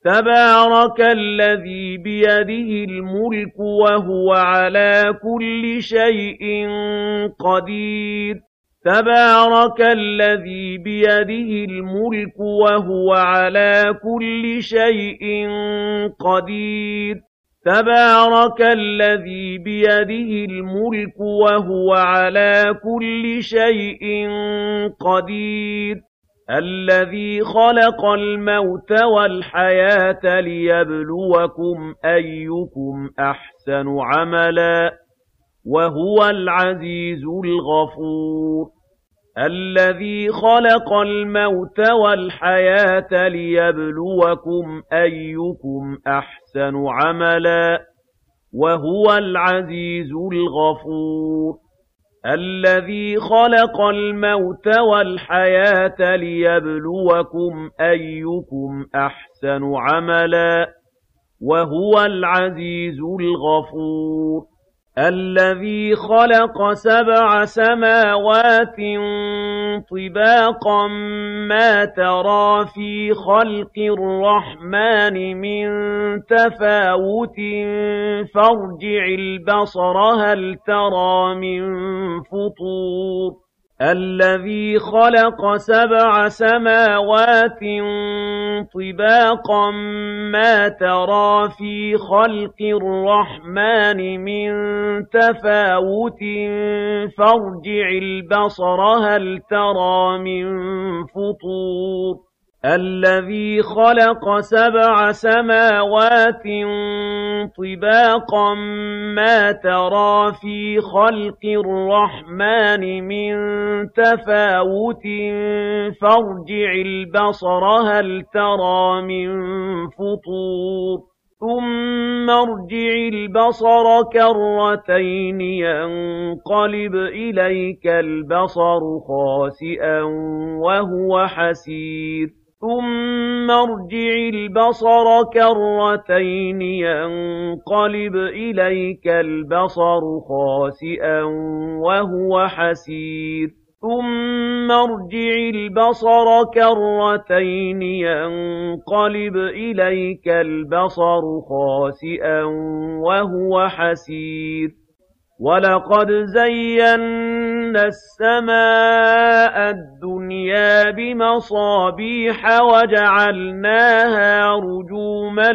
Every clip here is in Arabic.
تبارك الذي بيده الملك وهو على كل شيء قدير تبارك الذي بيده الملك وهو على كل شيء قدير تبارك الذي بيده الملك وهو على كل شيء قدير الذي خلق الموت والحياة ليبلوكم أيكم أحسن عملا وهو العزيز الغفور الذي خلق الموت والحياة ليبلوكم أيكم أحسن عملا وهو العزيز الغفور الذي خلق الموت والحياة ليبلوكم أيكم أحسن عملا وهو العزيز الغفور الذي خلق 7 سماوات طباقا ما ترى في خلق الرحمن من تفاوت فارجع البصر هل ترى من فطور الذي خلق 7 سماوات طباقا ما ترى في خلق الرحمن من تفاوت فارجع البصر هل ترى من فطور الذي خلق 7 سماوات طباقا ما ترى في خلق الرحمن من تفاوت فارجع البصر هل ترى من فطور ثم ارجع البصر كرتين ينقلب إليك البصر خاسئا وهو حسير ثم ارجع البصر كرتين ينقلب إليك البصر خاسئا وهو حسير ثم ارجع البصر كرتين ينقلب إليك البصر خاسئا وهو حسير ولقد زينا السماء الدنيا بمصابيح وجعلناها رجوما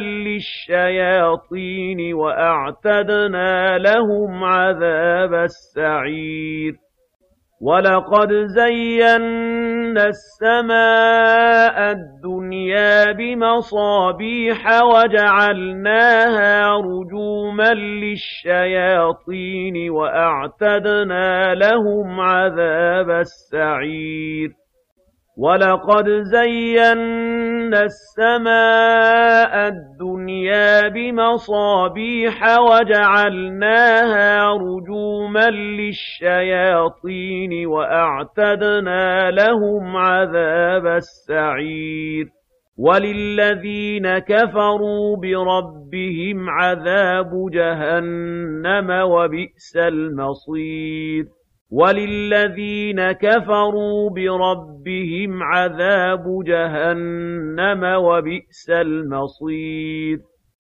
للشياطين وأعتدنا لهم عذاب السعير ولقد زينا السماء الدنيا بمصابيح وجعلناها رجوما للشياطين وأعتدنا لهم عذاب السعير ولقد زينا السماء الدنيا بمصابيح وجعلناها رجوما للشياطين وأعتدنا لهم عذاب السعير وللذين كفروا بربهم عذاب جهنم وبئس المصير وللذين كفروا بربهم عذاب جهنم وبئس المصير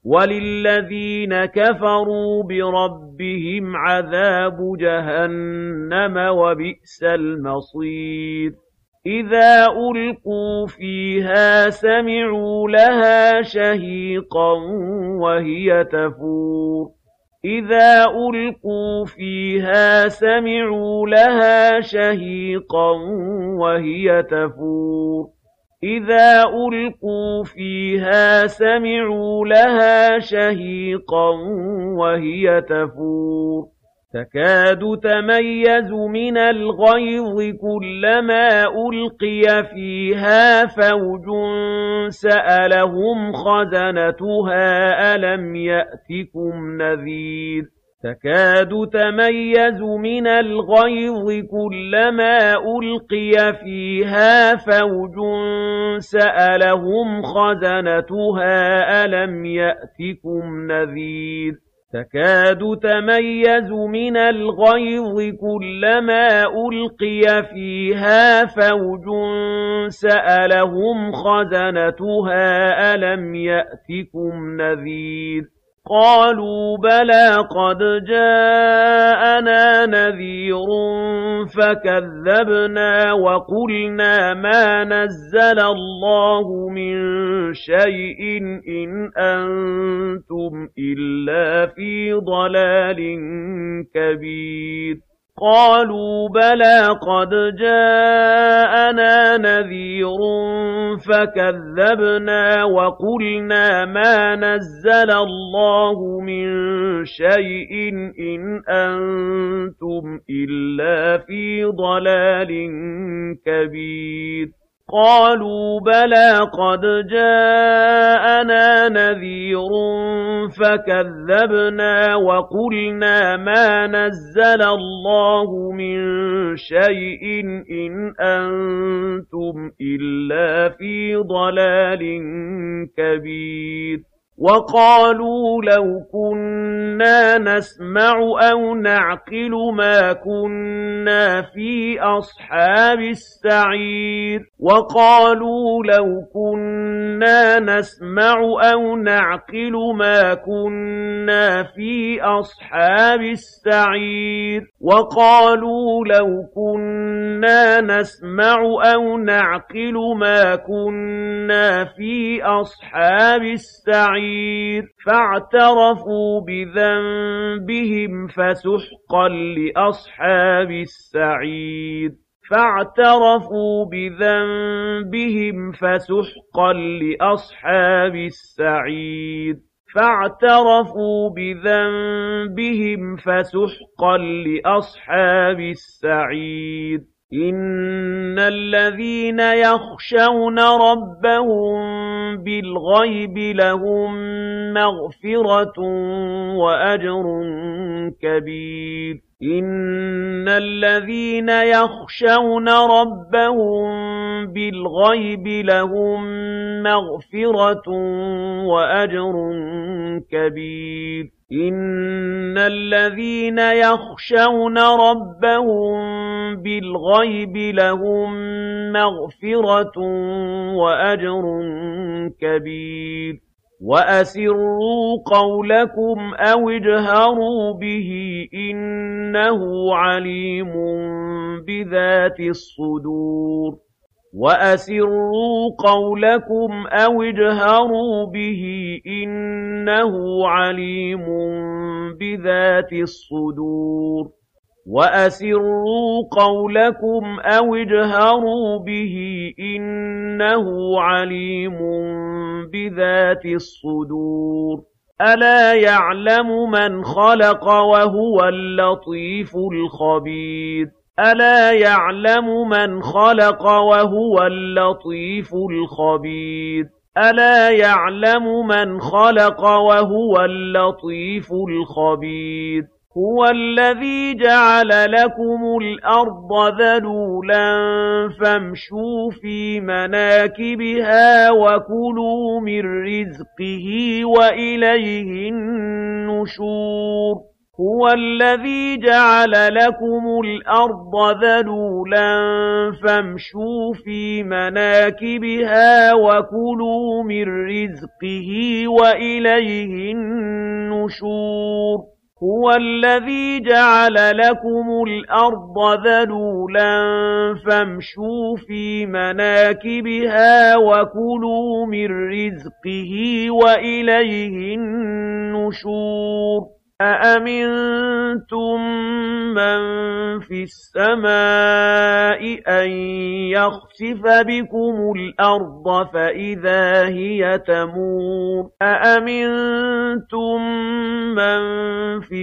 وللذين كفروا بربهم عذاب جهنم وبئس المصير إذا ألقوا فيها سمعوا لها شهيقا وهي تفور إذا ألقوا فيها سمعوا لها شهيقا وهي تفور إذا ألقوا فيها سمعوا لها شهيقا وهي تفور تكاد تميز من الغيظ كلما ألقي فيها فوج سألهم خزنتها ألم يأتكم نذير تكاد تميز من الغيظ كلما ألقي فيها فوج سألهم خزنتها ألم يأتكم نذير تكاد تميز من الغيظ كلما ألقي فيها فوج سألهم خزنتها ألم يأتكم نذير قالوا بلى قد جاءنا نذير فكذبنا وقلنا ما نزل الله من شيء إن أنتم إلا في ضلال كبير قالوا بلى قد جاءنا نذير فكذبنا وقلنا ما نزل الله من شيء إن أنتم إلا في ضلال كبير قالوا بلى قد جاءنا نذير فكذبنا وقلنا ما نزل الله من شيء إن أنتم إلا في ضلال كبير وقالوا لو كنا نسمع أو نعقل ما كنا في أصحاب السعير وقالوا لو كنا نسمع أو نعقل ما كنا في أصحاب السعير وقالوا لو كنا نسمع أو نعقل ما كنا في أصحاب السعير فاعترفوا بذنبهم فسحقا لأصحاب السعير فاعترفوا بذنبهم فسحقا لأصحاب السعير فاعترفوا بذنبهم فسحقا لأصحاب السعير إن الذين يخشون ربهم بالغيب لهم مغفرة وأجر كبير إن الذين يخشون ربهم بالغيب لهم مغفرة وأجر كبير إن الذين يخشون ربهم بالغيب لهم مغفرة وأجر كبير وأسروا قولكم أو اجهروا به إنه عليم بذات الصدور وأسروا قولكم أو اجهروا به إنه عليم بذات الصدور وأسروا قولكم أو اجهروا به إنه عليم بذات الصدور ألا يعلم من خلق وهو اللطيف الخبير ألا يعلم من خلق وهو اللطيف الخبير ألا يعلم من خلق وهو اللطيف الخبير هو الذي جعل لكم الأرض ذلولا فامشوا في مناكبها وكلوا من رزقه وإليه النشور هو الذي جعل لكم الأرض ذلولا فامشوا في مناكبها وكلوا من رزقه وإليه النشور هو الذي جعل لكم الأرض ذلولا فامشوا في مناكبها وكلوا من رزقه وإليه النشور أأمنتم من في السماء أن يخسف بكم الأرض فإذا هي تمور أأمنتم من في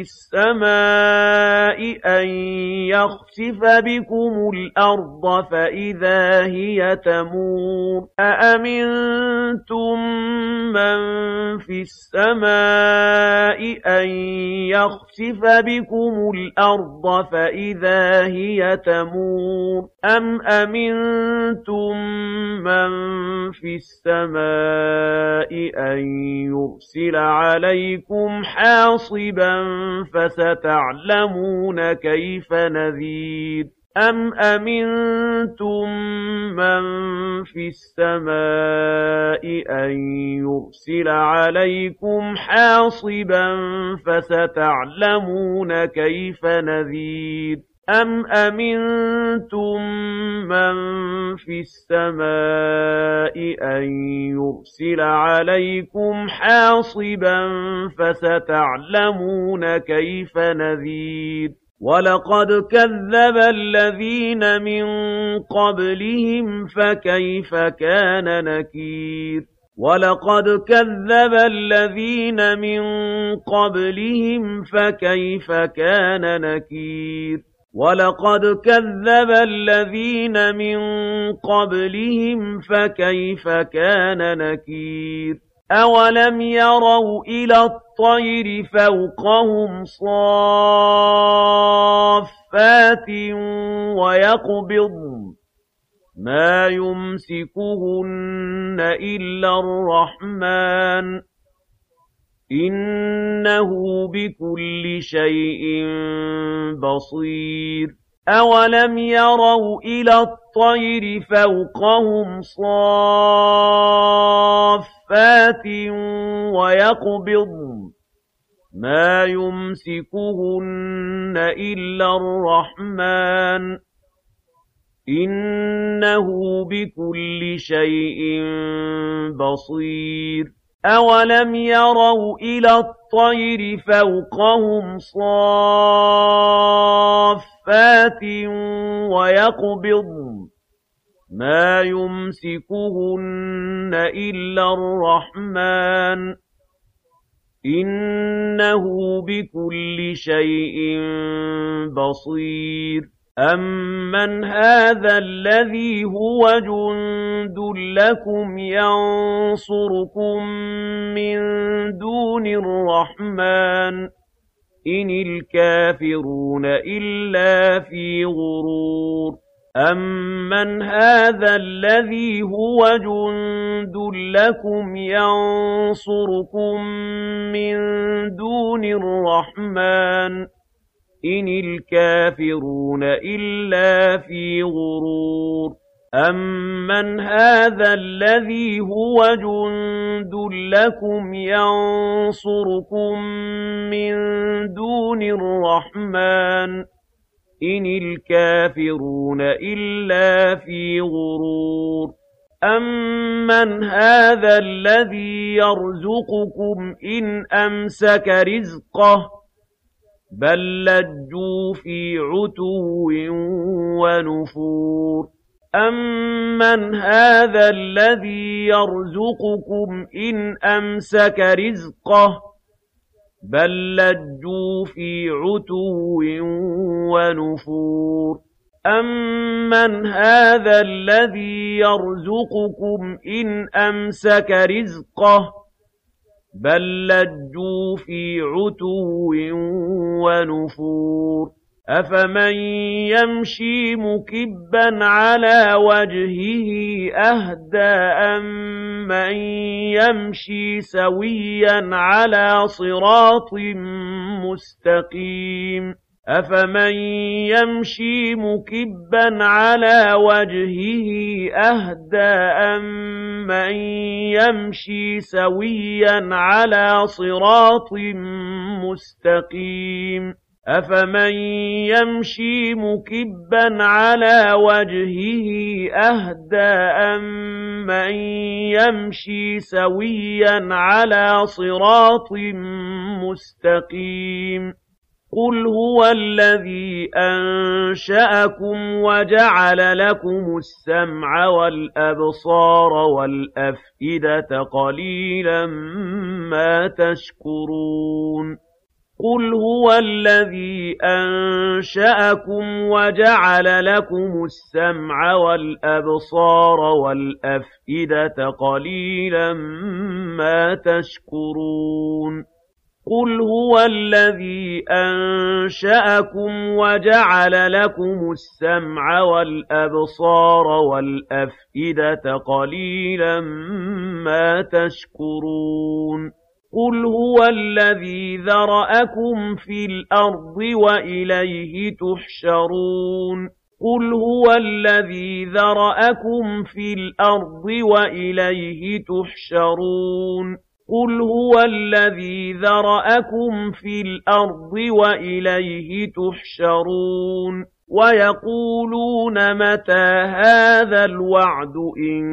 السماء أن يخسف بكم الأرض فإذا هي تمور أأمنتم من فِي السَّمَاءِ أَن يَخْسِفَ بِكُمُ الْأَرْضَ فَإِذَا هِيَ تَمُورُ أَمْ أَمِنتُم مَّن فِي السَّمَاءِ أَن يُرْسِلَ عَلَيْكُمْ حَاصِبًا فَسَتَعْلَمُونَ كَيْفَ نَذِيرِ أَمْ أَمِنتُم مَّن فِي السَّمَاءِ أَن يُرْسِلَ عَلَيْكُمْ حَاصِبًا فَسَتَعْلَمُونَ كَيْفَ نَذِيرِ أَمْ أَمِنتُم مَّن فِي السَّمَاءِ أَن يُرْسِلَ عَلَيْكُمْ حَاصِبًا فَسَتَعْلَمُونَ كَيْفَ نَذِيرِ وَلَقَدْ كَذَّبَ الَّذِينَ مِن قَبْلِهِمْ فَكَيْفَ كَانَ نَكِيرِ وَلَقَدْ كَذَّبَ الَّذِينَ مِن قَبْلِهِمْ فَكَيْفَ كَانَ نَكِيرِ وَلَقَدْ كَذَّبَ الَّذِينَ مِن قَبْلِهِمْ فَكَيْفَ كَانَ نَكِيرِ أَوَلَمْ يَرَوْا إِلَى الطَّيْرِ فَوْقَهُمْ صَافَّاتٍ وَيَقْبِضْنَ مَا يُمْسِكُهُنَّ إِلَّا الرَّحْمَنُ ۚ إِنَّهُ بِكُلِّ شَيْءٍ بَصِيرٌ أَوَلَمْ يَرَوْا إِلَى الطَّيْرِ فَوْقَهُمْ صَافَّاتٍ وَيَقْبِضْنَ مَا يُمْسِكُهُنَّ إِلَّا الرَّحْمَنُ ۚ إِنَّهُ بِكُلِّ شَيْءٍ بَصِيرٌ أَوَلَمْ يَرَوْا إِلَى الطَّيْرِ فَوْقَهُمْ صَافَّاتٍ وَيَقْبِضْنَ مَا يُمْسِكُهُنَّ إِلَّا الرَّحْمَنُ ۚ إِنَّهُ بِكُلِّ شَيْءٍ بَصِيرٌ أَمَّنْ هَٰذَا الَّذِي هُوَ جُندٌ لَّكُمْ يَنصُرُكُم مِّن دُونِ الرَّحْمَٰنِ ۚ إِنِ الْكَافِرُونَ إِلَّا فِي غُرُورٍ أَمَّنْ هَٰذَا الَّذِي هُوَ جُندٌ لَّكُمْ يَنصُرُكُم مِّن دُونِ الرَّحْمَٰنِ ۚ إِنِ الْكَافِرُونَ إِلَّا فِي غُرُورٍ أَمَّنْ هَٰذَا الَّذِي هُوَ جُندٌ لَّكُمْ يَنصُرُكُم مِّن دُونِ الرَّحْمَٰنِ ۚ إِنِ الْكَافِرُونَ إِلَّا فِي غُرُورٍ أَمَّنْ هَٰذَا الَّذِي يَرْزُقُكُمْ إِنْ أَمْسَكَ رِزْقَهُ بَل لَّجُّوا فِي عُتُوٍّ وَنُفُورٍ أَمَّنْ هَٰذَا الَّذِي يَرْزُقُكُمْ إِنْ أَمْسَكَ رِزْقَهُ بَل لَّجُّوا فِي عُتُوٍّ وَنُفُورٍ أَمَّنْ هَٰذَا الَّذِي يَرْزُقُكُمْ إِنْ أَمْسَكَ رِزْقَهُ بَل لَّجُّوا فِي عُتُوٍّ وَنُفُورٍ أَفَمَن يَمْشِي مُكِبًّا عَلَىٰ وَجْهِهِ أَهْدَىٰ أَمَّن يَمْشِي سَوِيًّا عَلَىٰ صِرَاطٍ مُّسْتَقِيمٍ أَفَمَن يَمْشِي مُكِبًّا عَلَىٰ وَجْهِهِ أَهْدَىٰ أَمَّن يَمْشِي سَوِيًّا عَلَىٰ صِرَاطٍ مُّسْتَقِيمٍ أَفَمَن يَمْشِي مُكِبًّا عَلَىٰ وَجْهِهِ أَهْدَىٰ أَمَّن يَمْشِي سَوِيًّا عَلَىٰ صِرَاطٍ مُّسْتَقِيمٍ قُلْ هُوَ الَّذِي أَنشَأَكُمْ وَجَعَلَ لَكُمُ السَّمْعَ وَالْأَبْصَارَ وَالْأَفْئِدَةَ قَلِيلًا مَّا تَشْكُرُونَ قُلْ هُوَ الَّذِي أَنشَأَكُمْ وَجَعَلَ لَكُمُ السَّمْعَ وَالْأَبْصَارَ وَالْأَفْئِدَةَ قَلِيلًا مَا تَشْكُرُونَ قُلْ هُوَ الَّذِي أَنشَأَكُمْ وَجَعَلَ لَكُمُ السَّمْعَ وَالْأَبْصَارَ وَالْأَفْئِدَةَ قَلِيلًا مَا تَشْكُرُونَ قُلْ هُوَ الَّذِي ذَرَأَكُمْ فِي الْأَرْضِ وَإِلَيْهِ تُحْشَرُونَ قُلْ هُوَ الَّذِي ذَرَأَكُمْ فِي الْأَرْضِ وَإِلَيْهِ تُحْشَرُونَ قُلْ هُوَ الَّذِي ذَرَأَكُمْ فِي الْأَرْضِ وَإِلَيْهِ تُحْشَرُونَ وَيَقُولُونَ مَتَىٰ هَٰذَا الْوَعْدُ إِن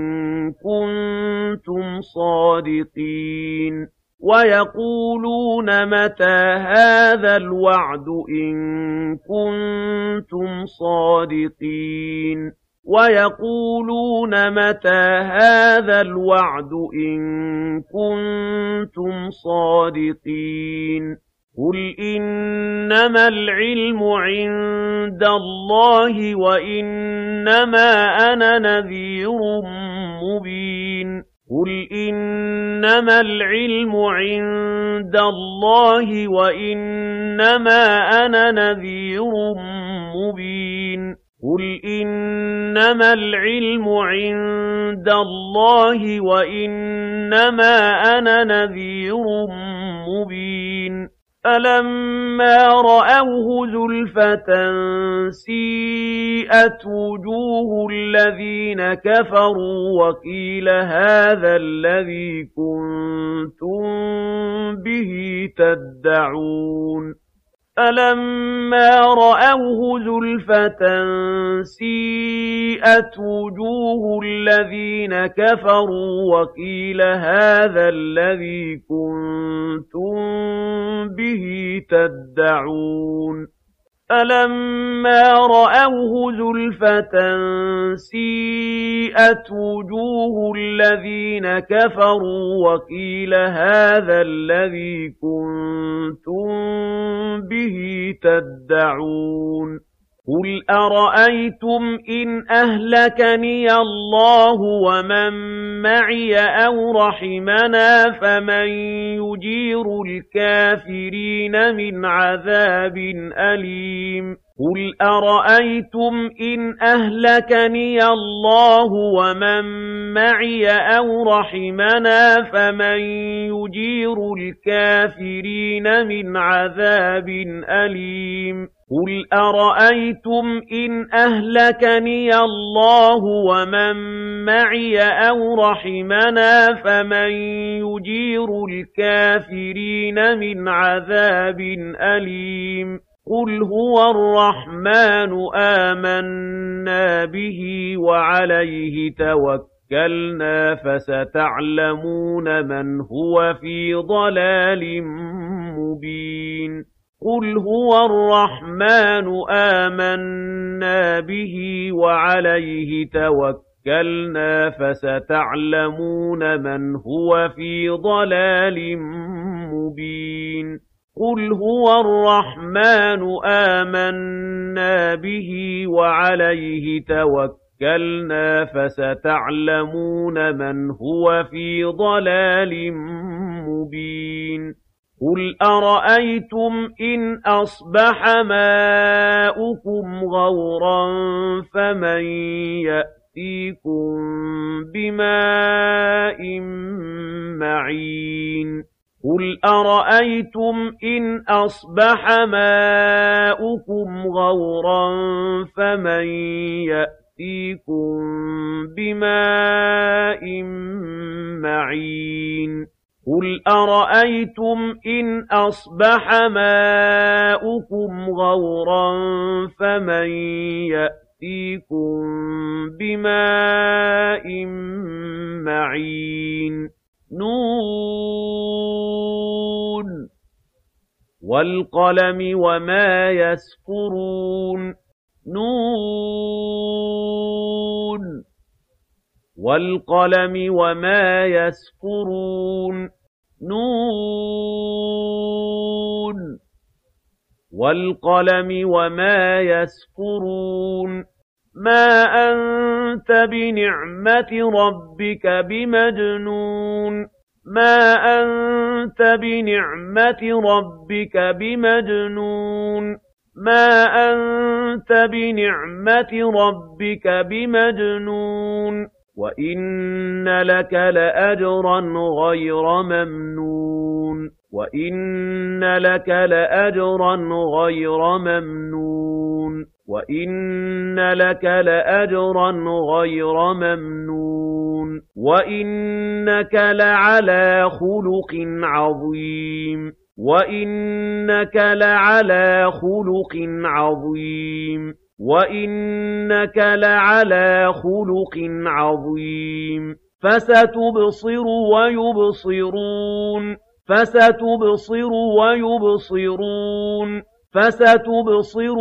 كُنتُمْ صَادِقِينَ وَيَقُولُونَ مَتَىٰ هَٰذَا الْوَعْدُ إِن كُنتُمْ صَادِقِينَ وَيَقُولُونَ مَتَىٰ هَٰذَا الْوَعْدُ إِن كُنتُمْ صَادِقِينَ قُلْ إِنَّمَا الْعِلْمُ عِندَ اللَّهِ وَإِنَّمَا أَنَا نَذِيرٌ مُّبِينٌ قُلْ إِنَّمَا الْعِلْمُ عِندَ اللَّهِ وَإِنَّمَا أَنَا نَذِيرٌ مُّبِينٌ قُلْ إِنَّمَا الْعِلْمُ عِندَ اللَّهِ وَإِنَّمَا أَنَا نَذِيرٌ مُّبِينٌ فَلَمَّا رَأَوْهُ زُلْفَةً سِيئَتْ وُجُوهُ الَّذِينَ كَفَرُوا وَقِيلَ هَٰذَا الَّذِي كُنتُم بِهِ تَدَّعُونَ فَلَمَّا رَأَوْهُ زُلْفَةً سِيئَتْ وُجُوهُ الَّذِينَ كَفَرُوا وَقِيلَ هَٰذَا الَّذِي كُنتُم بِهِ تَدَّعُونَ فَلَمَّا رَأَوْهُ زُلْفَةً سِيئَتْ وُجُوهُ الَّذِينَ كَفَرُوا وَقِيلَ هَٰذَا الَّذِي كُنتُم بِهِ تَدَّعُونَ قُلْ أَرَأَيْتُمْ إِنْ أَهْلَكَنِيَ اللَّهُ وَمَن مَّعِيَ أَوْ رَحِمَنَا فَمَن يُجِيرُ الْكَافِرِينَ مِنْ عَذَابٍ أَلِيمٍ قُلْ أَرَأَيْتُمْ إِنْ أَهْلَكَنِيَ اللَّهُ وَمَن مَّعِيَ أَوْ رَحِمَنَا فَمَن يُجِيرُ الْكَافِرِينَ مِنْ عَذَابٍ أَلِيمٍ قُلْ أَرَأَيْتُمْ إِنْ أَهْلَكَنِيَ اللَّهُ وَمَن مَّعِيَ أَوْ رَحِمَنَا فَمَن يُجِيرُ الْكَافِرِينَ مِنْ عَذَابٍ أَلِيمٍ قُلْ هُوَ الرَّحْمَٰنُ آمَنَّا بِهِ وَعَلَيْهِ تَوَكَّلْنَا فَسَتَعْلَمُونَ مَنْ هُوَ فِي ضَلَالٍ مُّبِينٍ قُلْ هُوَ الرَّحْمَٰنُ آمَنَّا بِهِ وَعَلَيْهِ تَوَكَّلْنَا فَسَتَعْلَمُونَ مَنْ هُوَ فِي ضَلَالٍ مُّبِينٍ قُلْ هُوَ الرَّحْمَٰنُ آمَنَّا بِهِ وَعَلَيْهِ تَوَكَّلْنَا فَسَتَعْلَمُونَ مَنْ هُوَ فِي ضَلَالٍ مُّبِينٍ قُلْ أَرَأَيْتُمْ إِنْ أَصْبَحَ مَاؤُكُمْ غَوْرًا فَمَن يَأْتِيكُم بِمَاءٍ مَّعِينٍ قُلْ أَرَأَيْتُمْ إِنْ أَصْبَحَ مَاؤُكُمْ غَوْرًا فَمَن يَأْتِيكُم بِمَاءٍ مَّعِينٍ قُلْ أَرَأَيْتُمْ إِنْ أَصْبَحَ مَاؤُكُمْ غَوْرًا فَمَن يَأْتِيكُم بِمَاءٍ مَّعِينٍ نون وَالْقَلَمِ وَمَا يَسْطُرُونَ نون وَالْقَلَمِ وَمَا يَسْطُرُونَ نون وَالْقَلَمِ وَمَا يَسْطُرُونَ مَا أَنتَ بِنِعْمَةِ رَبِّكَ بِمَجْنُونٍ مَا أَنتَ بِنِعْمَةِ رَبِّكَ بِمَجْنُونٍ مَا أَنتَ بِنِعْمَةِ رَبِّكَ بِمَجْنُونٍ وَإِنَّ لَكَ لَأَجْرًا غَيْرَ مَمْنُونٍ وَإِنَّ لَكَ لَأَجْرًا غَيْرَ مَمْنُونٍ وَإِنَّ لَكَ لَأَجْرًا غَيْرَ مَمْنُونٍ وَإِنَّكَ لَعَلَىٰ خُلُقٍ عَظِيمٍ وَإِنَّكَ لَعَلَىٰ خُلُقٍ عَظِيمٍ وَإِنَّكَ لَعَلَىٰ خُلُقٍ عَظِيمٍ فَسَتُبْصِرُ وَيُبْصِرُونَ فَسَتُبْصِرُ وَيُبْصِرُونَ فَسَتُبْصِرُ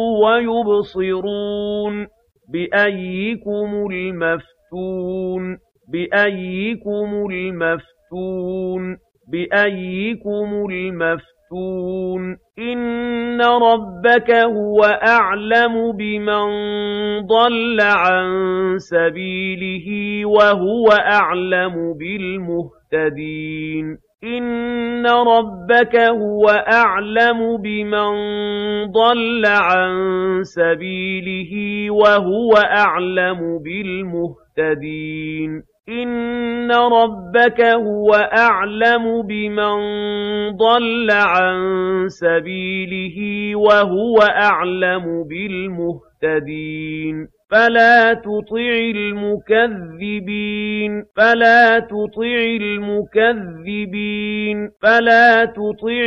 وَيُبْصِرُونَ بِأَييِّكُمُ الْمَفْتُونُ بِأَييِّكُمُ الْمَفْتُونُ بِأَييِّكُمُ الْمَفْتُونُ إِنَّ رَبَّكَ هُوَ أَعْلَمُ بِمَن ضَلَّ عَن سَبِيلِهِ وَهُوَ أَعْلَمُ بِالْمُهْتَدِينَ إِنَّ رَبَّكَ هُوَ أَعْلَمُ بِمَن ضَلَّ عَن سَبِيلِهِ وَهُوَ أَعْلَمُ بِالْمُهْتَدِينَ إِنَّ رَبَّكَ هُوَ أَعْلَمُ بِمَن ضَلَّ عَن سَبِيلِهِ وَهُوَ أَعْلَمُ بِالْمُهْتَدِينَ فَلَا تُطِعِ الْمُكَذِّبِينَ فَلَا تُطِعِ الْمُكَذِّبِينَ فَلَا تُطِعِ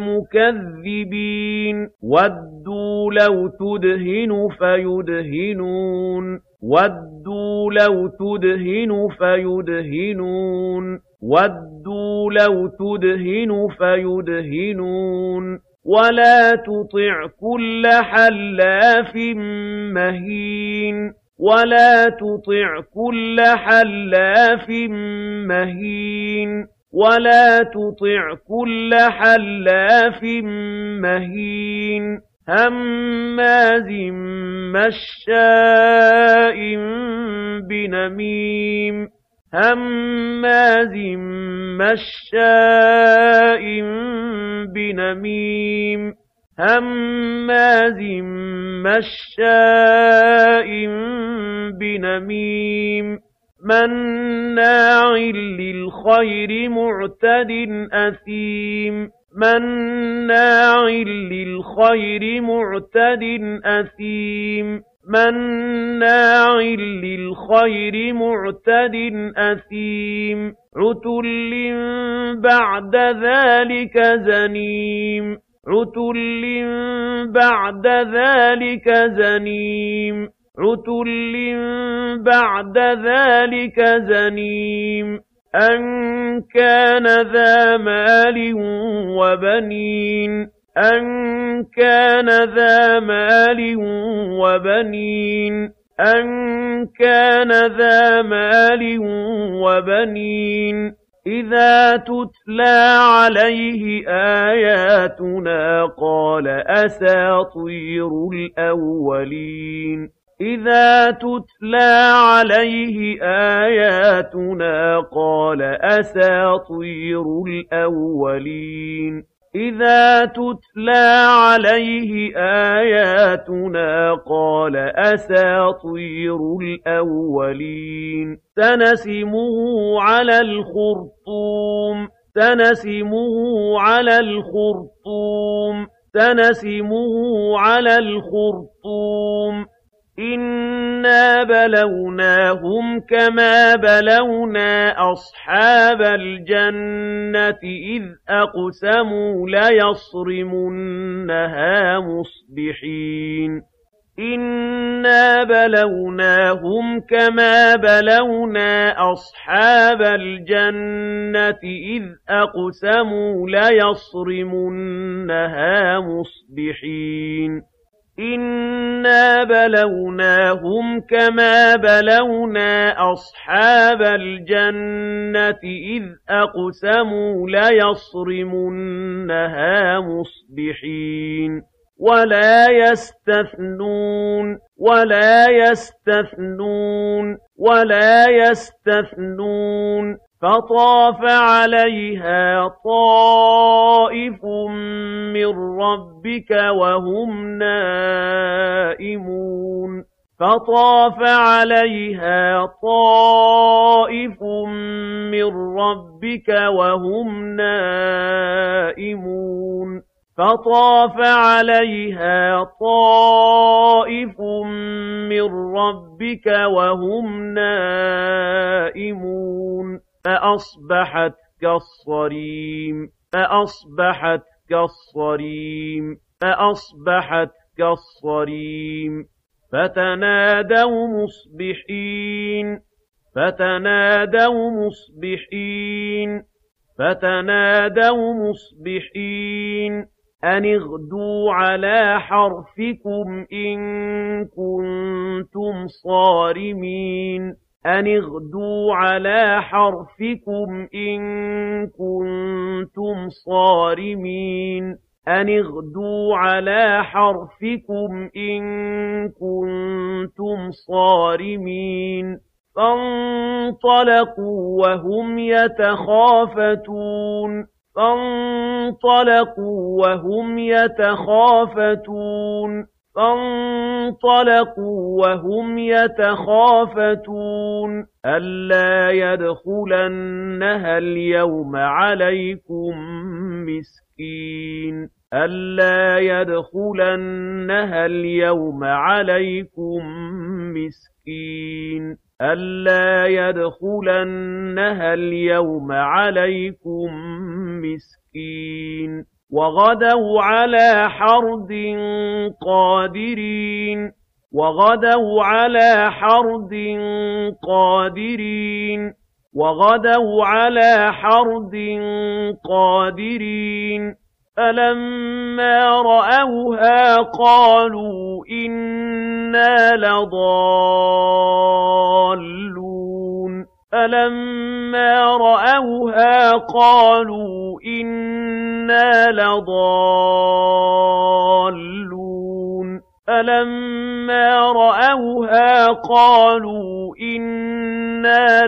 الْمُكَذِّبِينَ وَدُّوا لَوْ تُدْهِنُ فَيُدْهِنُونَ وَدُّوا لَوْ تُدْهِنُ فَيُدْهِنُونَ وَدُّوا لَوْ تُدْهِنُ فَيُدْهِنُونَ وَلَا تُطِعْ كُلَّ حَلَّافٍ مَّهِينٍ وَلَا تُطِعْ كُلَّ حَلَّافٍ مَّهِينٍ وَلَا تُطِعْ كُلَّ حَلَّافٍ مَّهِينٍ هَمَّازٍ مَّشَّاءٍ بِنَمِيمٍ هَمَّازٍ مَّشَّاءٍ بِنَمِيمٍ هَمَّازٍ مَّشَّاءٍ بِنَمِيمٍ مَّنَّاعٍ لِّلْخَيْرِ مُعْتَدٍ أَثِيمٍ مَّنَّاعٍ لِّلْخَيْرِ مُعْتَدٍ أَثِيمٍ مَّنَّاعٍ لِّلْخَيْرِ مُعْتَدٍ أَثِيمٍ عُتُلٍّ بَعْدَ ذَٰلِكَ زَنِيمٍ عُتُلٍّ بَعْدَ ذَٰلِكَ زَنِيمٍ عُتُلٍّ بَعْدَ ذَٰلِكَ زَنِيمٍ أَن كَانَ ذَا مَالٍ وَبَنِينَ أَن كَانَ ذَا مَالٍ وَبَنِينَ أَن كَانَ ذَا مَالٍ وَبَنِينَ إِذَا تُتْلَىٰ عَلَيْهِ آيَاتُنَا قَالَ أَسَاطِيرُ الْأَوَّلِينَ إِذَا تُتْلَىٰ عَلَيْهِ آيَاتُنَا قَالَ أَسَاطِيرُ الْأَوَّلِينَ إِذَا تُتْلَىٰ عَلَيْهِ آيَاتُنَا قَالَ أَسَاطِيرُ الْأَوَّلِينَ سَنَسِمُهُ عَلَى الْخُرْطُومِ سَنَسِمُهُ عَلَى الْخُرْطُومِ سَنَسِمُهُ عَلَى الْخُرْطُومِ إِنَّا بَلَوْنَاهُمْ كَمَا بَلَوْنَا أَصْحَابَ الْجَنَّةِ إِذْ أَقْسَمُوا لَيَصْرِمُنَّهَا مُصْبِحِينَ إِنَّا بَلَوْنَاهُمْ كَمَا بَلَوْنَا أَصْحَابَ الْجَنَّةِ إِذْ أَقْسَمُوا لَيَصْرِمُنَّهَا مُصْبِحِينَ إِنَّا بَلَوْنَاهُمْ كَمَا بَلَوْنَا أَصْحَابَ الْجَنَّةِ إِذْ أَقْسَمُوا لَيَصْرِمُنَّهَا مُصْبِحِينَ ولا يستثنون ولا يستثنون ولا يستثنون فطاف عليها طائف من ربك وهم نائمون فطاف عليها طائف من ربك وهم نائمون فطاف عليها طائف من ربك وهم نائمون فأصبحت كالصريم فأصبحت كالصريم فأصبحت كالصريم فتنادوا مصبحين فتنادوا مصبحين فتنادوا مصبحين أن اغدوا على حرثكم إن كنتم صارمين أن اغدوا على حرثكم إن كنتم صارمين أن اغدوا على حرثكم إن كنتم صارمين فانطلقوا وهم يتخافتون فانطلقوا وهم يتخافتون فانطلقوا وهم يتخافتون ألا يدخلنها اليوم عليكم مسكين ألا يدخلنها اليوم عليكم مسكين ألا يدخلنها اليوم عليكم مسكين وغدوا على حرد قادرين وغدوا على حرد قادرين وغدوا على حرد قادرين فلما رأوها قالوا إنا لضالون فلما رأوها قالوا إنا لضالون فلما رأوها قالوا إنا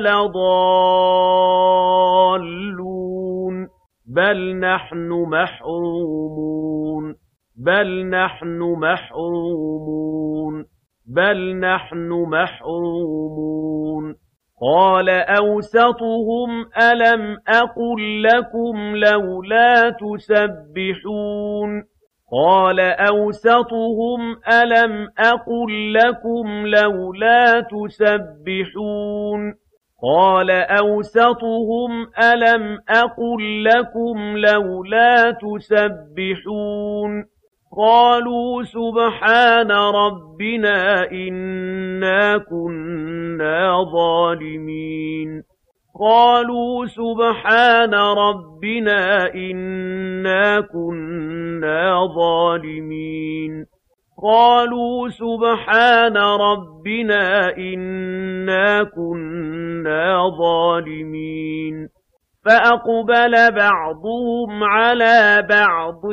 لضالون بل نحن محرومون بل نحن محرومون بل نحن محرومون قال أوسطهم ألم أقل لكم لولا تسبحون قال أوسطهم ألم أقل لكم لولا تسبحون قال أوسطهم ألم أقل لكم لولا تسبحون قالوا سبحان ربنا إنا كنا ظالمين قالوا سبحان ربنا إنا كنا ظالمين قالوا سبحان ربنا إنا كنا ظالمين فأقبل بعضهم على بعض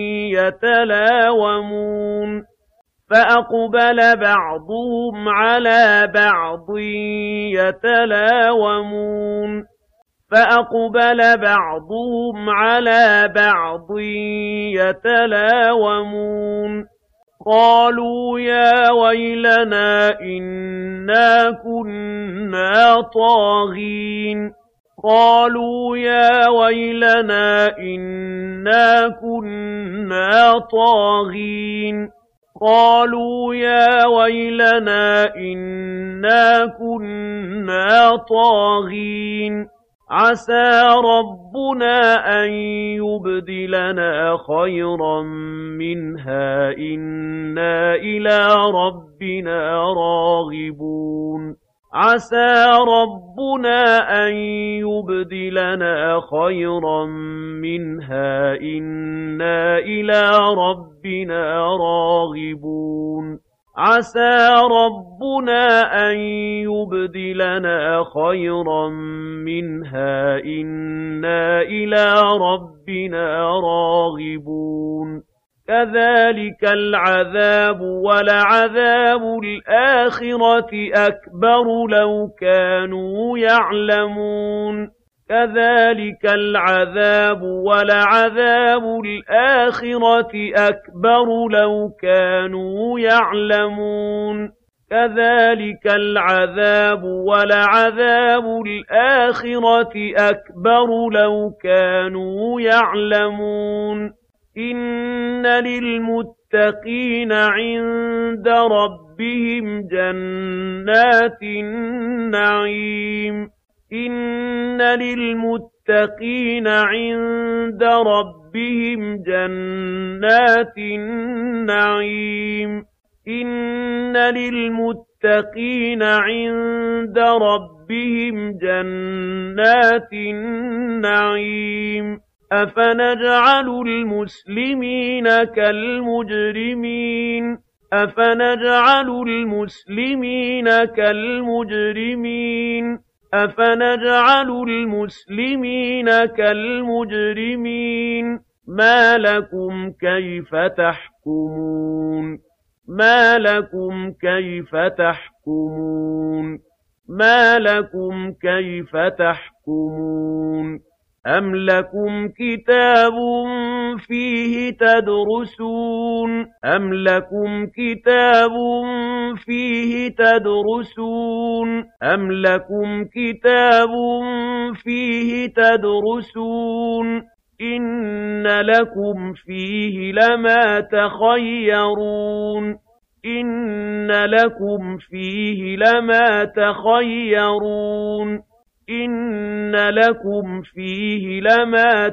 يتلاومون فأقبل بعضهم على بعض يتلاومون فأقبل بعضهم على بعض يتلاومون قالوا يا ويلنا إنا كنا طاغين قالوا يا ويلنا إنا كنا طاغين قالوا يا ويلنا إنا كنا طاغين عسى ربنا أن يبدلنا خيرا منها إنا إلى ربنا راغبون عسى ربنا أن يبدلنا خيرا منها إنا إلى ربنا راغبون عسى ربنا أن يبدلنا خيرا منها إنا إلى ربنا راغبون كذلك العذاب ولعذاب الآخرة أكبر لو كانوا يعلمون كذلك العذاب ولعذاب الآخرة أكبر لو كانوا يعلمون كذلك العذاب ولعذاب الآخرة أكبر لو كانوا يعلمون إن للمتقين عند ربهم جنات النعيم إن للمتقين عند ربهم جنات النعيم إن للمتقين عند ربهم جنات النعيم أفنجعل المسلمين كالمجرمين أفنجعل المسلمين كالمجرمين أفنجعل المسلمين كالمجرمين ما لكم كيف تحكمون ما لكم كيف تحكمون ما لكم كيف تحكمون أم لكم كتاب فيه تدرسون أم لكم كتاب فيه تدرسون أم لكم كتاب فيه تدرسون إن لكم فيه لما تخيرون إن لكم فيه لما تخيرون إن لكم فيه لما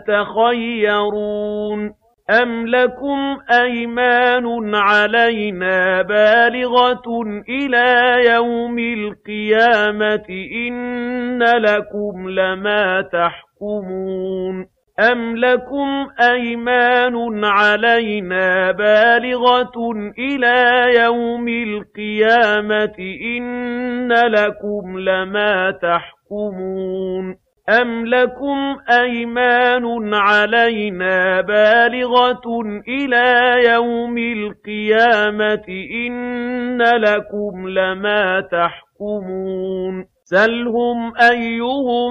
تخيرون أم لكم أيمان علينا بالغة إلى يوم القيامة إن لكم لما تحكمون أم لكم أيمان علينا بالغة إلى يوم القيامة إن لكم لما تحكمون أم لكم أيمان علينا بالغة إلى يوم القيامة إن لكم لما تحكمون سلهم أيهم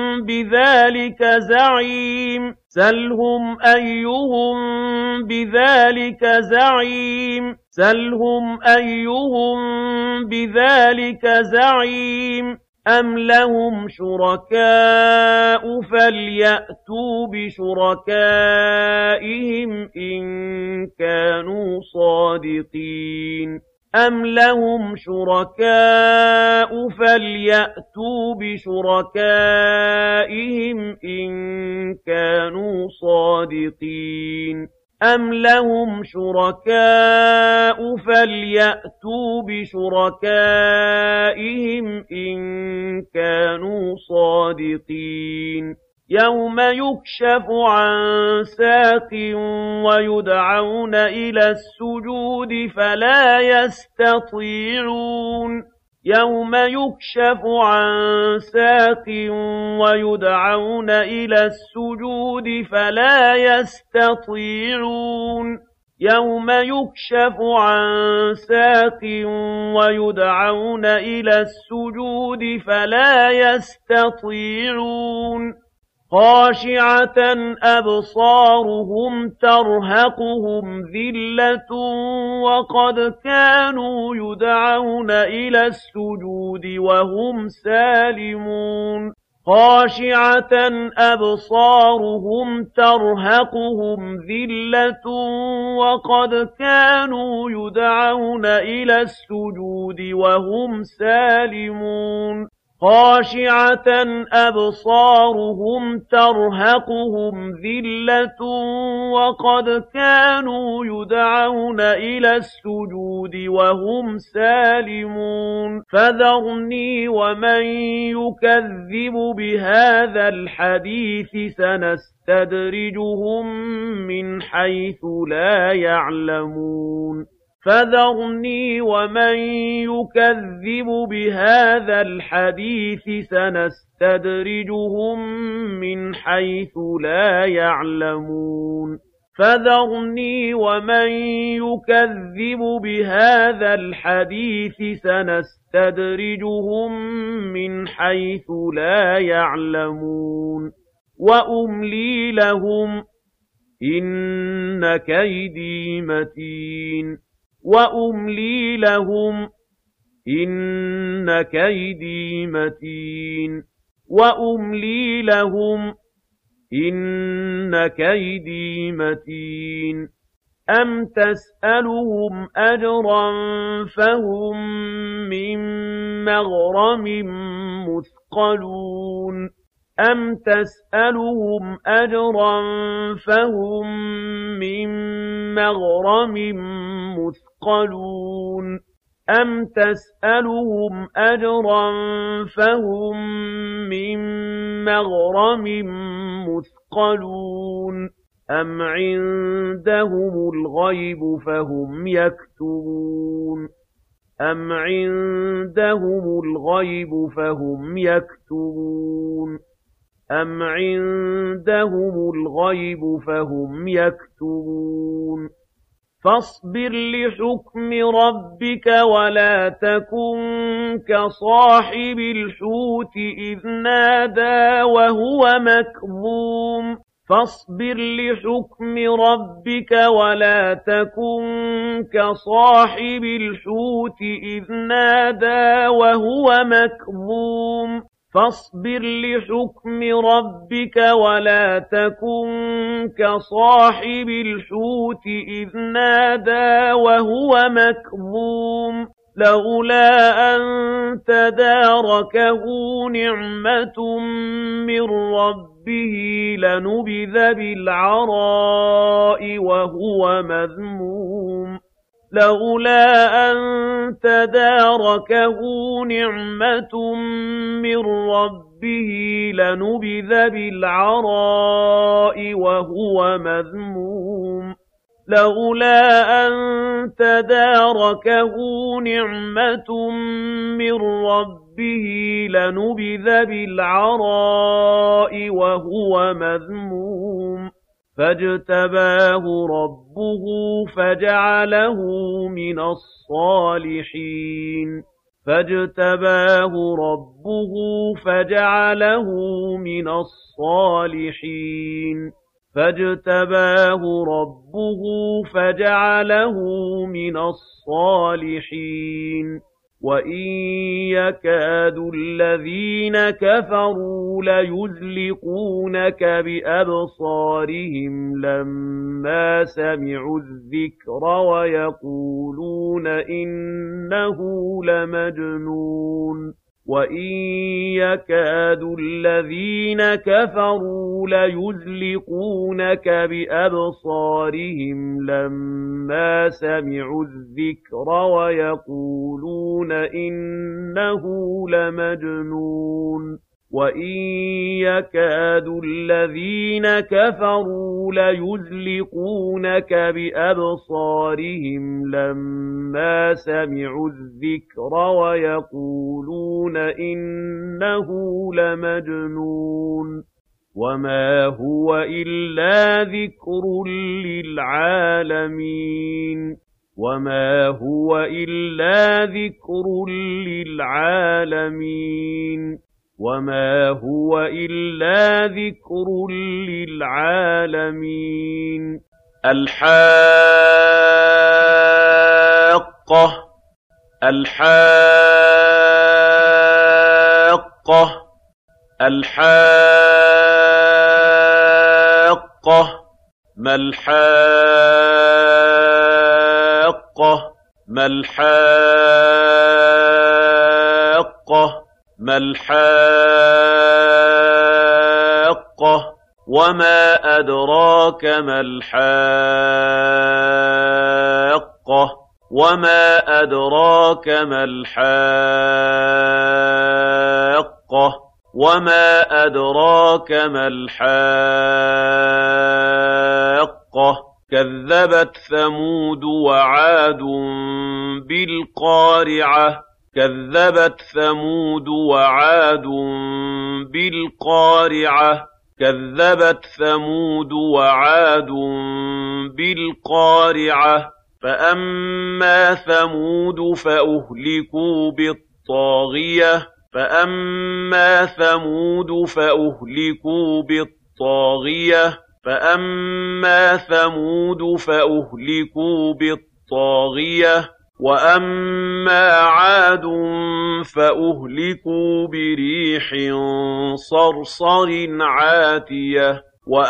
بذلك زعيم سلهم أيهم بذلك زعيم سلهم أيهم بذلك زعيم أم لهم شركاء فليأتوا بشركائهم إن كانوا صادقين أم لهم شركاء فليأتوا بشركائهم إن كانوا صادقين أم لهم شركاء فليأتوا بشركائهم إن كانوا صادقين يوم يكشف عن ساق ويدعون إلى السجود فلا يستطيعون يوم يكشف عن ساق ويدعون إلى السجود فلا يستطيعون يوم يكشف عن ساق ويدعون إلى السجود فلا يستطيعون خاشعة أبصارهم ترهقهم ذلة وقد كانوا يدعون إلى السجود وهم سالمون خاشعة أبصارهم ترهقهم ذلة وقد كانوا يدعون إلى السجود وهم سالمون خاشعة أبصارهم ترهقهم ذلة وقد كانوا يدعون إلى السجود وهم سالمون فذرني ومن يكذب بهذا الحديث سنستدرجهم من حيث لا يعلمون فذرني ومن يكذب بهذا الحديث سنستدرجهم من حيث لا يعلمون فَذَرْنِي وَمَن يُكَذِّبُ بِهَٰذَا الْحَدِيثِ سَنَسْتَدْرِجُهُم مِّنْ حَيْثُ لَا يَعْلَمُونَ وَأُمْلِي لَهُمْ ۚ إِنَّ كَيْدِي مَتِينٌ وَأُمْلِي لَهُمْ ۚ إِنَّ كَيْدِي مَتِينٌ وَأُمْلِي لَهُمْ ۚ إِنَّ كَيْدِي مَتِينٌ أَمْ تَسْأَلُهُمْ أَجْرًا فَهُم مِّن مَّغْرَمٍ مُّثْقَلُونَ أَمْ تَسْأَلُهُمْ أَجْرًا فَهُم مِّن مَّغْرَمٍ مُّثْقَلُونَ أَمْ تَسْأَلُهُمْ أَجْرًا فَهُم مِّن مَّغْرَمٍ مُّثْقَلُونَ أَمْ عِندَهُمُ الْغَيْبُ فَهُمْ يَكْتُبُونَ أَمْ عِندَهُمُ الْغَيْبُ فَهُمْ يَكْتُبُونَ أَمْ عِندَهُمُ الْغَيْبُ فَهُمْ يَكْتُبُونَ فَاصْبِرْ لِحُكْمِ رَبِّكَ وَلَا تَكُن كَصَاحِبِ الْحُوتِ إِذْ نَادَىٰ وَهُوَ مَكْظُومٌ فَاصْبِرْ لِحُكْمِ رَبِّكَ وَلَا تَكُن كَصَاحِبِ الْحُوتِ إِذْ نَادَىٰ وَهُوَ مَكْظُومٌ فَاصْبِرْ لِحُكْمِ رَبِّكَ وَلَا تَكُن كَصَاحِبِ الْحُوتِ إِذْ نَادَىٰ وَهُوَ مَكْظُومٌ لَّوْلَا أَن تَدَارَكَهُ نِعْمَةٌ مِّن رَّبِّهِ لَنُبِذَ بِالْعَرَاءِ وَهُوَ مَذْمُومٌ لَّوْلَا أَن تَدَارَكَهُ نِعْمَةٌ مِّن رَّبِّهِ لَنُبِذَ بِالْعَرَاءِ وَهُوَ مَذْمُومٌ لَّوْلَا أَن تَدَارَكَهُ نِعْمَةٌ مِّن رَّبِّهِ لَنُبِذَ بِالْعَرَاءِ وَهُوَ مَذْمُومٌ فَاجْتَبَاهُ رَبُّهُ فَجَعَلَهُ مِنَ الصَّالِحِينَ فَاجْتَبَاهُ رَبُّهُ فَجَعَلَهُ مِنَ الصَّالِحِينَ فَاجْتَبَاهُ رَبُّهُ فَجَعَلَهُ مِنَ الصَّالِحِينَ وَإِن يَكَادُ الَّذِينَ كَفَرُوا لَيُزْلِقُونَكَ بِأَبْصَارِهِمْ لَمَّا سَمِعُوا الذِّكْرَ وَيَقُولُونَ إِنَّهُ لَمَجْنُونٌ وَإِن يَكَادُ الَّذِينَ كَفَرُوا لَيُزْلِقُونَكَ بِأَبْصَارِهِمْ لَمَّا سَمِعُوا الذِّكْرَ وَيَقُولُونَ إِنَّهُ لَمَجْنُونٌ وَإِن يَكَادُ الَّذِينَ كَفَرُوا لَيُزْلِقُونَكَ بِأَبْصَارِهِمْ لَمَّا سَمِعُوا الذِّكْرَ وَيَقُولُونَ إِنَّهُ لَمَجْنُونٌ وَمَا هُوَ إِلَّا ذِكْرٌ لِّلْعَالَمِينَ وَمَا هُوَ إِلَّا ذِكْرٌ لِّلْعَالَمِينَ وَمَا هُوَ إِلَّا ذِكْرٌ لِّلْعَالَمِينَ الْحَاقَّةُ الْحَاقَّةُ الْحَاقَّةُ مَا الْحَاقَّةُ مَا الْحَاقَّةُ مَا الْحَاقَّةُ وَمَا أَدْرَاكَ مَا الْحَاقَّةُ وَمَا أَدْرَاكَ مَا الْحَاقَّةُ وَمَا أَدْرَاكَ مَا الْحَاقَّةُ كَذَّبَتْ ثَمُودُ وَعَادٌ بِالْقَارِعَةِ كَذَّبَتْ ثَمُودُ وَعَادٌ بِالْقَارِعَةِ كذبت ثمود وعاد بالقارعة فأما ثمود فأهلكوا بالطاغية وأما عاد فأهلكوا بريح صرصر عاتية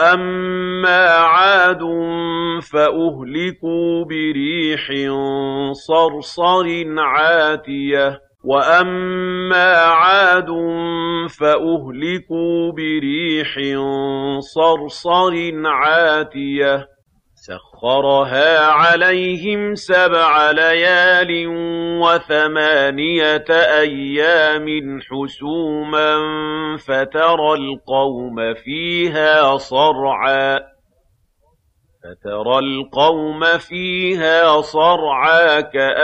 سخرها عليهم 7 ليال و8 أيام حسوما فترى القوم فيها صرعى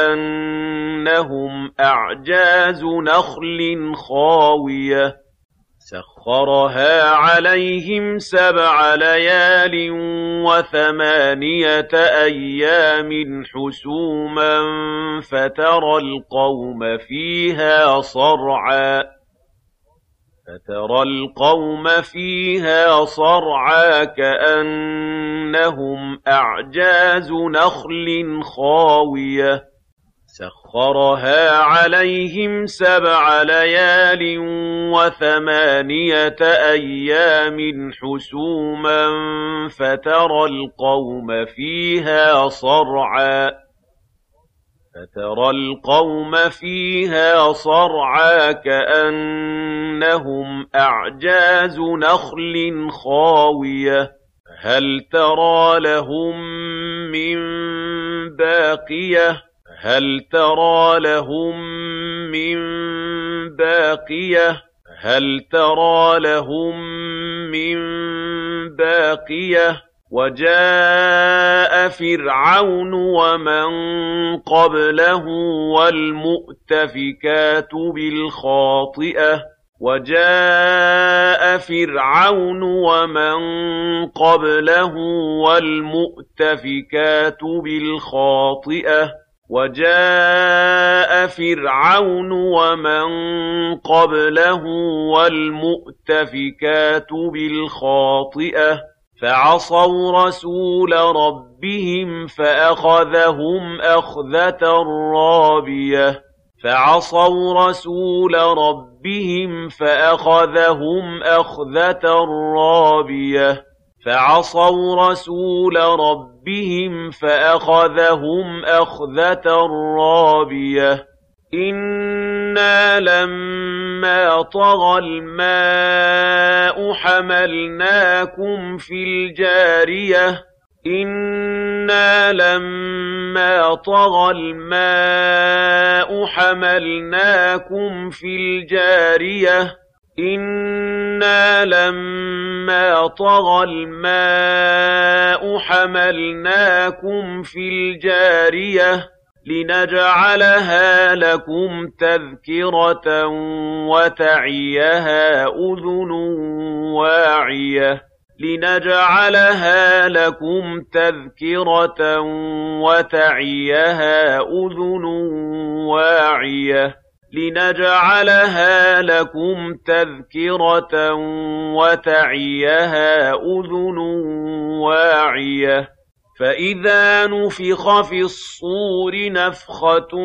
كأنهم أعجاز نخل خاوية سخرها عليهم 7 ليال و8 أيام حسوما فترى القوم فيها صرعى كأنهم أعجاز نخل خاوية سخرها عليهم 7 ليال و8 أيام حسوما فترى القوم فيها صرعى كأنهم أعجاز نخل خاوية هل ترى لهم من باقية وجاء فرعون ومن قبله والمؤتفكات بالخاطئة فعصوا رسول ربهم فأخذهم أخذة رابية إنا لما طغى الماء حملناكم في الجارية لنجعلها لكم تذكرة وتعيها أذن واعية فإذا نفخ في الصور نفخة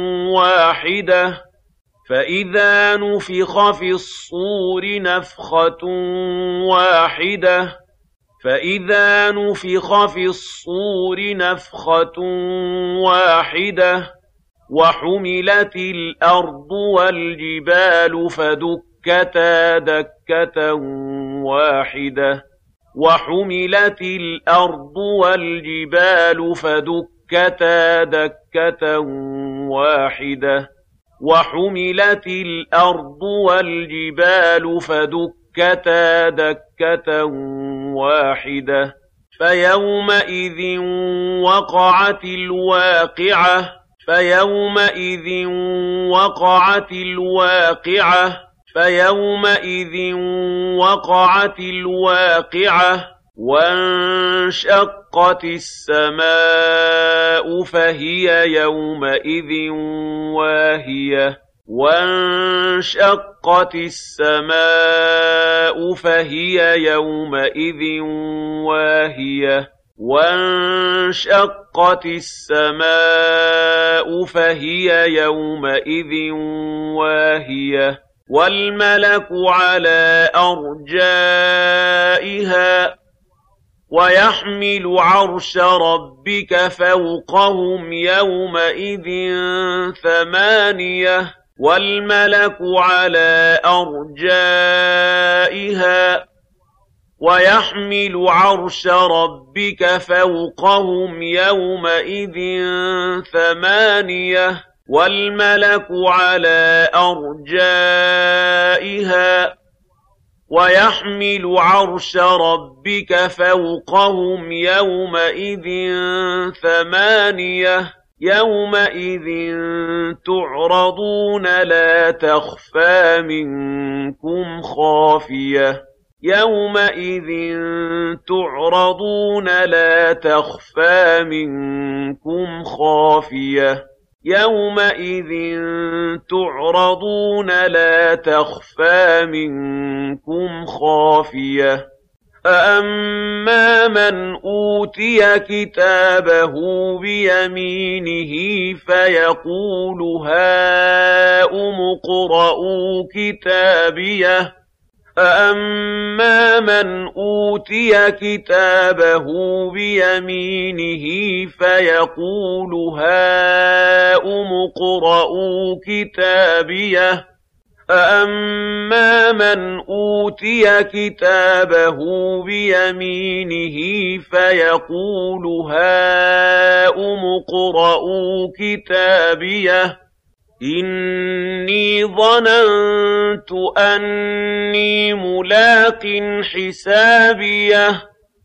واحدة وحملت الأرض والجبال فدكتا دكة واحدة فيومئذ وقعت الواقعة فيومئذ وقعت الواقعة وانشقت السماء فهي يومئذ واهية وانشقت السماء فهي يومئذ واهية وانشقت السماء فهي يومئذ واهية والملك على أرجائها ويحمل عرش ربك فوقهم يومئذ ثمانية والملك على أرجائها ويحمل عرش ربك فوقهم يومئذ ثمانية والملك على أرجائها ويحمل عرش ربك فوقهم يومئذ ثمانية يومئذ تعرضون لا تخفى منكم خافية يومئذ تعرضون لا تخفى منكم خافية يومئذ تعرضون لا تخفى منكم خافية فأما من أوتي كتابه بيمينه فيقول هاؤم اقرءوا كتابيه فأما من أوتي كتابه بيمينه فيقول هاؤم اقرءوا كتابيه فأما من أوتي كتابه بيمينه فيقول هاؤم اقرءوا كتابيه إني ظننت أني ملاق حسابيه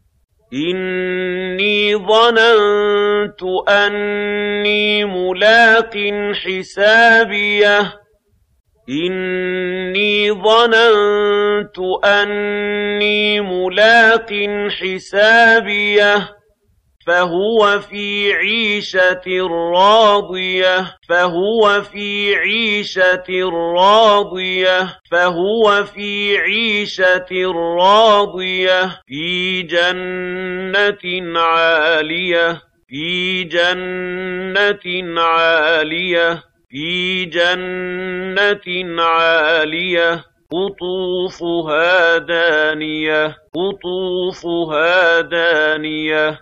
إني ظننت أني ملاق حسابيه إني ظننت أني ملاق حسابيه فهو في عيشة راضية فهو في عيشة راضية فهو في عيشة راضية في جنة عالية في جنة عالية في جنة عالية قطوفها دانية قطوفها دانية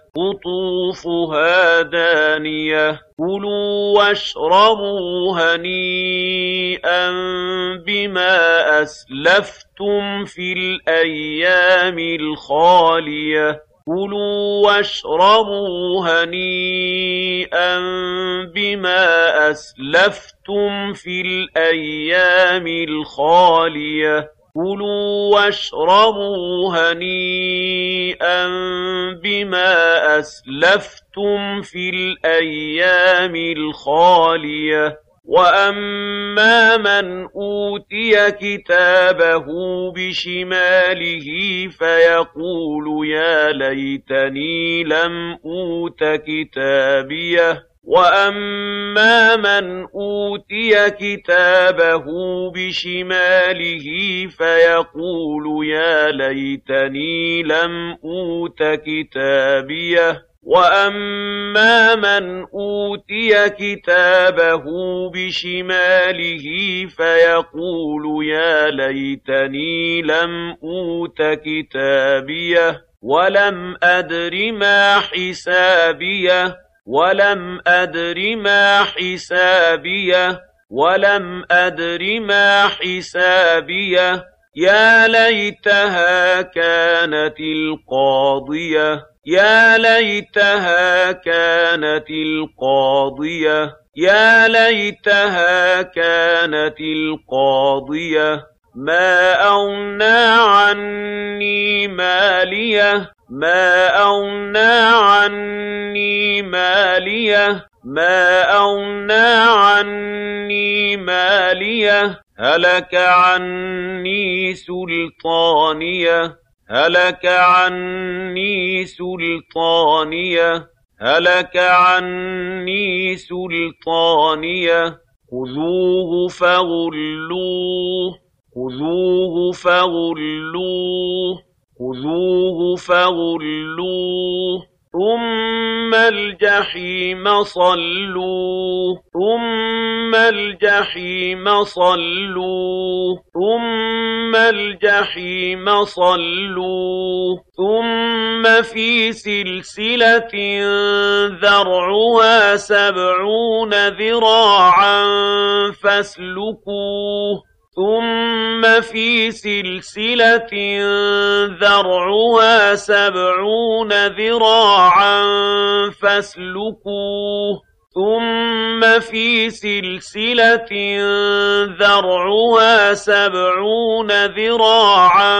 قطوفها دانية كلوا واشربوا هنيئا بما أسلفتم في الأيام الخالية كلوا واشربوا هنيئا بما أسلفتم في الأيام الخالية كلوا واشربوا هنيئا بما أسلفتم في الأيام الخالية وأما من أوتي كتابه بشماله فيقول يا ليتني لم أوت كتابيه وأما من أوتي كتابه بشماله فيقول يا ليتني لم أوت كتابيه وأما من أوتي كتابه بشماله فيقول يا ليتني لم أوت كتابيه ولم أدر ما حسابيه ولم أدر ما حسابيه ولم أدر ما حسابيه يا ليتها كانت القاضية يا ليتها كانت القاضية يا ليتها كانت القاضية ما أغنى عني ماليه ما أغنى عني ماليه ما أغنى عني ماليه هلك عني سلطانيه هلك عني سلطانيه هلك عني سلطانيه خذوه فغلوه خذوه فغلوه خذوه فغلوه ثم الجحيم صلوه ثم الجحيم صلوه ثم الجحيم صلوه ثم في سلسلة ذرعها 70 ذراعا فاسلكوه ثم في سلسلة ذرعها 70 ذراعا فاسلكوه ثم في سلسلة ذرعها 70 ذراعا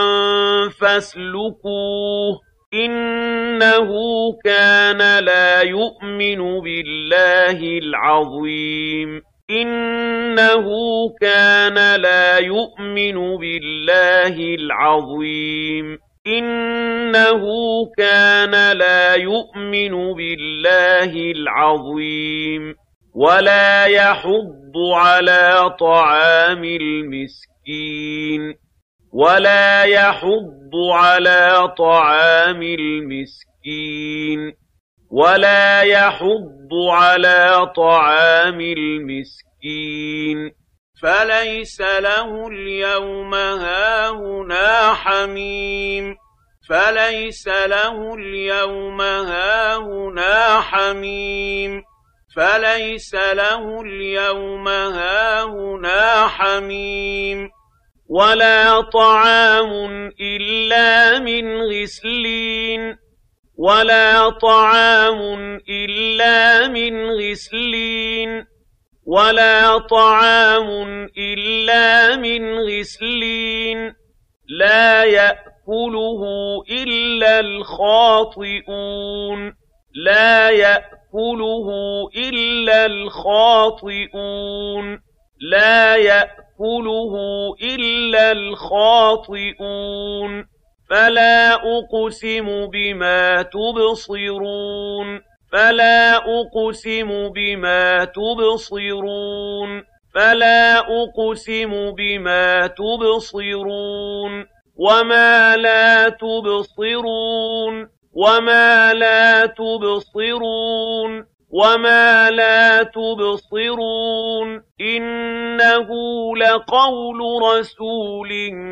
فاسلكوه إنه كان لا يؤمن بالله العظيم إنه كان لا يؤمن بالله العظيم إنه كان لا يؤمن بالله العظيم ولا يحض على طعام المسكين ولا يحض على طعام المسكين ولا يحض على طعام المسكين فليس له اليوم هاهنا حميم فليس له اليوم هاهنا حميم فليس له اليوم هاهنا حميم ولا طعام إلا من غسلين ولا طعام إلا من غسلين ولا طعام إلا من غسلين لا يأكله إلا الخاطئون لا يأكله إلا الخاطئون لا يأكله إلا الخاطئون فلا أقسم بما تبصرون فلا أقسم بما تبصرون فلا أقسم بما تبصرون وما لا تبصرون وما لا تبصرون وما لا تبصرون إنه لقول رسول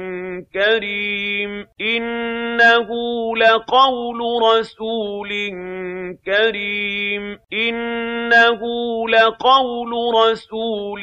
كريم إنه لقول رسول كريم إنه لقول رسول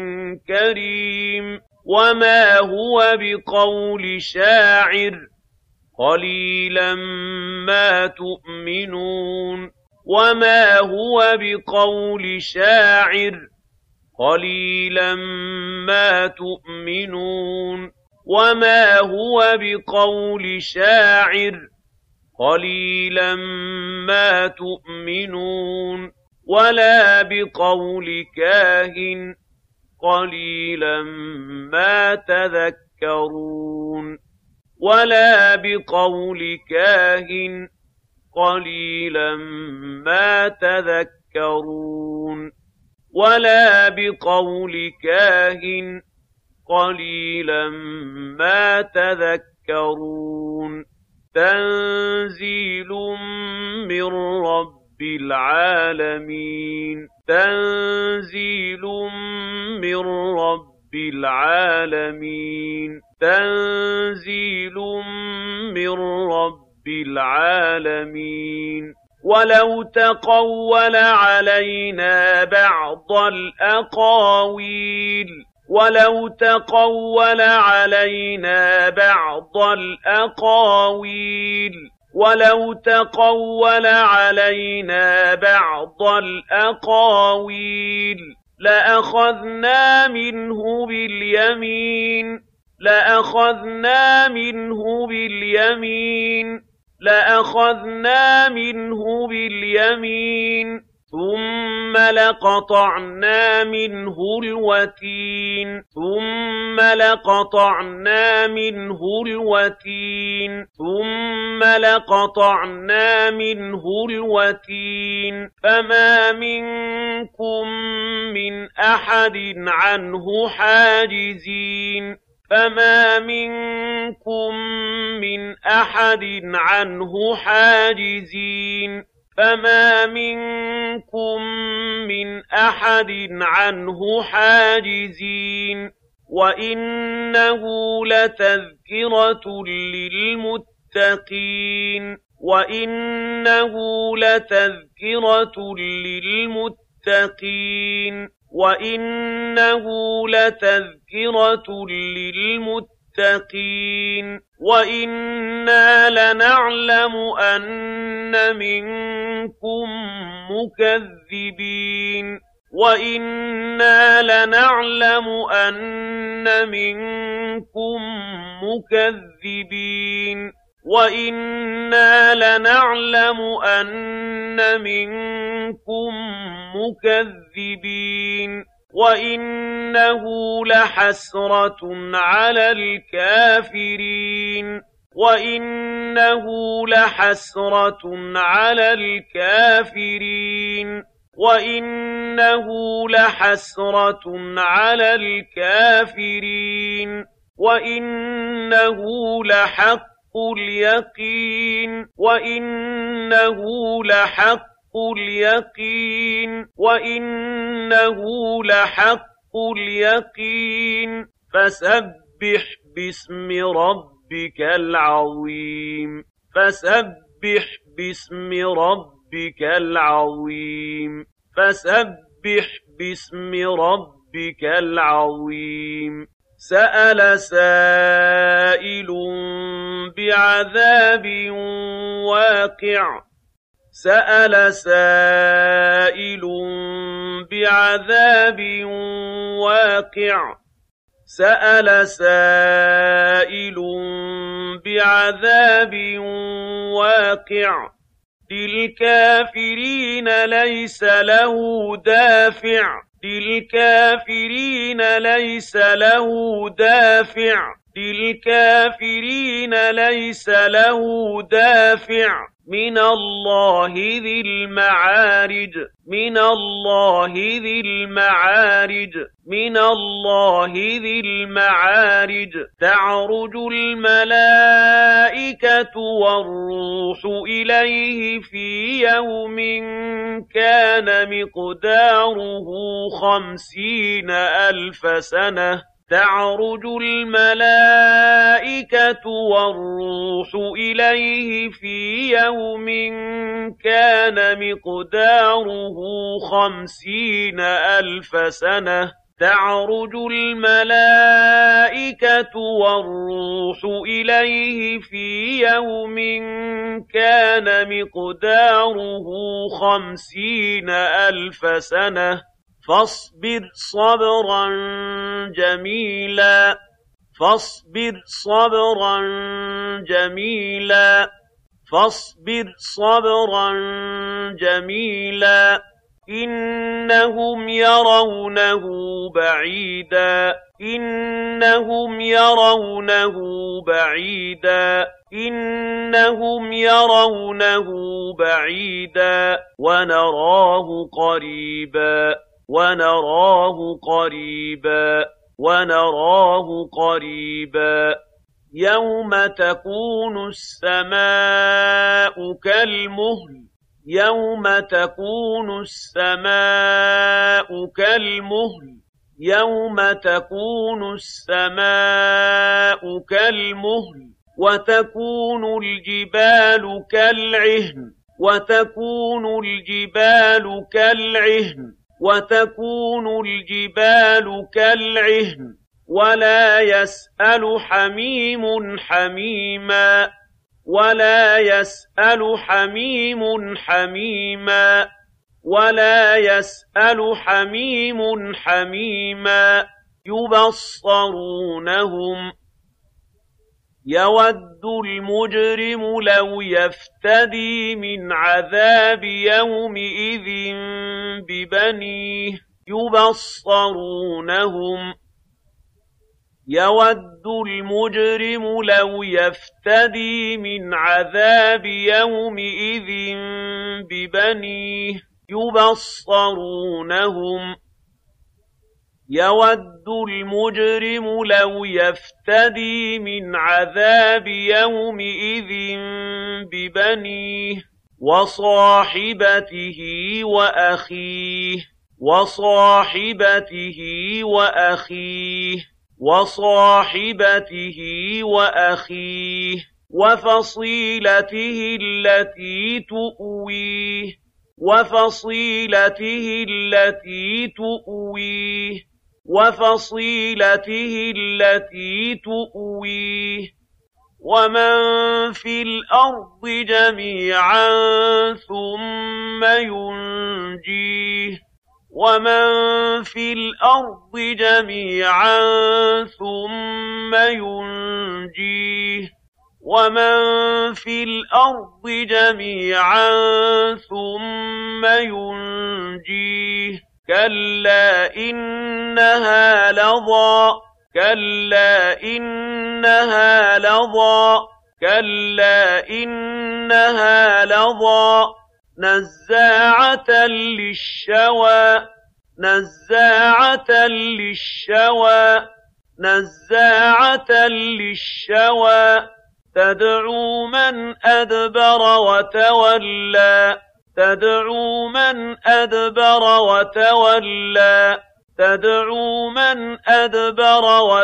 كريم وما هو بقول شاعر قليلا ما تؤمنون وما هو بقول شاعر قليلا ما تؤمنون وما هو بقول شاعر قليلا ما تؤمنون ولا بقول كاهن قليلا ما تذكرون ولا بقول كاهن قليلا ما تذكرون ولا بقول كاهن قليلا ما تذكرون تنزيل من رب العالمين تنزيل من رب العالمين تنزيل من رب العالمين ولو تقول علينا بعض الأقاويل ولو تقول علينا بعض الأقاويل ولو تقول علينا بعض الأقاويل لأخذنا منه باليمين لأخذنا منه باليمين لأخذنا منه باليمين ثم لقطعنا منه الوتين ثم لقطعنا منه الوتين ثم لقطعنا منه الوتين فما منكم من أحد عنه حاجزين فما منكم من أحد عنه حاجزين فما منكم من أحد عنه حاجزين وإنه لتذكرة للمتقين وإنه لتذكرة للمتقين وإنه لتذكرة للمتقين وإنا لنعلم أن منكم مكذبين وإنا لنعلم أن منكم مكذبين وإنا لنعلم أن منكم مكذبين وإنه لحسرة على الكافرين وإنه لحسرة على الكافرين وإنه لحسرة على الكافرين وإنه لحق اليقين وإنه لحق اليقين وإنه لحق اليقين فسبح باسم ربك العظيم فسبح باسم ربك العظيم فسبح باسم ربك العظيم سأل سائل بعذاب واقع سأل سائل بعذاب واقع سأل سائل بعذاب واقع للكافرين ليس له دافع للكافرين ليس له دافع للكافرين ليس له دافع من الله ذي المعارج من الله ذي المعارج من الله ذي المعارج تعرج الملائكة والروح إليه في يوم كان مقداره 50,000 سنة تعرج الملائكة والروح إليه في يوم كان مقداره 50,000 سنة تعرج الملائكة والروح إليه في يوم كان مقداره 50,000 سنة فاصبر صبرا جميلا فاصبر صبرا جميلا فاصبر صبرا جميلا إنهم يرونه بعيدا إنهم يرونه بعيدا إنهم يرونه بعيدا ونراه قريبا ونراه قريبا ونراه قريبا يوم تكون السماء كالمهل يوم تكون السماء كالمهل يوم تكون السماء كالمهل وتكون الجبال كالعهن وتكون الجبال كالعهن وتكون الجبال كالعهن ولا يسأل حميم حميما ولا يسأل حميم حميما ولا يسأل حميم يود المجرم لو يفتدي من عذاب يومئذ ببنيه يبصرونهم يود المجرم لو يفتدي من عذاب يومئذ ببنيه يبصرونهم يود المجرم لو يفتدي من عذاب يومئذ ببنيه وصاحبته وأخيه وصاحبته وأخيه وصاحبته وأخيه وفصيلته التي تؤويه وفصيلته التي تؤويه وفصيلته التي تؤويه ومن في الأرض جميعا ثم ينجيه ومن في الأرض جميعا ثم ينجيه ومن في الأرض جميعا ثم ينجيه كلا إنها لظى كلا إنها لظى كلا إنها لظى نزاعة للشوى نزاعة للشوى نزاعة للشوى تدعو من أدبر وتولى تدعو من أدبر وتولى تدعو من أدبر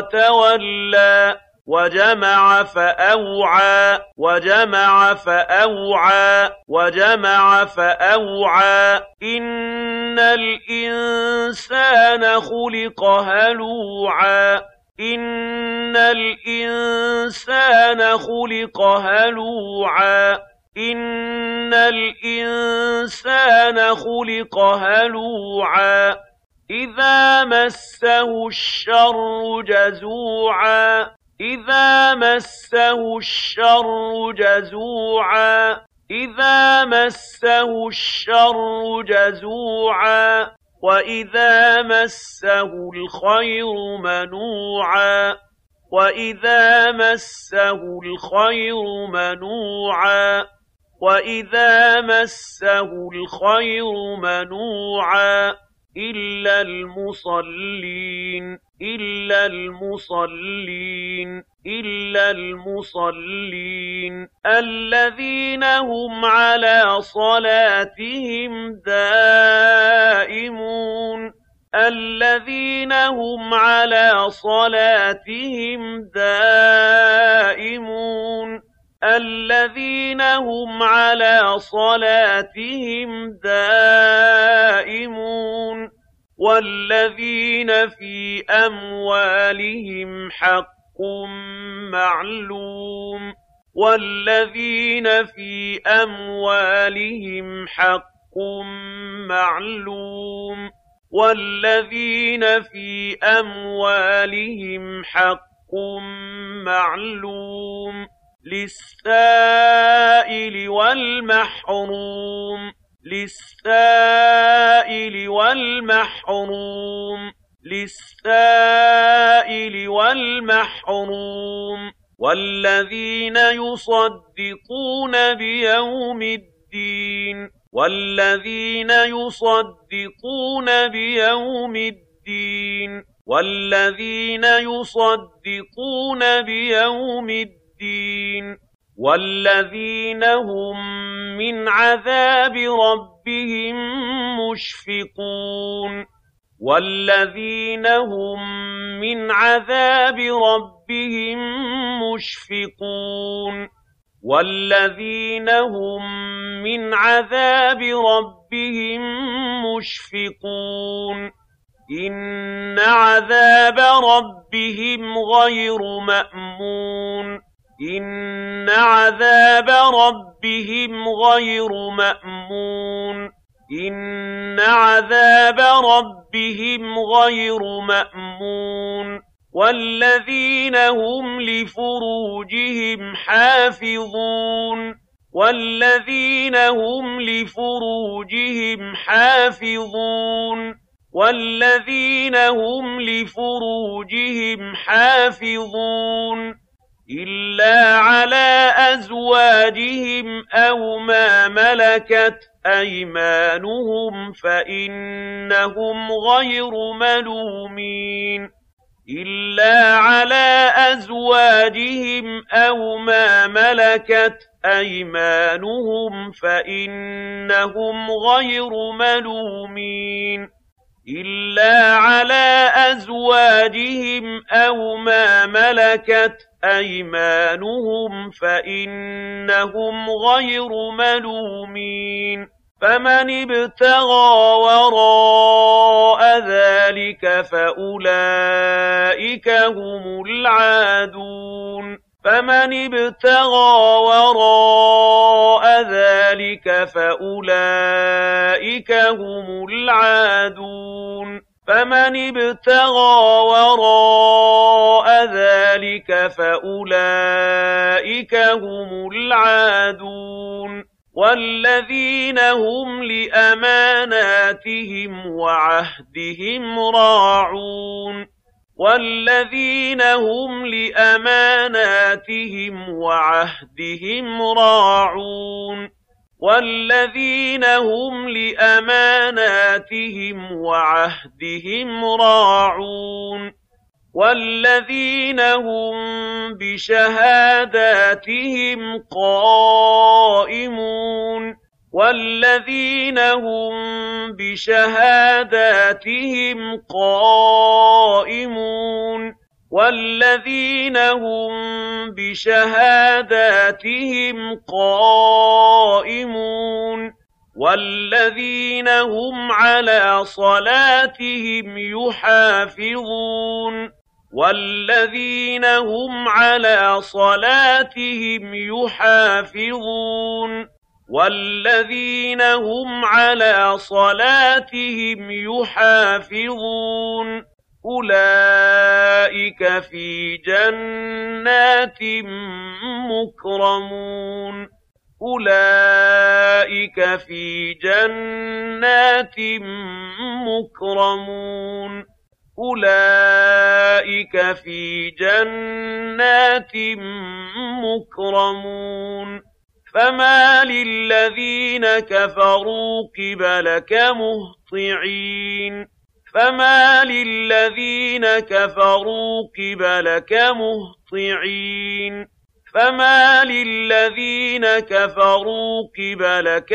وتولى وجمع فأوعى وجمع فأوعى وجمع فأوعى إن الإنسان خلق هلوعا إن الإنسان خلق هلوعا إن الإنسان خلق هلوعا إذا مسه الشر جزوعا إذا مسه الشر جزوعا إذا مسه الشر جزوعا وإذا مسه الخير منوعا وإذا مسه الخير منوعا وإذا مسه الخير منوعا إلا المصلين إلا المصلين إلا المصلين الذين هم على صلاتهم دائمون الذين هم على صلاتهم دائمون الذين هم على صلاتهم دائمون والذين في أموالهم حق معلوم والذين في أموالهم حق معلوم والذين في أموالهم حق معلوم للسائل والمحروم للسائل والمحروم للسائل والمحروم والذين يصدقون بيوم الدين والذين يصدقون بيوم الدين والذين يصدقون بيوم الدين والذين هم من عذاب ربهم مشفقون والذين هم من عذاب ربهم مشفقون والذين هم من عذاب ربهم مشفقون إن عذاب ربهم غير مأمون إن عذاب ربهم غير مأمون إن عذاب ربهم غير مأمون والذين هم لفروجهم حافظون والذين هم لفروجهم حافظون والذين هم لفروجهم حافظون إلا على أزواجهم أو ما ملكت أيمانهم فإنهم غير ملومين إلا على أزواجهم أو ما ملكت أيمانهم فإنهم غير ملومين إلا على أزواجهم أو ما ملكت أيمانهم فإنهم غير ملومين فمن ابتغى وراء ذلك فأولئك هم العادون فمن ابتغى وراء ذلك فأولئك هم العادون فمن ابتغى وراء ذلك فأولئك هم العادون والذين هم لأماناتهم وعهدهم راعون والذين هم لأماناتهم وعهدهم راعون والذين هم لأماناتهم وعهدهم راعون والذين هم بشهاداتهم قائمون والذين هم بشهاداتهم قائمون والذين هم بشهاداتهم قائمون والذين هم على صلاتهم يحافظون والذين هم على صلاتهم يحافظون والذين هم على صلاتهم يحافظون أولئك في جنات مكرمون أولئك في جنات مكرمون أولئك في جنات مكرمون فما للذين كفروا قبلك مهطعين فما للذين كفروا قبلك مهطعين فما للذين كفروا قبلك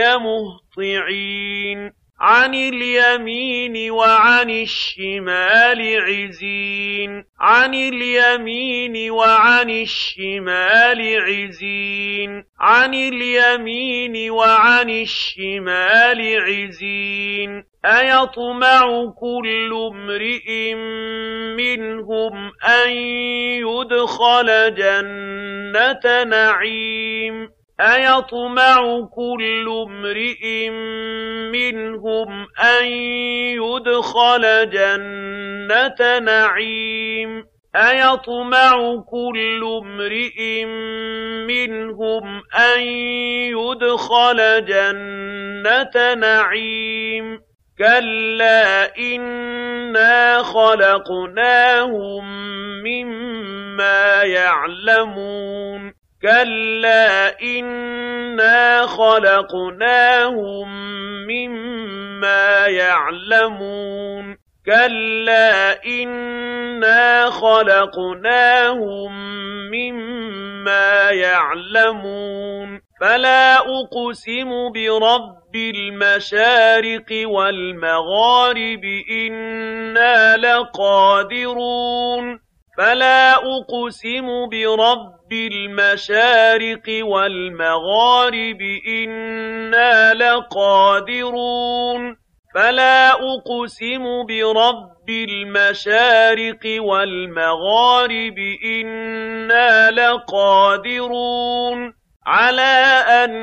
مهطعين عن اليمين وعن الشمال عزين عن اليمين وعن الشمال عزين عن اليمين وعن الشمال عزين أيطمع كل امرئ منهم أن يدخل جنة نعيم أيطمع كل امرئ منهم أن يدخل جنة نعيم أيطمع كل امرئ منهم أن يدخل جنة نعيم كلا إنا خلقناهم مما يعلمون كلا إنا خلقناهم مما يعلمون كلا إنا خلقناهم مما يعلمون فلا أقسم برب المشارق والمغارب إنا لقادرون فلا أقسم برب المشارق والمغارب إنا لقادرون فلا أقسم برب المشارق والمغارب إنا لقادرون على أن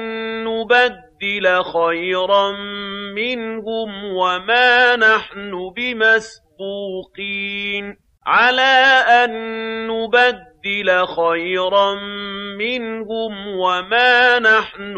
نبدل خيرا منهم وما نحن بمسبوقين على أن نبدل خيرا منهم وما نحن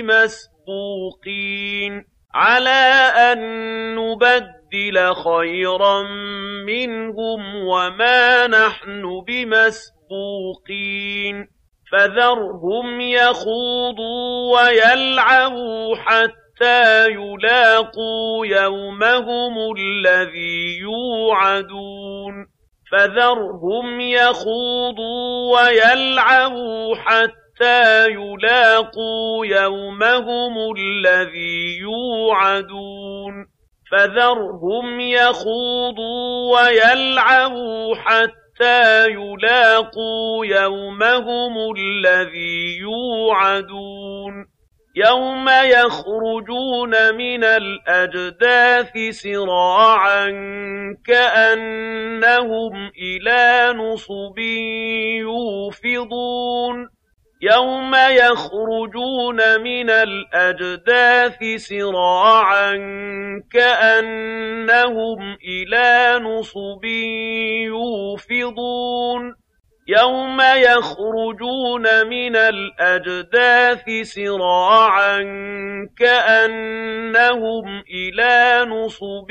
بمسبوقين على أن نبدل خيرا منهم وما نحن بمسبوقين فذرهم يخوضوا ويلعبوا حتى يلاقوا يومهم الذي يوعدون فذرهم يخوضوا ويلعبوا حتى يلاقوا يومهم الذي يوعدون فذرهم يخوضوا ويلعبوا حتى يلاقوا يومهم الذي يوعدون يوم يخرجون من الأجداث سراعا كأنهم إلى نصب يوفضون يوم يخرجون من الأجداث سراعا كأنهم إلى نصب يوفضون يوم يخرجون من الأجداث سراعا كأنهم إلى نصب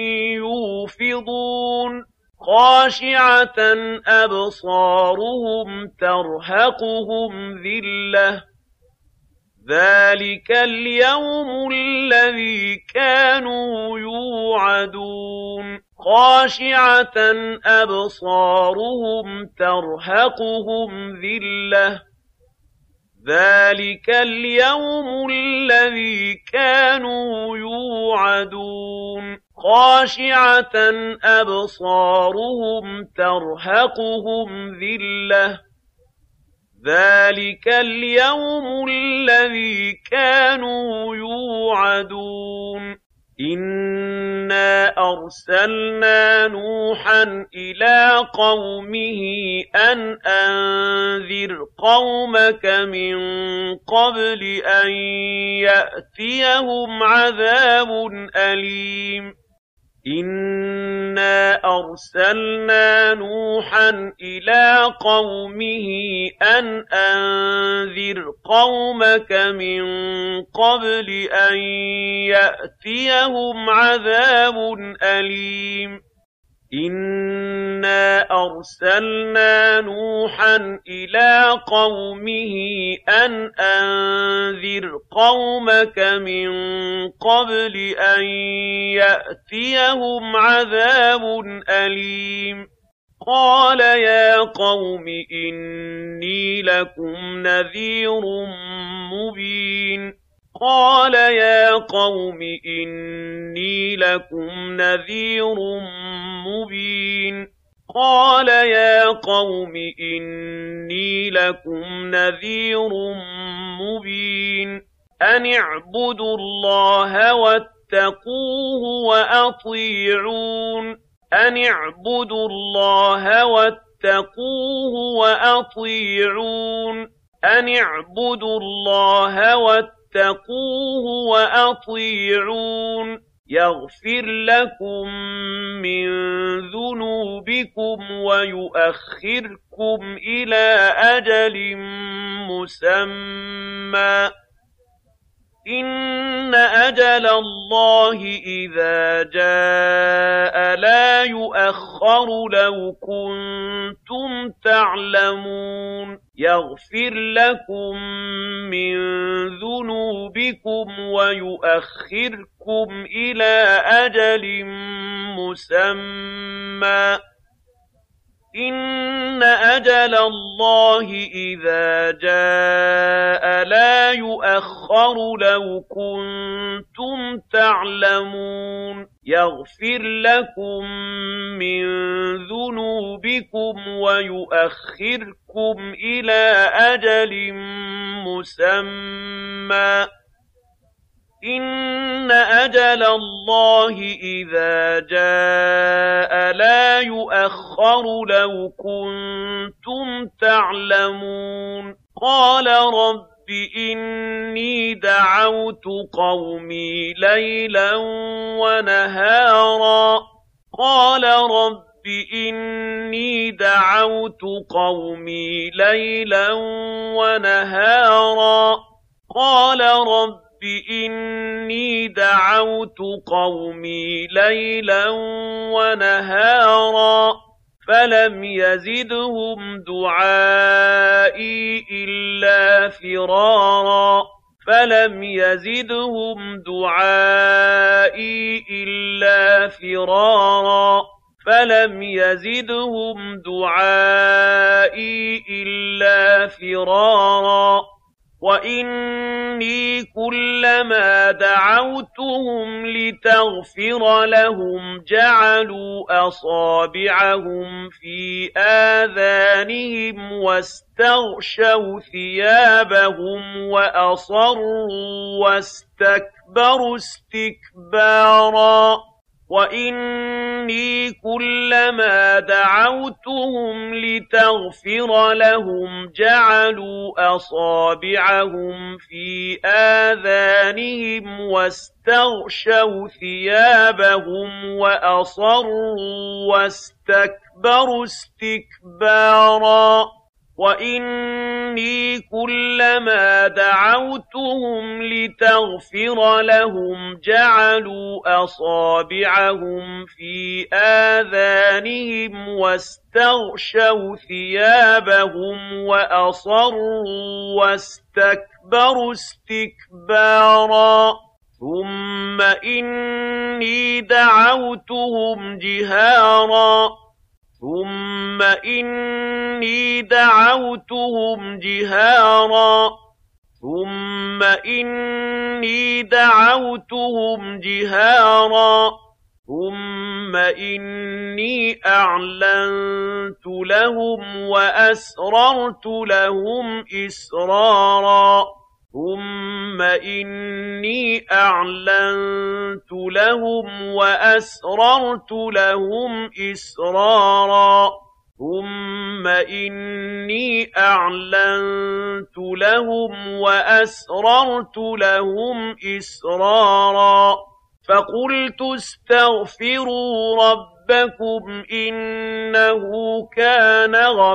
يوفضون خاشعة أبصارهم ترهقهم ذلة ذلك اليوم الذي كانوا يوعدون خاشعة أبصارهم ترهقهم ذلة ذلك اليوم الذي كانوا يوعدون خاشعة أبصارهم ترهقهم ذلة ذلك اليوم الذي كانوا يوعدون إنا أرسلنا نوحا إلى قومه أن أنذر قومك من قبل أن يأتيهم عذاب أليم إنا أرسلنا نوحا إلى قومه أن أنذر قومك من قبل أن يأتيهم عذاب أليم إنا أرسلنا نوحا إلى قومه أن أنذر قومك من قبل أن يأتيهم عذاب أليم قال يا قوم إني لكم نذير مبين قال يا قوم إني لكم نذير مبين قال يا قوم إني لكم نذير مبين أن اعبدوا الله واتقوه وأطيعون أن اعبدوا الله واتقوه وأطيعون أن اعبدوا الله واتقوه وأطيعون يغفر لكم من ذنوبكم ويؤخركم إلى أجل مسمى إن أجل الله إذا جاء لا يؤخر لو كنتم تعلمون يغفر لكم من ذنوبكم ويؤخركم إلى أجل مسمى إن أجل الله إذا جاء لا يؤخر لو كنتم تعلمون يغفر لكم من ذنوبكم ويؤخركم إلى أجل مسمى إن أجل الله إذا جاء لا يؤخر لو كنتم تعلمون قال رب إني دعوت قومي ليلا ونهارا قال رب إني دعوت قومي ليلا ونهارا قال رب إني دعوت قومي ليلا ونهارا فلم يزدهم دعائي إلا فرارا فلم يزدهم دعائي إلا فرارا فلم يزدهم دعائي إلا فرارا وإني كلما دعوتهم لتغفر لهم جعلوا أصابعهم في آذانهم واستغشوا ثيابهم وأصروا واستكبروا استكبارا وإني كلما دعوتهم لتغفر لهم جعلوا أصابعهم في آذانهم واستغشوا ثيابهم وأصروا واستكبروا استكبارا وإني كلما دعوتهم لتغفر لهم جعلوا أصابعهم في آذانهم واستغشوا ثيابهم وأصروا واستكبروا استكبارا ثم إني دعوتهم جهارا ثم إني دعوتهم جهارا ثم إني دعوتهم جهارا ثم إني أعلنت لهم وأسررت لهم إسرارا ثم إني أعلنت لهم وأسررت لهم إسرارا ثم إني أعلنت لهم وأسررت لهم إسرارا فقلت استغفروا ربكم إنه كان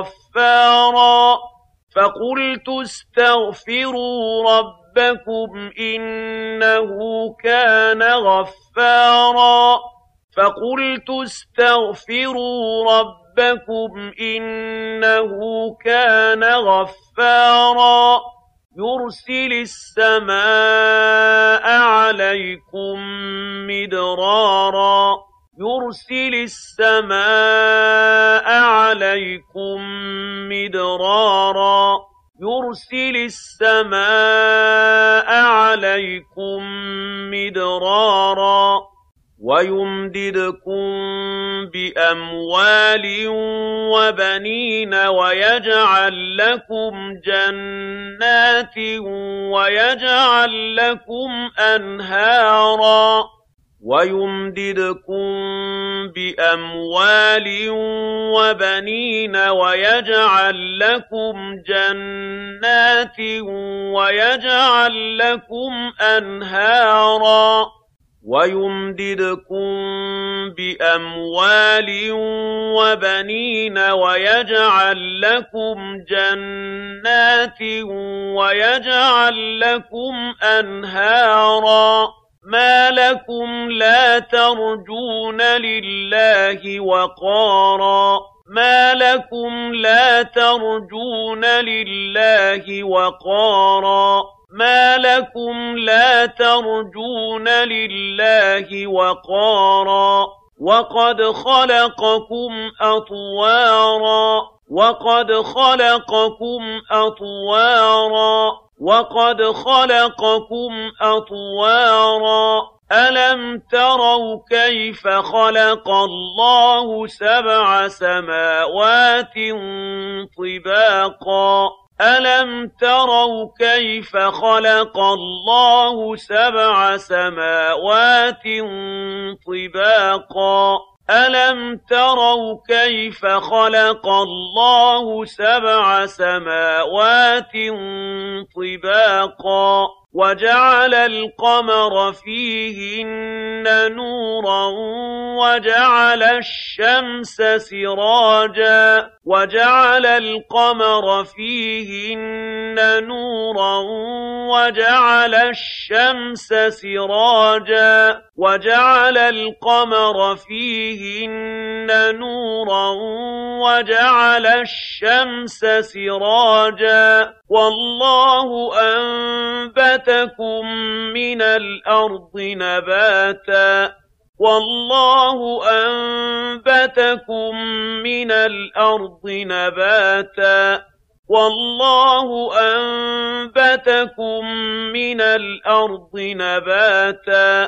غفارا فقلت استغفروا ربكم إنه كان غفارا فقلت استغفروا ربكم إنه كان غفارا يرسل السماء عليكم مدرارا يرسل السماء عليكم مدرارا يرسل السماء عليكم مدرارا ويمددكم بأموال وبنين ويجعل لكم جنات ويجعل لكم أنهارا ويمددكم بأموال وبنين ويجعل لكم جنات ويجعل لكم أنهارا ويمددكم بأموال وبنين ويجعل لكم جنات ويجعل لكم أنهارا ما لكم لا ترجون لله وقارا ما لكم لا ترجون لله وقارا ما لكم لا ترجون لله وقارا وقد خلقكم أطوارا وقد خلقكم أطوارا وقد خلقكم أطوارا ألم تروا كيف خلق الله سبع سماوات طباقا ألم تروا كيف خلق الله سبع سماوات طباقا ألم تروا كيف خلق الله سبع سماوات طباقا وجعل القمر فيهن نورا وجعل الشمس سراجا وجعل القمر فيهن نورا وجعل الشمس سراجا وجعل القمر فيهن نورا وجعل الشمس سراجا والله أنبتكم من الأرض نباتا والله أنبتكم من الأرض نباتا والله أنبتكم من الأرض نباتا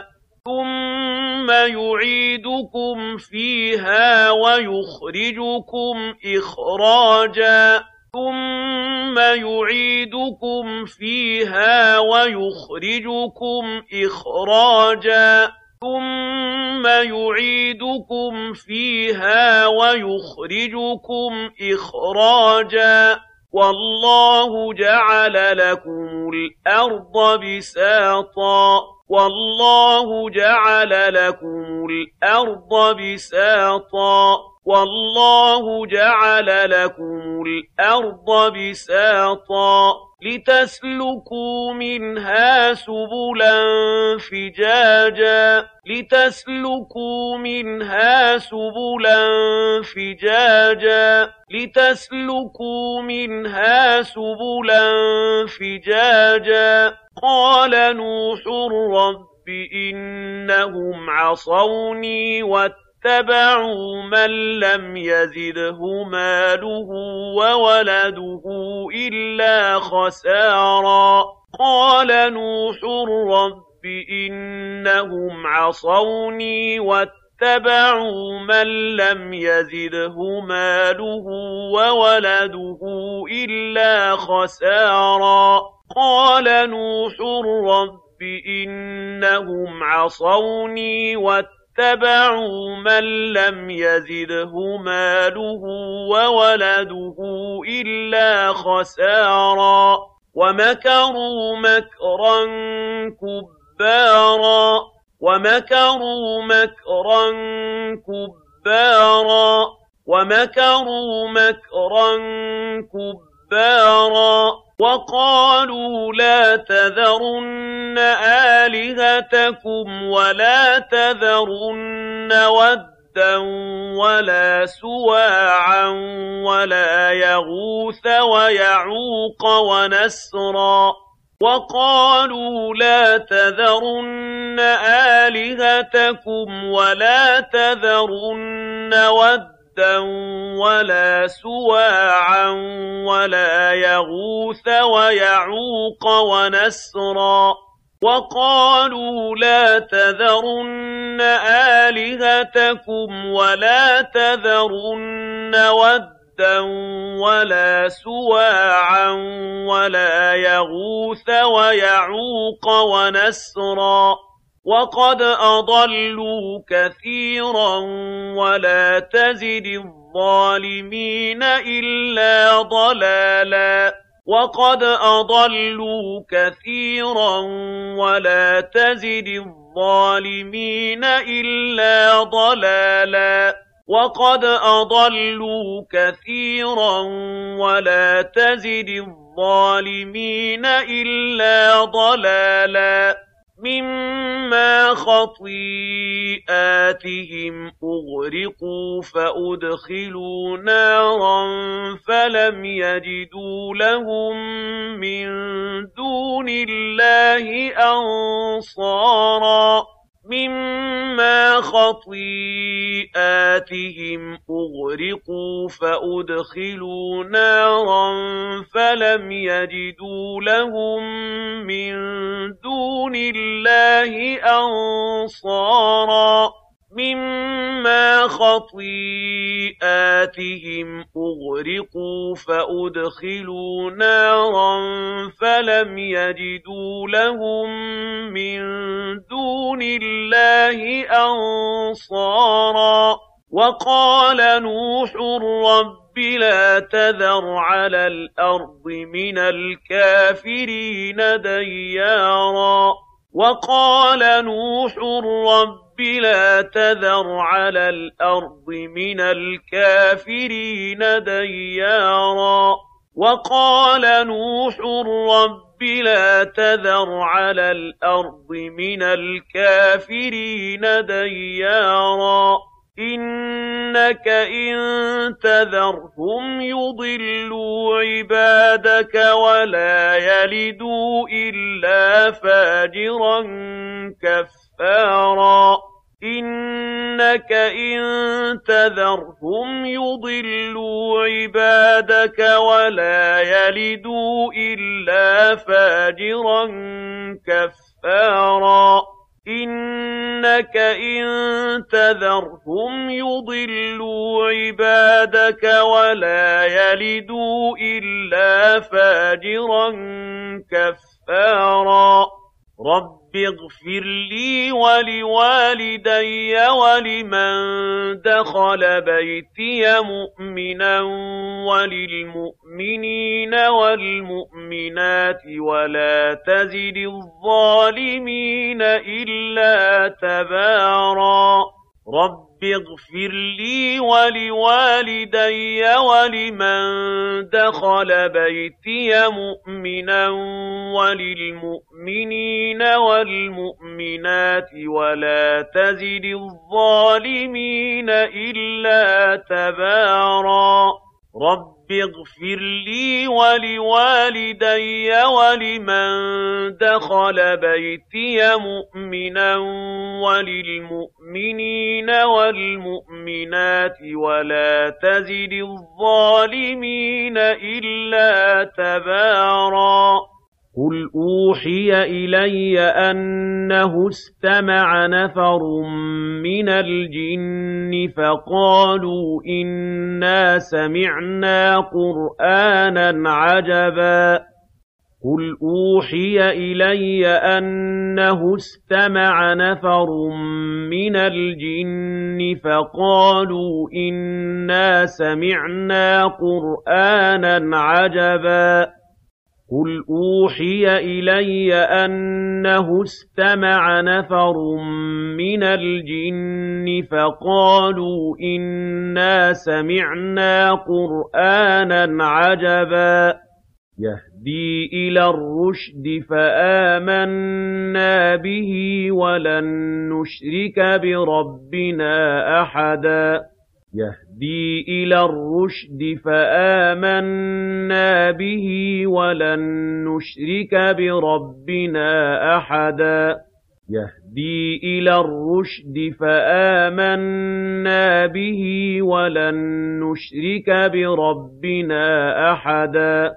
ثم يعيدكم فيها ويخرجكم إخراجا ثم يعيدكم فيها ويخرجكم إخراجا ثم يعيدكم فيها ويخرجكم إخراجا والله جعل لكم الأرض بساطا والله جعل لكم الأرض بساطا والله جعل لكم الأرض بساطا لتسلكوا منها سبلا فجاجا لتسلكوا منها سبلا فجاجا لتسلكوا منها سبلا فجاجا قال نوح رب إنهم عصوني واتبعوا من لم يزده ماله وولده إلا خسارا قال نوح رب إنهم عصوني واتبعوا من لم يزده ماله وولده إلا خسارا قال نوح رب إنهم عصوني واتبعوا من لم يزده ماله وولده إلا خسارا ومكروا مكرا كبارا ومكروا مكرا كبارا ومكروا مكرا كبارا وقالوا لا تذرن آلهتكم ولا تذرن ودا ولا سواعا ولا يغوث ويعوق ونسرا وقالوا لا تذرن آلهتكم ولا تذرن ودا ولا سواعا ولا يغوث ويعوق ونسرا وقالوا لا تذرن آلهتكم ولا تذرن ودا ولا سواعا ولا يغوث ويعوق ونسرا وقد أضلوا كثيرا ولا تزد الظالمين إلا ضلالا وقد أضلوا كثيرا ولا تزد الظالمين إلا ضلالا وقد أضلوا كثيرا ولا تزد الظالمين إلا ضلالا مما خطيئاتهم أغرقوا فأدخلوا نارا فلم يجدوا لهم من دون الله أنصارا مما خطيئاتهم أغرقوا فأدخلوا نارا فلم يجدوا لهم من دون الله أنصارا مما خطيئاتهم أغرقوا فأدخلوا نارا فلم يجدوا لهم من دون الله أنصارا وقال نوح رب لا تذر على الأرض من الكافرين ديارا وقال نوح رب رب لا تذر على الأرض من الكافرين ديارا وقال نوح رب لا تذر على الأرض من الكافرين ديارا إنك إن تذرهم يضلوا عبادك ولا يلدوا إلا فاجرا كفارا إنك إن تذرهم يضلوا عبادك ولا يلدوا إلا فاجرا كفارا إنك إن تذرهم يضلوا عبادك ولا يلدوا إلا فاجرا كفارا رب اغفر لي ولوالدي ولمن دخل بيتي مؤمنا وللمؤمنين والمؤمنات ولا تزد الظالمين إلا تبارا رب اغفر لي ولوالدي ولمن دخل بيتي مؤمنا وللمؤمنين والمؤمنات ولا تزد الظالمين إلا تبارا رب اغفر لي ولوالدي ولمن دخل بيتي مؤمنا وللمؤمنين والمؤمنات ولا تزد الظالمين إلا تبارا قل أوحي إلي أنه استمع نفر من الجن فقالوا إنا سمعنا قرآنا عجبا قل أوحي إلي أنه استمع نفر من الجن فقالوا إنا سمعنا قرآنا عجبا قل أوحي إلي أنه استمع نفر من الجن فقالوا إنا سمعنا قرآنا عجبا يهدي إلى الرشد فآمنا به ولن نشرك بربنا أحدا يهدي إلى الرشد فآمنا به ولن نشرك بربنا أحدا يهدي إلى الرشد فآمنا به ولن نشرك بربنا أحدا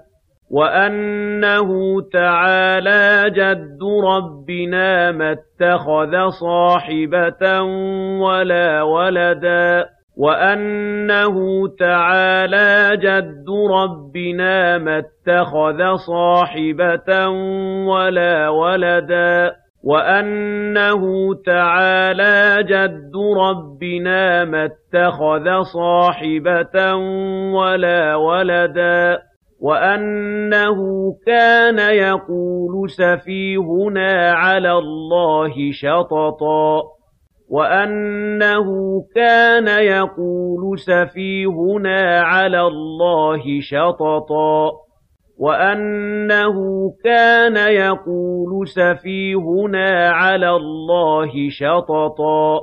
وأنه تعالى جد ربنا ما اتخذ صاحبة ولا ولدا وأنه تعالى جد ربنا ما اتخذ صاحبة ولا ولدا وأنه تعالى جد ربنا ما اتخذ صاحبة ولا ولدا وأنه كان يقول سفيهنا على الله شططا وأنه كان يقول سفيهنا على الله شططا وأنه كان يقول سفيهنا على الله شططا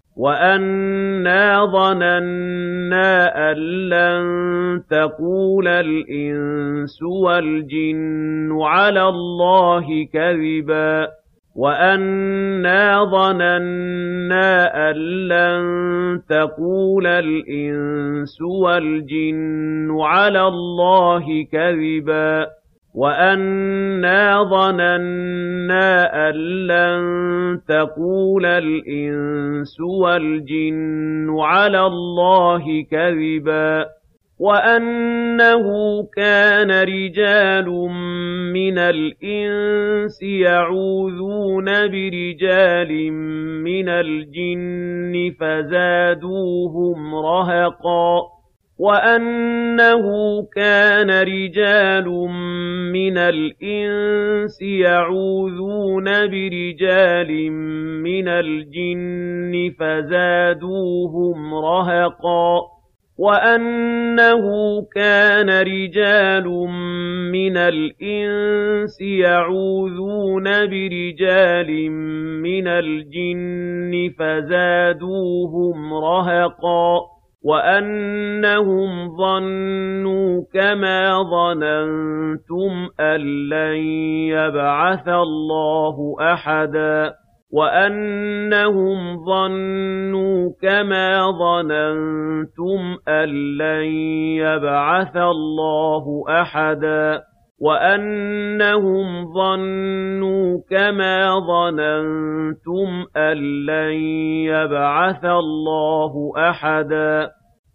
وأنا ظننا أن لن تقول الإنس والجن على الله كذبا وأنا ظننا أن لن تقول الإنس والجن على الله كذبا وأنا ظننا أن لن تقول الإنس والجن على الله كذبا وأنه كان رجال من الإنس يعوذون برجال من الجن فزادوهم رهقا وَأَنَّهُ كَانَ رِجَالٌ مِّنَ الْإِنسِ يَعُوذُونَ بِرِجَالٍ مِّنَ الْجِنِّ فَزَادُوهُمْ رَهَقًا وَأَنَّهُ كَانَ رِجَالٌ مِّنَ الْإِنسِ يَعُوذُونَ بِرِجَالٍ مِّنَ الْجِنِّ فَزَادُوهُمْ رَهَقًا وَأَنَّهُمْ ظَنُّوا كَمَا ظَنَنتُمْ أَن لَّن يَبْعَثَ اللَّهُ أَحَدًا وَأَنَّهُمْ ظَنُّوا كَمَا ظَنَنتُمْ أَن لَّن يَبْعَثَ اللَّهُ أَحَدًا وَأَنَّهُمْ ظَنُّوا كَمَا ظَنَنتُمْ أَن لَّن يَبْعَثَ اللَّهُ أَحَدًا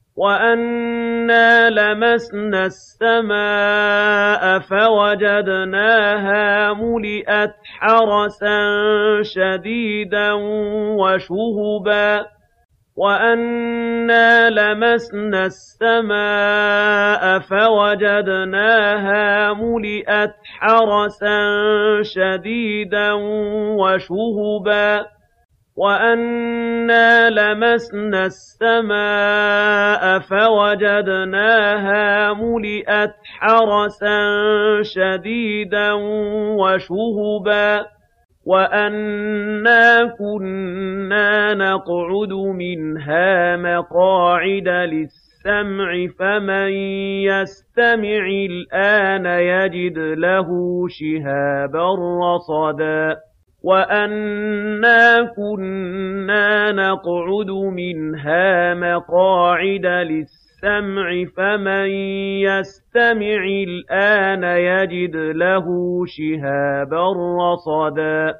وَأَنَّا لَمَسْنَا السَّمَاءَ فَوَجَدْنَاهَا مُلِئَتْ حَرَسًا شَدِيدًا وَشُهُبًا وَأَنَّا لَمَسْنَا السَّمَاءَ فَوَجَدْنَاهَا مُلِئَتْ حَرَسًا شَدِيدًا وَشُهُبًا وَأَنَّا لَمَسْنَا السَّمَاءَ فَوَجَدْنَاهَا مُلِئَتْ حَرَسًا شَدِيدًا وَشُهُبًا وَأَنَّا كُنَّا نَقْعُدُ مِنْهَا مَقَاعِدَ لِلسَّمْعِ فَمَن يَسْتَمِعِ الْآنَ يَجِدْ لَهُ شِهَابًا رَّصَدًا وَأَنَّا كُنَّا نَقْعُدُ مِنْهَا مَقَاعِدَ لِلسَّمْعِ فَمَن يَسْتَمِعِ الْآنَ يَجِدْ لَهُ شِهَابًا رَّصَدًا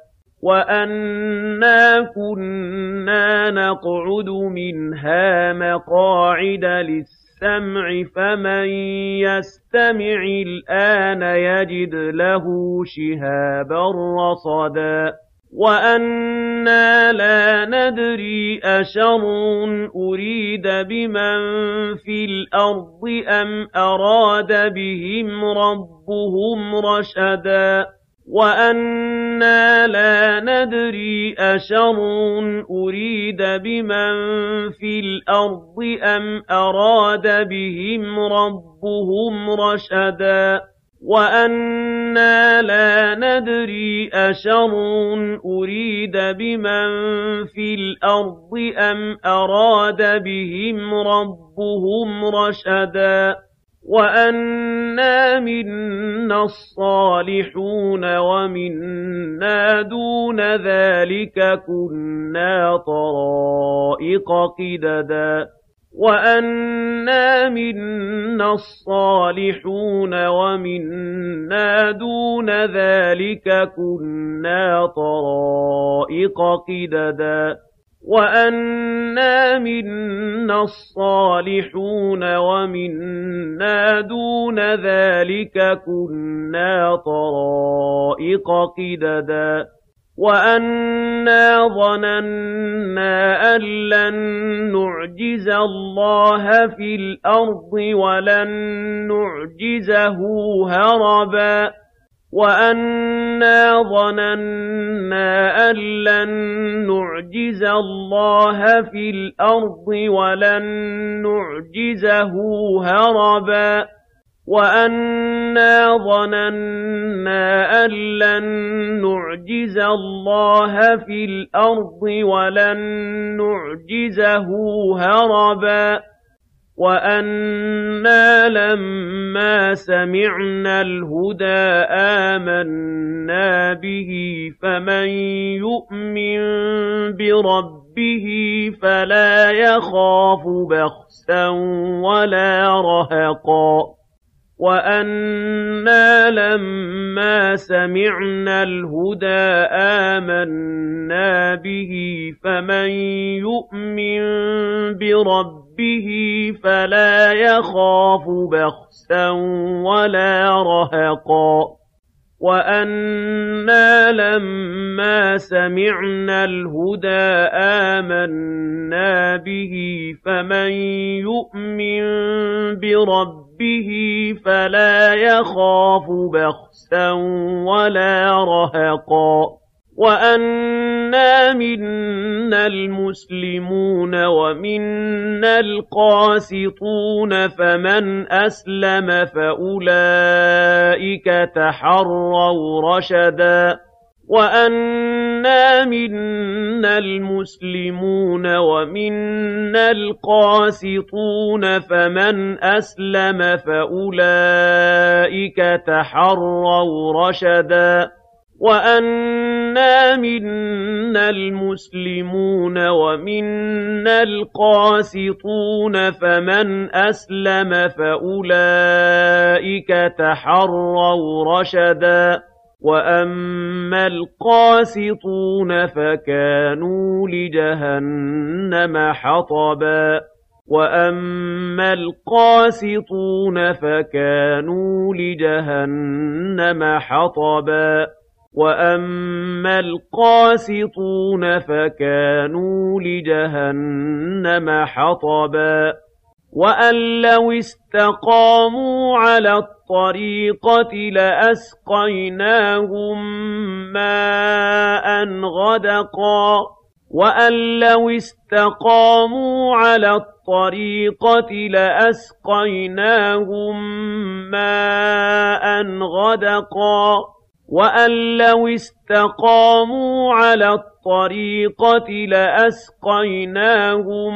وَأَنَّا كُنَّا نَقْعُدُ مِنْهَا مَقَاعِدَ لِلسَّمْعِ فَمَن يَسْتَمِعِ الْآنَ يَجِدْ لَهُ شِهَابًا رَّصَدًا وَأَنَّا لَا نَدْرِي أَشَرٌّ أُرِيدَ بِمَن فِي الْأَرْضِ أَمْ أَرَادَ بِهِمْ رَبُّهُمْ رَشَدًا وَأَنَّا لَا نَدْرِي أَشَرٌّ أُرِيدَ بِمَن فِي الْأَرْضِ أَمْ أَرَادَ بِهِمْ رَبُّهُمْ رَشَدًا وَأَنَّا لَا نَدْرِي أَشَرٌّ أُرِيدَ بِمَن فِي الْأَرْضِ أَمْ أَرَادَ بِهِمْ رَبُّهُمْ رَشَدًا وَأَنَّا مِنَّا الصَّالِحُونَ وَمِنَّا دُونَ ذَٰلِكَ كُنَّا طَرَائِقَ قِدَدًا وَأَنَّا مِنَّا الصَّالِحُونَ وَمِنَّا دُونَ ذَٰلِكَ كُنَّا طَرَائِقَ قِدَدًا وَأَنَّا مِنَّا الصَّالِحُونَ وَمِنَّا دُونَ ذَٰلِكَ كُنَّا طَرَائِقَ قِدَدًا وَأَنَّا ظَنَنَّا أَن لَّن نُّعْجِزَ اللَّهَ فِي الْأَرْضِ وَلَن نُّعْجِزَهُ هَرَبًا وَأَنَّا ظَنَنَّا أَن لَّن نُّعْجِزَ اللَّهَ فِي الْأَرْضِ وَلَن نُّعْجِزَهُ هَرَبًا وَأَنَّا ظَنَنَّا أَن لَّن نُّعْجِزَ اللَّهَ فِي الْأَرْضِ وَلَن نُّعْجِزَهُ هَرَبًا وَأَنَّا لَمَّا سَمِعْنَا الْهُدَىٰ آمَنَّا بِهِ فَمَن يُؤْمِن بِرَبِّهِ فَلَا يَخَافُ بَخْسًا وَلَا رَهَقًا وَأَنَّا لَمَّا سَمِعْنَا الْهُدَىٰ آمَنَّا بِهِ فَمَن يُؤْمِن بِرَبِّهِ فَلَا يَخَافُ بَخْسًا وَلَا رَهَقًا وَأَنَّا لَمَّا سَمِعْنَا الْهُدَىٰ آمَنَّا بِهِ فَمَن يُؤْمِن بِرَبِّهِ فَلَا يَخَافُ بَخْسًا وَلَا رَهَقًا وَأَنَّا مِنَّا الْمُسْلِمُونَ وَمِنَّا الْقَاسِطُونَ فَمَنْ أَسْلَمَ فَأُولَٰئِكَ تَحَرَّوْا رَشَدًا وَأَنَّا مِنَّا الْمُسْلِمُونَ وَمِنَّا الْقَاسِطُونَ فَمَنْ أَسْلَمَ فَأُولَٰئِكَ تَحَرَّوْا رَشَدًا وَأَنَّا مِنَّا الْمُسْلِمُونَ وَمِنَّا الْقَاسِطُونَ فَمَنْ أَسْلَمَ فَأُولَٰئِكَ تَحَرَّوْا رَشَدًا وَأَمَّا الْقَاسِطُونَ فَكَانُوا لِجَهَنَّمَ حَطَبًا وَأَمَّا الْقَاسِطُونَ فَكَانُوا لِجَهَنَّمَ حَطَبًا وَأَمَّا الْقَاسِطُونَ فَكَانُوا لِجَهَنَّمَ حَطَبًا وَأَن لَّوِ اسْتَقَامُوا عَلَى الطَّرِيقَةِ لَأَسْقَيْنَاهُم مَّاءً غَدَقًا وَأَن لَّوِ اسْتَقَامُوا عَلَى الطَّرِيقَةِ لَأَسْقَيْنَاهُم مَّاءً غَدَقًا وَأَن لَّوِ اسْتَقَامُوا عَلَى الطَّرِيقَةِ لَأَسْقَيْنَاهُم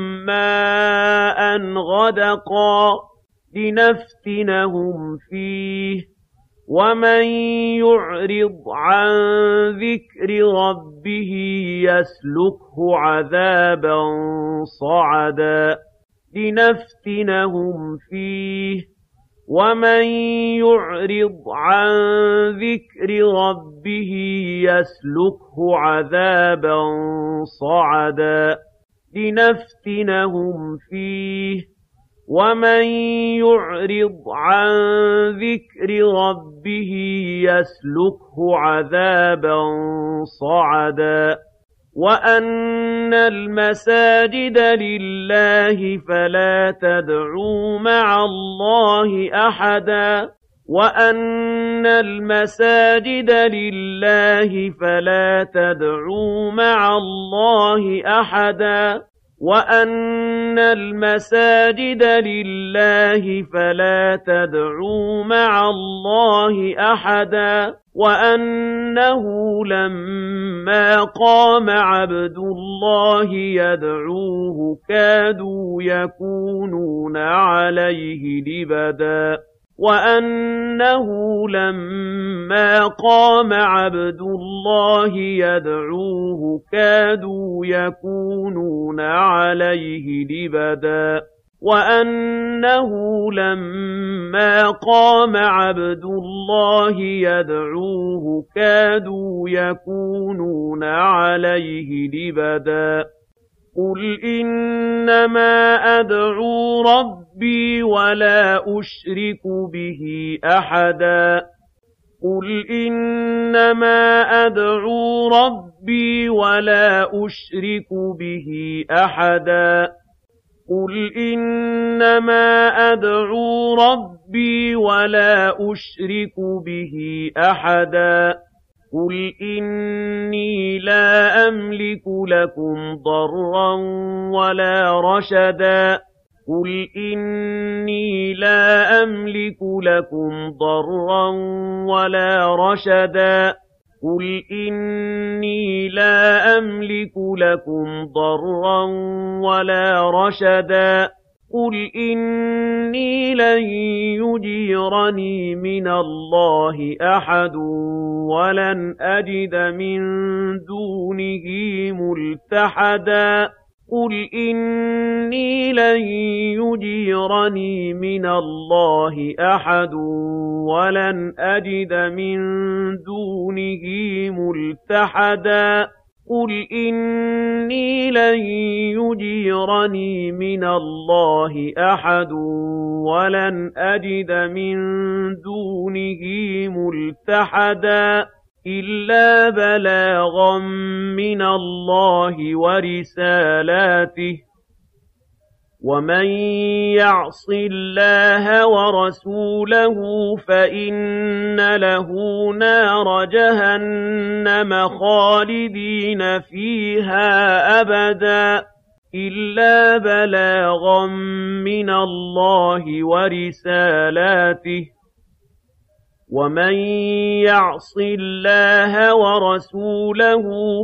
مَّاءً غَدَقًا لِّنَفْتِنَهُمْ فِيهِ ۚ وَمَن يُعْرِضْ عَن ذِكْرِ رَبِّهِ يَسْلُكْهُ عَذَابًا صَعَدًا لِّنَفْتِنَهُمْ فِيهِ ۚ وَمَن يُعْرِضْ عَن ذِكْرِ رَبِّهِ يَسْلُكْهُ عَذَابًا صَعَدًا لِّنَفْتِنَهُمْ فِيهِ ۚ وَمَن يُعْرِضْ عَن ذِكْرِ رَبِّهِ يَسْلُكْهُ عَذَابًا صَعَدًا وَأَنَّ الْمَسَاجِدَ لِلَّهِ فَلَا تَدْعُوا مَعَ اللَّهِ أَحَدًا وَأَنَّ الْمَسَاجِدَ لِلَّهِ فَلَا تَدْعُوا مَعَ اللَّهِ أَحَدًا وَأَنَّ الْمَسَاجِدَ لِلَّهِ فَلَا تَدْعُوا مَعَ اللَّهِ أَحَدًا وَأَنَّهُ لَمَّا قَامَ عَبْدُ اللَّهِ يَدْعُوهُ كَادُوا يَكُونُونَ عَلَيْهِ لِبَدًا وَأَنَّهُ لَمَّا قَامَ عَبْدُ اللَّهِ يَدْعُوهُ كَادُوا يَكُونُونَ عَلَيْهِ لِبَدًا وَأَنَّهُ لَمَّا قَامَ عَبْدُ اللَّهِ يَدْعُوهُ كَادُوا يَكُونُونَ عَلَيْهِ لِبَدًا قُلْ إِنَّمَا أَدْعُو رَبِّي وَلَا أُشْرِكُ بِهِ أَحَدًا قُلْ إِنَّمَا أَدْعُو رَبِّي وَلَا أُشْرِكُ بِهِ أَحَدًا قُلْ إِنَّمَا أَدْعُو رَبِّي وَلَا أُشْرِكُ بِهِ أَحَدًا قُلْ إِنِّي لَا أَمْلِكُ لَكُمْ ضَرًّا وَلَا رَشَدًا قُلْ إِنِّي لَا أَمْلِكُ لَكُمْ ضَرًّا وَلَا رَشَدًا قُلْ إِنِّي لَا أَمْلِكُ لَكُمْ ضَرًّا وَلَا رَشَدًا قُلْ إِنِّي لَن يُجِيرَنِي مِنَ اللَّهِ أَحَدٌ وَلَنْ أَجِدَ مِن دُونِهِ مُلْتَحَدًا قُلْ إِنِّي لَن يُجِيرَنِي مِنَ اللَّهِ أَحَدٌ وَلَنْ أَجِدَ مِن دُونِهِ مُلْتَحَدًا قُلْ إِنِّي لن يجيرني من الله أحد ولن أجد من دونه ملتحدا إلا بلاغا من الله ورسالاته ومن يعص الله ورسوله فإن له نار جهنم خالدين فيها أبدا إلا بلاغا من الله ورسالاته ومن يعص الله ورسوله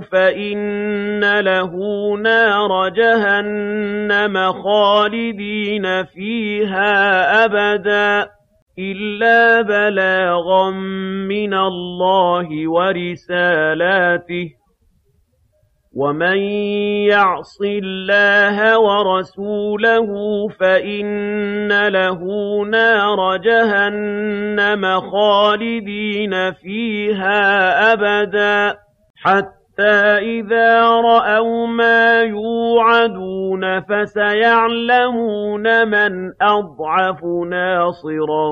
فإن له نار جهنم خالدين فيها أبدا إلا بلاغا من الله ورسالاته ومن يعص الله ورسوله فإن له نار جهنم خالدين فيها أبدا حتى إذا رأوا ما يوعدون فسيعلمون من أضعف ناصرا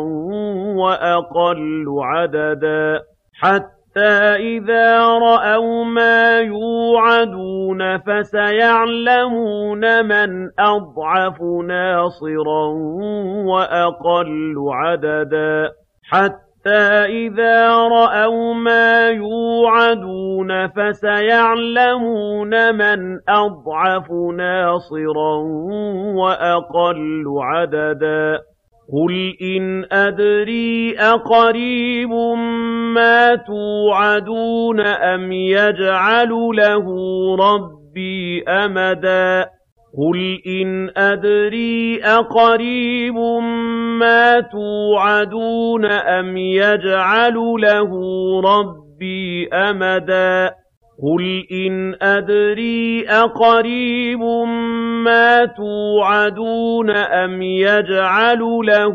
وأقل عددا حتى إذا رأوا ما يوعدون فسيعلمون من أضعف ناصرا وأقل عددا حتى إذا رأوا ما يوعدون فسيعلمون من أضعف ناصرا وأقل عددا قل إن أدري أقريب ما توعدون أم يجعل له ربي أمدا قل إن أدري أقريب ما توعدون أم يجعل له ربي أمدا قل إن أدري أقريب ما توعدون أم يجعل له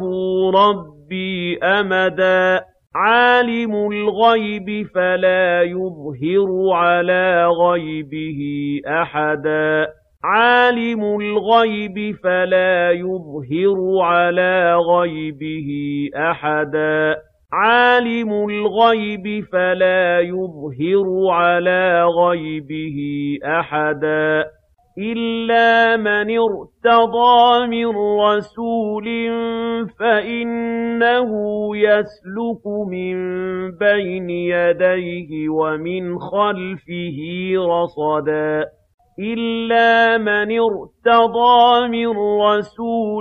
ربي أمدا عالم الغيب فلا يظهر على غيبه أحدا عالم الغيب فلا يظهر على غيبه أحدا عالم الغيب فلا يظهر على غيبه أحدا إلا من ارتضى من رسول فإنه يسلك من بين يديه ومن خلفه رصدا إلا من ارتضى من رسول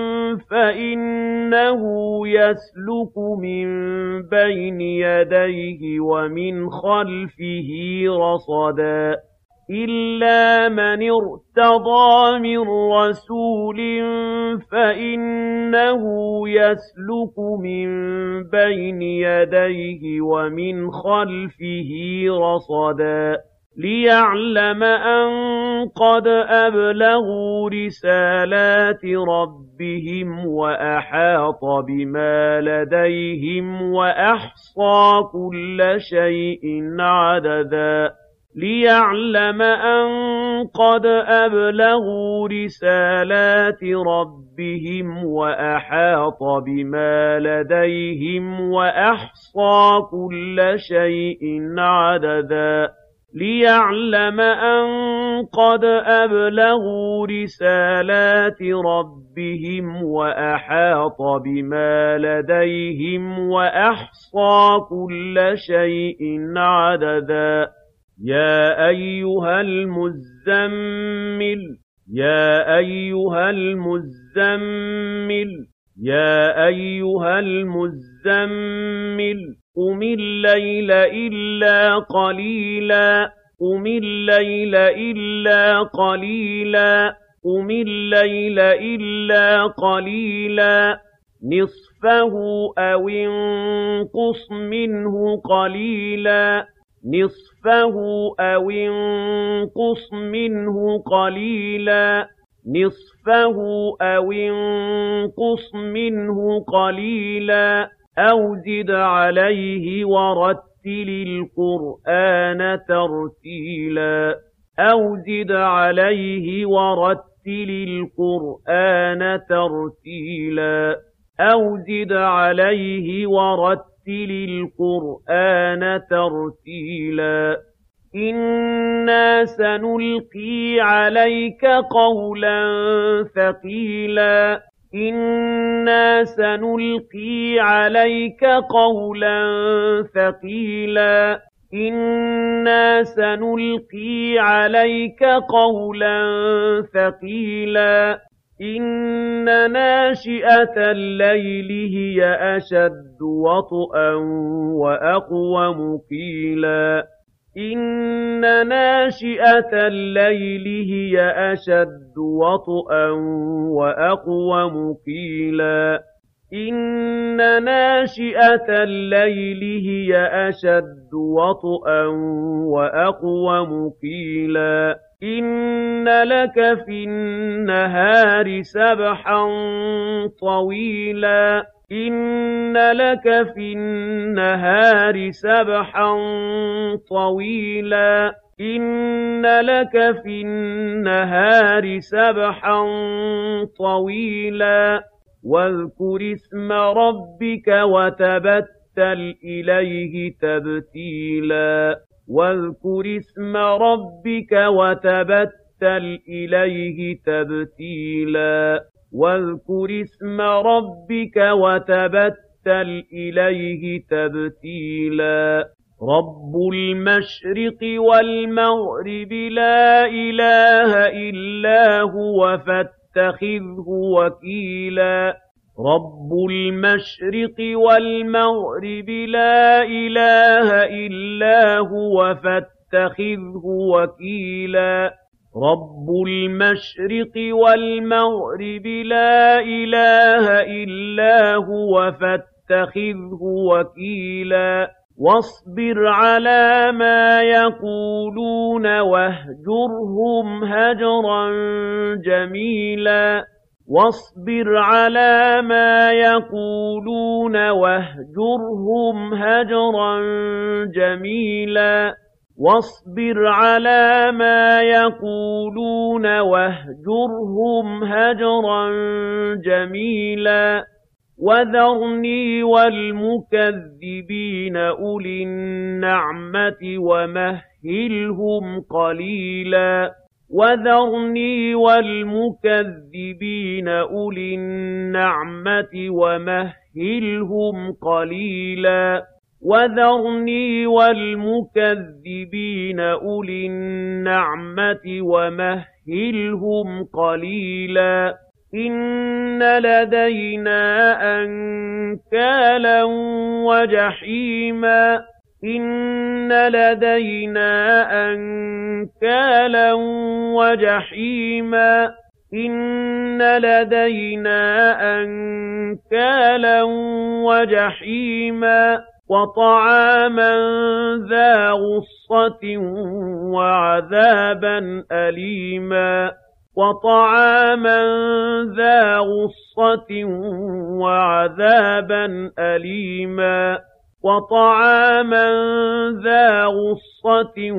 فإنه يسلك من بين يديه ومن خلفه رصدا إلا من ارتضى من رسول فإنه يسلك من بين يديه ومن خلفه رصدا ليعلم أن قد أبلغوا رسالات ربهم وأحاط بما لديهم وأحصى كل شيء عددا ليعلم أن قد أبلغوا رسالات ربهم وأحاط بما لديهم وأحصى كل شيء عددا ليعلم أن قد أبلغوا رسالات ربهم وأحاط بما لديهم وأحصى كل شيء عددا يا أيها المزمل يا أيها المزمل يا أيها المزمل قم الليل إلا قليلا قم الليل إلا قليلا قم الليل إلا قليلا نصفه أو انقص منه قليلا نصفه أو انقص منه قليلا نصفه أو انقص منه قليلا أو زد عليه ورتل القرآن ترتيلا أَوْ زِدْ عَلَيْهِ وَرَتِّلِ الْقُرْآنَ تَرْتِيلًا أَوْ زِدْ عَلَيْهِ وَرَتِّلِ الْقُرْآنَ تَرْتِيلًا إِنَّا سَنُلْقِي عَلَيْكَ قَوْلًا ثَقِيلًا إِنَّا سَنُلْقِي عَلَيْكَ قَوْلًا ثَقِيلًا إِنَّا سَنُلْقِي عَلَيْكَ قَوْلًا ثَقِيلًا إِنَّ نَاشِئَةَ اللَّيْلِ هِيَ أَشَدُّ وَطْئًا وَأَقْوَمُ قِيلًا إِنَّ نَاشِئَةَ اللَّيْلِ هِيَ أَشَدُّ وَطْئًا وَأَقْوَمُ قِيلًا إِنَّ نَاشِئَةَ اللَّيْلِ هِيَ أَشَدُّ وَطْئًا وَأَقْوَمُ قِيلًا إِنَّ لَكَ فِي النَّهَارِ سَبْحًا طَوِيلًا إِنَّ لَكَ فِي النَّهَارِ سَبْحًا طَوِيلًا إِنَّ لَكَ فِي النَّهَارِ سَبْحًا طَوِيلًا واذكر اسم ربك وتبتل إليه تبتيلا واذكر اسم ربك وتبتل إليه تبتيلا واذكر اسم ربك وتبتل إليه تبتيلا رب المشرق والمغرب لا إله إلا هو فاتخذه وكيلا رب المشرق والمغرب لا إله إلا هو فاتخذه وكيلا رب المشرق والمغرب لا إله إلا هو فاتخذه وكيلا واصبر على ما يقولون واهجرهم هجرا جميلا واصبر على ما يقولون واهجرهم هجرا جميلا واصبر على ما يقولون واهجرهم هجرا جميلا وذرني والمكذبين أولي النعمة ومهلهم قليلا وذرني والمكذبين أولي النعمة ومهلهم قليلا وذرني والمكذبين أولي النعمة ومهلهم قليلا إن لدينا أنكالا وجحيما إن لدينا أنكالا وجحيما إن لدينا أنكالا وجحيما وطعاما ذا غصة وعذابا أليما وطعاما ذا غصة وعذابا أليما وطعاما ذا غصة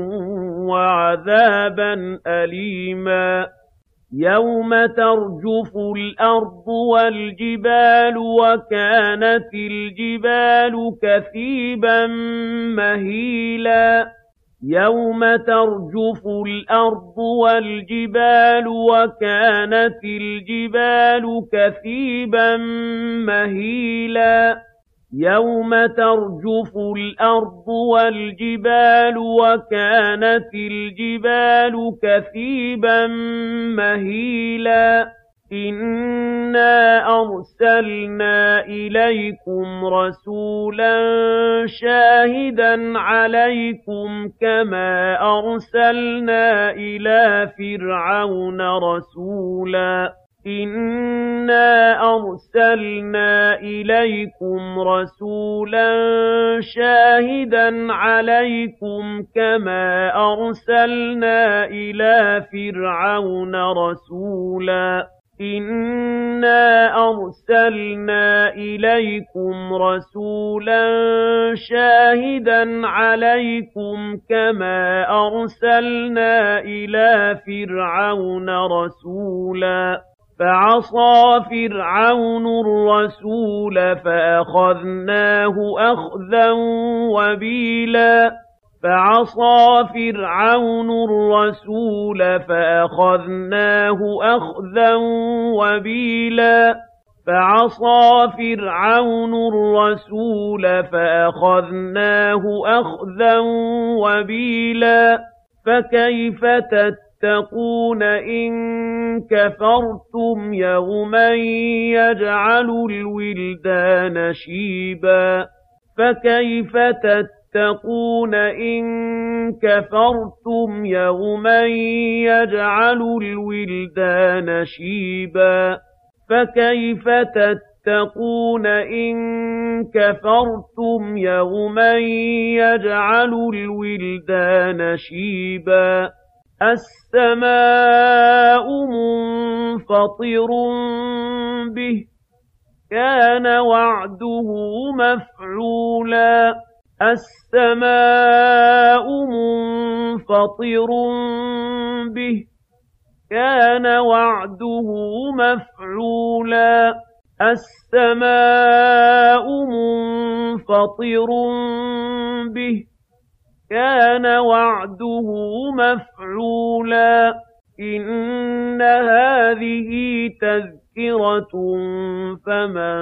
وعذابا أليما يوم ترجف الأرض والجبال وكانت الجبال كثيبا مهيلا يوم ترجف الأرض والجبال وكانت الجبال كثيبا مهيلا يوم ترجف الأرض والجبال وكانت الجبال كثيبا مهيلا إنا أرسلنا إليكم رسولا شاهدا عليكم كما أرسلنا إلى فرعون رسولا إنا أرسلنا إليكم رسولا شاهدا عليكم كما أرسلنا إلى فرعون رسولا إِنَّا أَرْسَلْنَا إِلَيْكُمْ رَسُولًا شَاهِدًا عَلَيْكُمْ كَمَا أَرْسَلْنَا إِلَىٰ فِرْعَوْنَ رَسُولًا فَعَصَىٰ فِرْعَوْنُ الرَّسُولَ فَأَخَذْنَاهُ أَخْذًا وَبِيلًا فَعَصَىٰ فِرْعَوْنُ الرَّسُولَ فَأَخَذْنَاهُ أَخْذًا وَبِيلًا فَعَصَىٰ فِرْعَوْنُ الرَّسُولَ فَأَخَذْنَاهُ أَخْذًا وَبِيلًا فَكَيْفَ تَتَّقُونَ إِن كَفَرْتُمْ يَوْمًا يَجْعَلُ الْوِلْدَانَ شِيبًا فَكَيْفَ تَتَّقُونَ إِن كَفَرْتُمْ يَوْمًا يَجْعَلُ الْوِلْدَانَ شِيبًا فَكَيْفَ تَتَّقُونَ إِن كَفَرْتُمْ يَوْمًا يَجْعَلُ الْوِلْدَانَ شِيبًا السَّمَاءُ مُنفَطِرٌ بِهِ كَانَ وَعْدُهُ مَفْعُولًا السَّمَاءُ مُنفَطِرٌ بِهِ كَانَ وَعْدُهُ مَفْعُولًا السَّمَاءُ مُنفَطِرٌ بِهِ كَانَ وَعْدُهُ مَفْعُولًا إِنَّ هَٰذِهِ تَذْكِرَةٌ فَمَن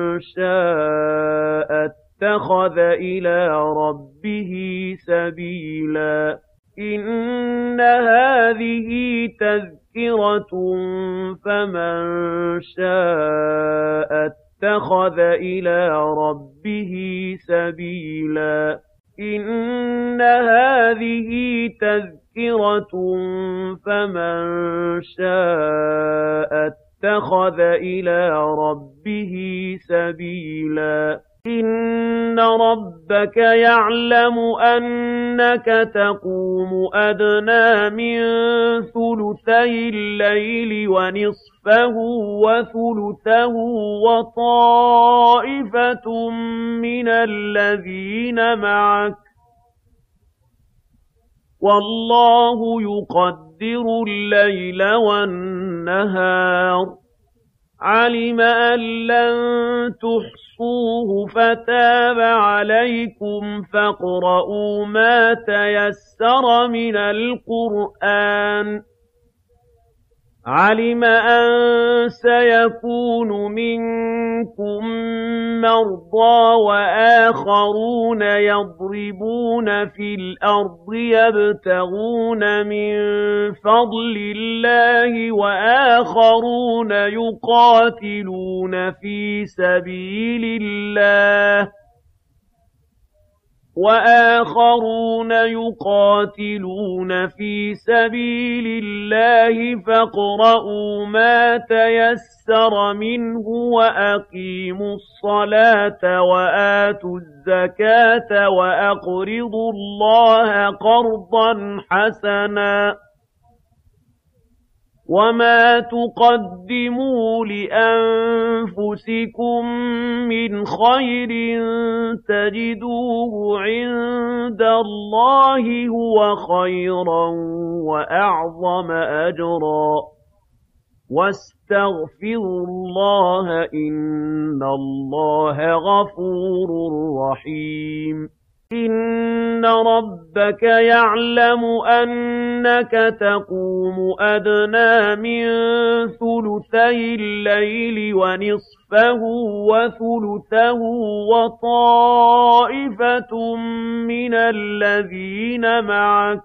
شَاءَ اتَّخَذَ إِلَىٰ رَبِّهِ سَبِيلًا إِنَّ هَٰذِهِ تَذْكِرَةٌ فَمَن شَاءَ اتَّخَذَ إِلَىٰ رَبِّهِ سَبِيلًا إِنَّ هَٰذِهِ تَذْكِرَةٌ فَمَن شَاءَ اتَّخَذَ إِلَىٰ رَبِّهِ سَبِيلًا إِنَّ رَبَّكَ يَعْلَمُ أَنَّكَ تَقُومُ أَدْنَىٰ مِن ثُلُثَيِ اللَّيْلِ وَنِصْفَهُ وَثُلُثَهُ وَطَائِفَةٌ مِّنَ الَّذِينَ مَعَكَ ۚ وَاللَّهُ يُقَدِّرُ اللَّيْلَ وَالنَّهَارَ عَلِمَ أَن لَّن تُحْصُوهُ فَتَابَ عَلَيْكُمْ فَاقْرَءُوا مَا تَيَسَّرَ مِنَ الْقُرْآنِ عَلِمَ أَن سَيَكُونُ مِنكُم مَّرْضَىٰ وَآخَرُونَ يَضْرِبُونَ فِي الْأَرْضِ يَبْتَغُونَ مِن فَضْلِ اللَّهِ وَآخَرُونَ يُقَاتِلُونَ فِي سَبِيلِ اللَّهِ فاقرؤوا مَا تَيَسَّرَ مِنْهُ وَأَقِيمُوا الصَّلَاةَ وَآتُوا الزَّكَاةَ وَأَقْرِضُوا اللَّهَ قَرْضًا حَسَنًا ۚ وَمَا تُقَدِّمُوا لِأَنفُسِكُم مِّنْ خَيْرٍ تَجِدُوهُ عِندَ اللَّهِ هُوَ خَيْرًا وَأَعْظَمَ أَجْرًا ۚ وَاسْتَغْفِرُوا اللَّهَ ۖ إِنَّ اللَّهَ غَفُورٌ رَّحِيمٌ إِنَّ رَبَّكَ يَعْلَمُ أَنَّكَ تَقُومُ أَدْنَىٰ مِن ثُلُثَيِ اللَّيْلِ وَنِصْفَهُ وَثُلُثَهُ وَطَائِفَةٌ مِّنَ الَّذِينَ مَعَكَ ۚ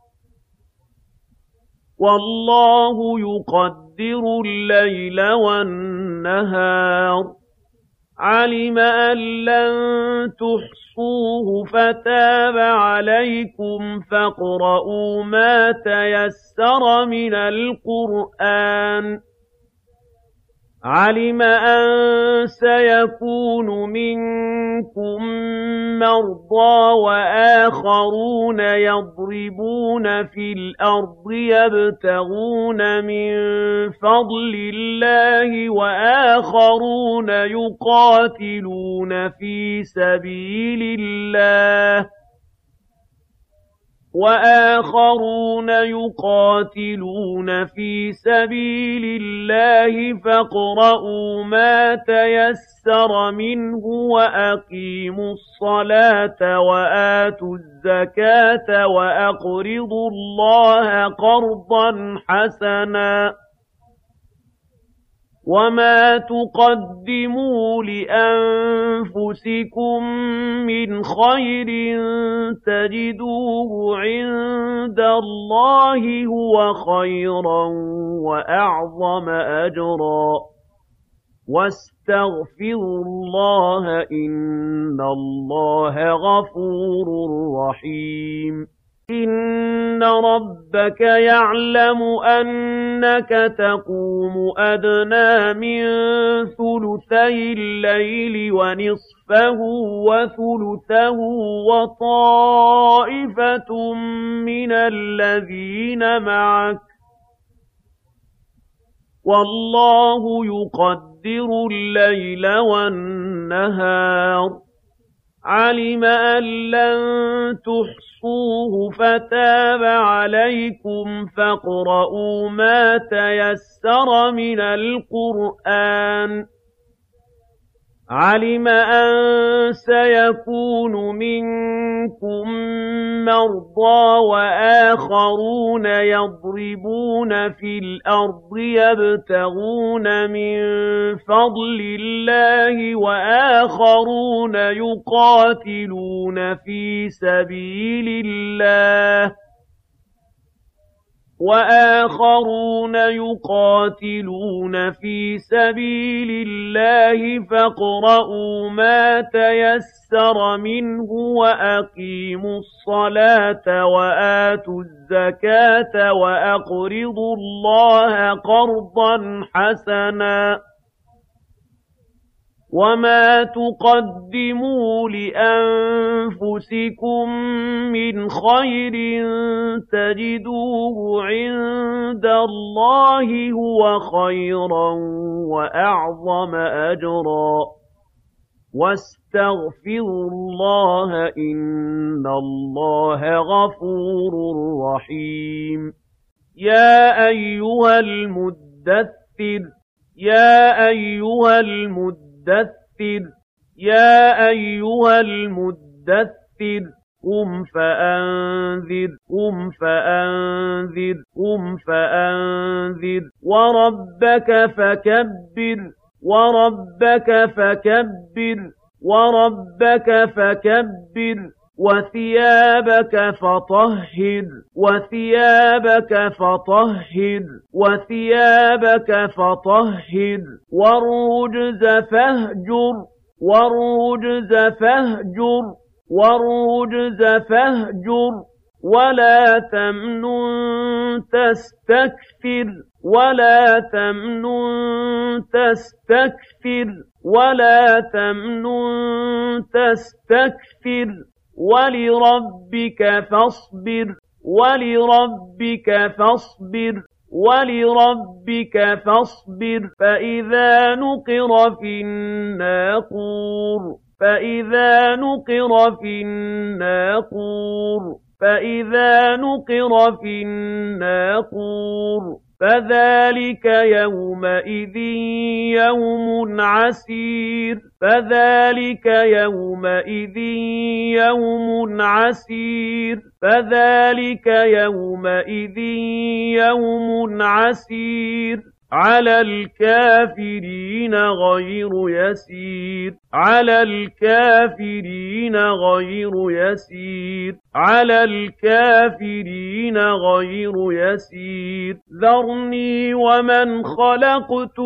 وَاللَّهُ يُقَدِّرُ اللَّيْلَ وَالنَّهَارَ عَلِمَ أَن لَّن تُحْصُوهُ فَتَابَ عَلَيْكُمْ فَاقْرَءُوا مَا تَيَسَّرَ مِنَ الْقُرْآنِ عَلِمَ أَن سَيَكُونُ مِنكُم مَّرْضَىٰ وَآخَرُونَ يَضْرِبُونَ فِي الْأَرْضِ يَبْتَغُونَ مِن فَضْلِ اللَّهِ وَآخَرُونَ يُقَاتِلُونَ فِي سَبِيلِ اللَّهِ فاقرؤوا مَا تَيَسَّرَ مِنْهُ وَأَقِيمُوا الصَّلَاةَ وَآتُوا الزَّكَاةَ وَأَقْرِضُوا اللَّهَ قَرْضًا حَسَنًا ۚ وَمَا تُقَدِّمُوا لِأَنفُسِكُم مِّنْ خَيْرٍ تَجِدُوهُ عِندَ اللَّهِ هُوَ خَيْرًا وَأَعْظَمَ أَجْرًا ۚ وَاسْتَغْفِرُوا اللَّهَ ۖ إِنَّ اللَّهَ غَفُورٌ رَّحِيمٌ إِنَّ رَبَّكَ يَعْلَمُ أَنَّكَ تَقُومُ أَدْنَىٰ مِن ثُلُثَيِ اللَّيْلِ وَنِصْفَهُ وَثُلُثَهُ وَطَائِفَةٌ مِّنَ الَّذِينَ مَعَكَ ۚ وَاللَّهُ يُقَدِّرُ اللَّيْلَ وَالنَّهَارَ ۚ عَلِمَ أَن لَّن تُحْصُوهُ فَتَابَ عَلَيْكُمْ فَاقْرَءُوا مَا تَيَسَّرَ مِنَ الْقُرْآنِ ۚ عَلِمَ أَن سَيَكُونُ مِنكُم مَّرْضَىٰ وَآخَرُونَ يَضْرِبُونَ فِي الْأَرْضِ يَبْتَغُونَ مِن فَضْلِ اللَّهِ وَآخَرُونَ يُقَاتِلُونَ فِي سَبِيلِ اللَّهِ فاقرؤوا مَا تَيَسَّرَ مِنْهُ وَأَقِيمُوا الصَّلَاةَ وَآتُوا الزَّكَاةَ وَأَقْرِضُوا اللَّهَ قَرْضًا حَسَنًا ۚ وَمَا تُقَدِّمُوا لِأَنفُسِكُم مِّنْ خَيْرٍ تَجِدُوهُ عِندَ اللَّهِ هُوَ خَيْرًا وَأَعْظَمَ أَجْرًا ۚ وَاسْتَغْفِرُوا اللَّهَ ۖ إِنَّ اللَّهَ غَفُورٌ رَّحِيمٌ يَا أَيُّهَا الْمُدَّثِّرُ قُمْ فَأَنذِرْ وَرَبَّكَ فَكَبِّرْ وَثِيَابَكَ فَطَهِّرْ وَالرُّجْزَ فَاهْجُرْ وَلَا تَمْنُن تَسْتَكْثِرْ وَلِرَبِّكَ فَاصْبِرْ فَإِذَا نُقِرَ فِي النَّاقُورِ فَذَٰلِكَ يَوْمَئِذٍ يَوْمٌ عَسِيرٌ عَلَى الْكَافِرِينَ غَيْرُ يَسِيرٍ ذَرْنِي وَمَنْ خَلَقْتُ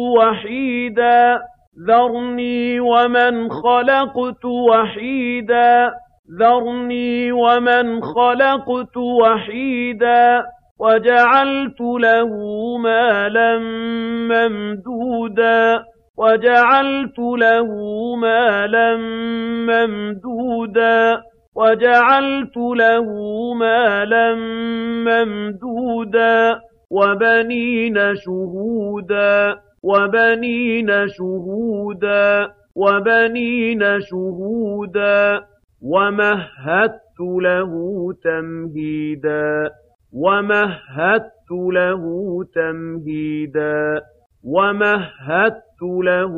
وَحِيدًا وجعلت له مالا ممدودا وجعلت له مالا ممدودا وجعلت له مالا ممدودا وبنين شهودا وبنين شهودا وبنين شهودا ومهدت له تمهيدا ومهدت له تمهيدا ومهدت له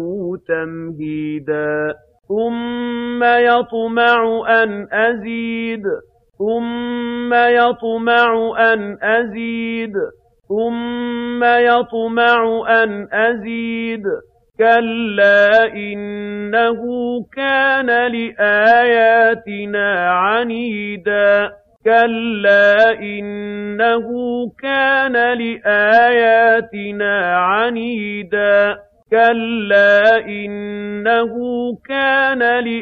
تمهيدا ثم يطمع أن أزيد ثم يطمع أن أزيد ثم يطمع أن أزيد كلا إنه كان لآياتنا عنيدا كلا إنه كان لآياتنا عنيدا كلا إنه كان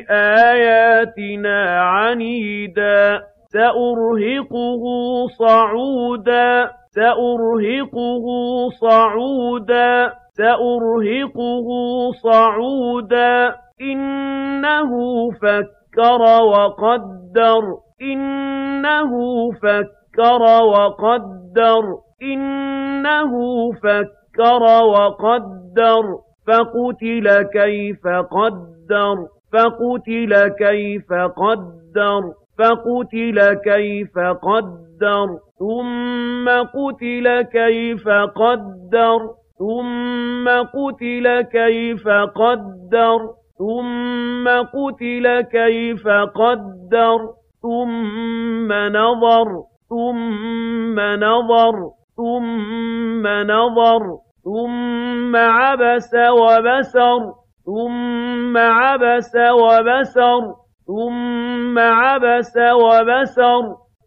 لآياتنا عنيدا سأرهقه صعودا سأرهقه صعودا سأرهقه صعودا إنه فكر وقدر إنه فكر وقدر إنه فكر وقدر فقتل كيف قدر فقتل كيف قدر فقتل كيف قدر ثم قتل كيف قدر ثم قتل كيف قدر ثم قتل كيف قدر ثم نظر ثم نظر ثم نظر ثم عبس وبسر ثم عبس وبسر ثم عبس وبسر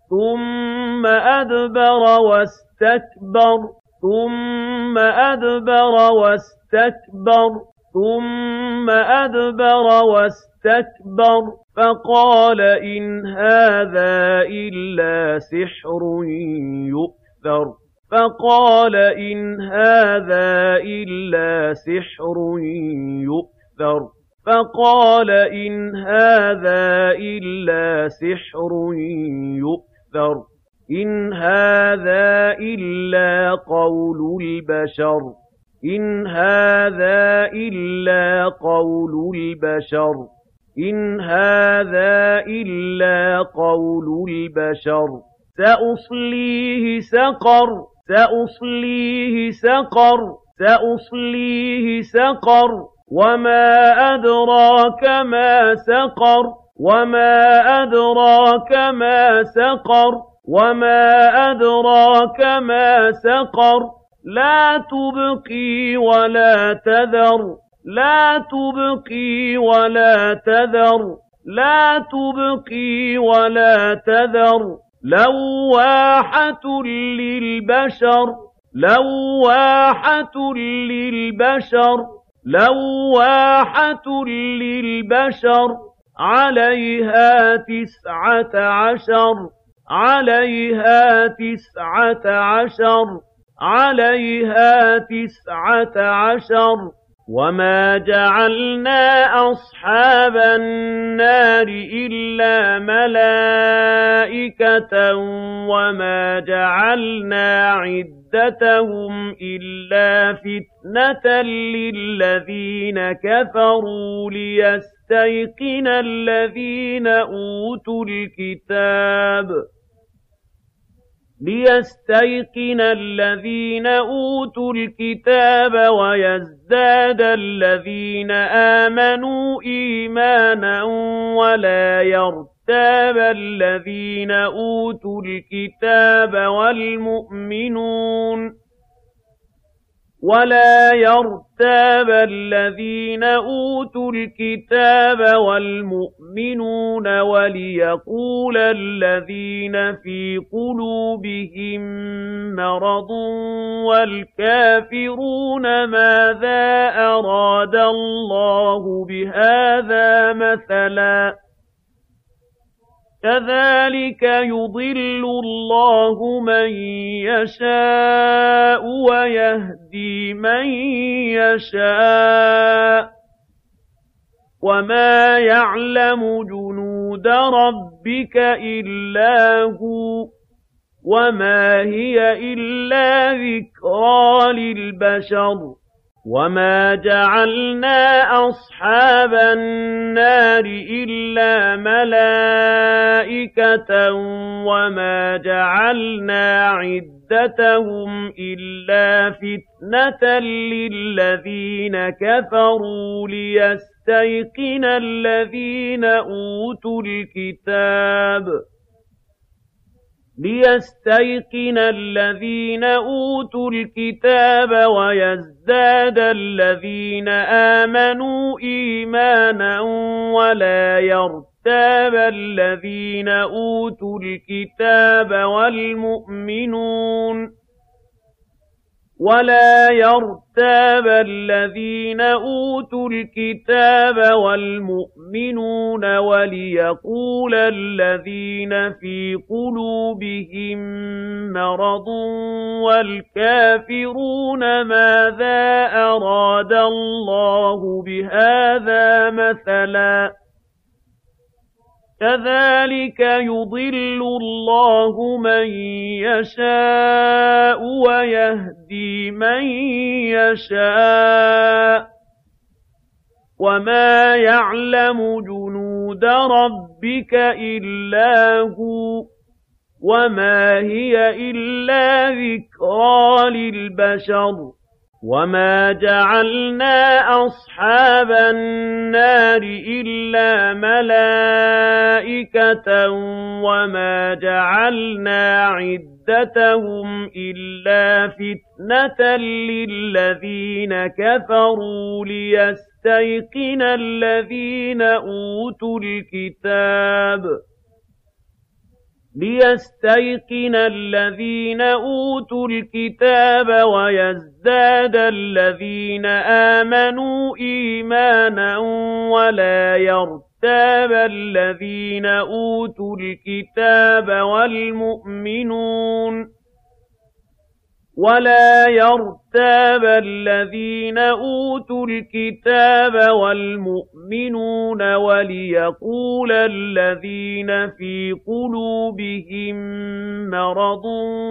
ثم أدبر واستكبر ثم أدبر واستكبر ثم أدبر واستكبر فقال إن هذا إلا سحر يؤثر فقال إن هذا إلا سحر يؤثر فقال إن هذا إلا سحر يؤثر إن هذا إلا قول البشر إن هذا إلا قول البشر إن هذا إلا قول البشر سأصليه سقر سأصليه سقر سأصليه سقر وما أدراك ما سقر وما أدراك ما سقر وما أدراك ما سقر لا تبقي ولا تذر لا تبقي ولا تذر لا تبقي ولا تذر لواحة للبشر لواحة للبشر لواحة للبشر عليها 19 عليها 19 عليها 19 وما جعلنا أصحاب النار إلا ملائكة وما جعلنا عدتهم إلا فتنة للذين كفروا ليستيقن الذين أوتوا الكتاب ليستيقن الذين أوتوا الكتاب ويزداد الذين آمنوا إيمانا ولا يرتاب الذين أوتوا الكتاب والمؤمنون ولا يرتاب الذين أوتوا الكتاب والمؤمنون وليقول الذين في قلوبهم مرض والكافرون ماذا أراد الله بهذا مثلا كذلك يضل الله من يشاء ويهدي من يشاء وما يعلم جنود ربك إلا هو وما هي إلا ذكرى للبشر وما جعلنا أصحاب النار إلا ملائكة وما جعلنا عدتهم إلا فتنة للذين كفروا ليستيقن الذين أوتوا الكتاب ويزداد الذين آمنوا إيمانا ولا يرتاب الذين أوتوا الكتاب والمؤمنون وليقول الذين في قلوبهم مرض والكافرون ماذا أراد الله بهذا مثلا كذلك يضل الله من يشاء ويهدي من يشاء وما يعلم جنود ربك إلا هو وما هي إلا ذكرى للبشر وما جعلنا أصحاب النار إلا ملائكة وما جعلنا عدتهم إلا فتنة للذين كفروا ليستيقن الذين أوتوا الكتاب ويزداد الذين آمنوا إيمانا ولا يرتاب الذين أوتوا الكتاب والمؤمنون وليقول الذين في قلوبهم مرض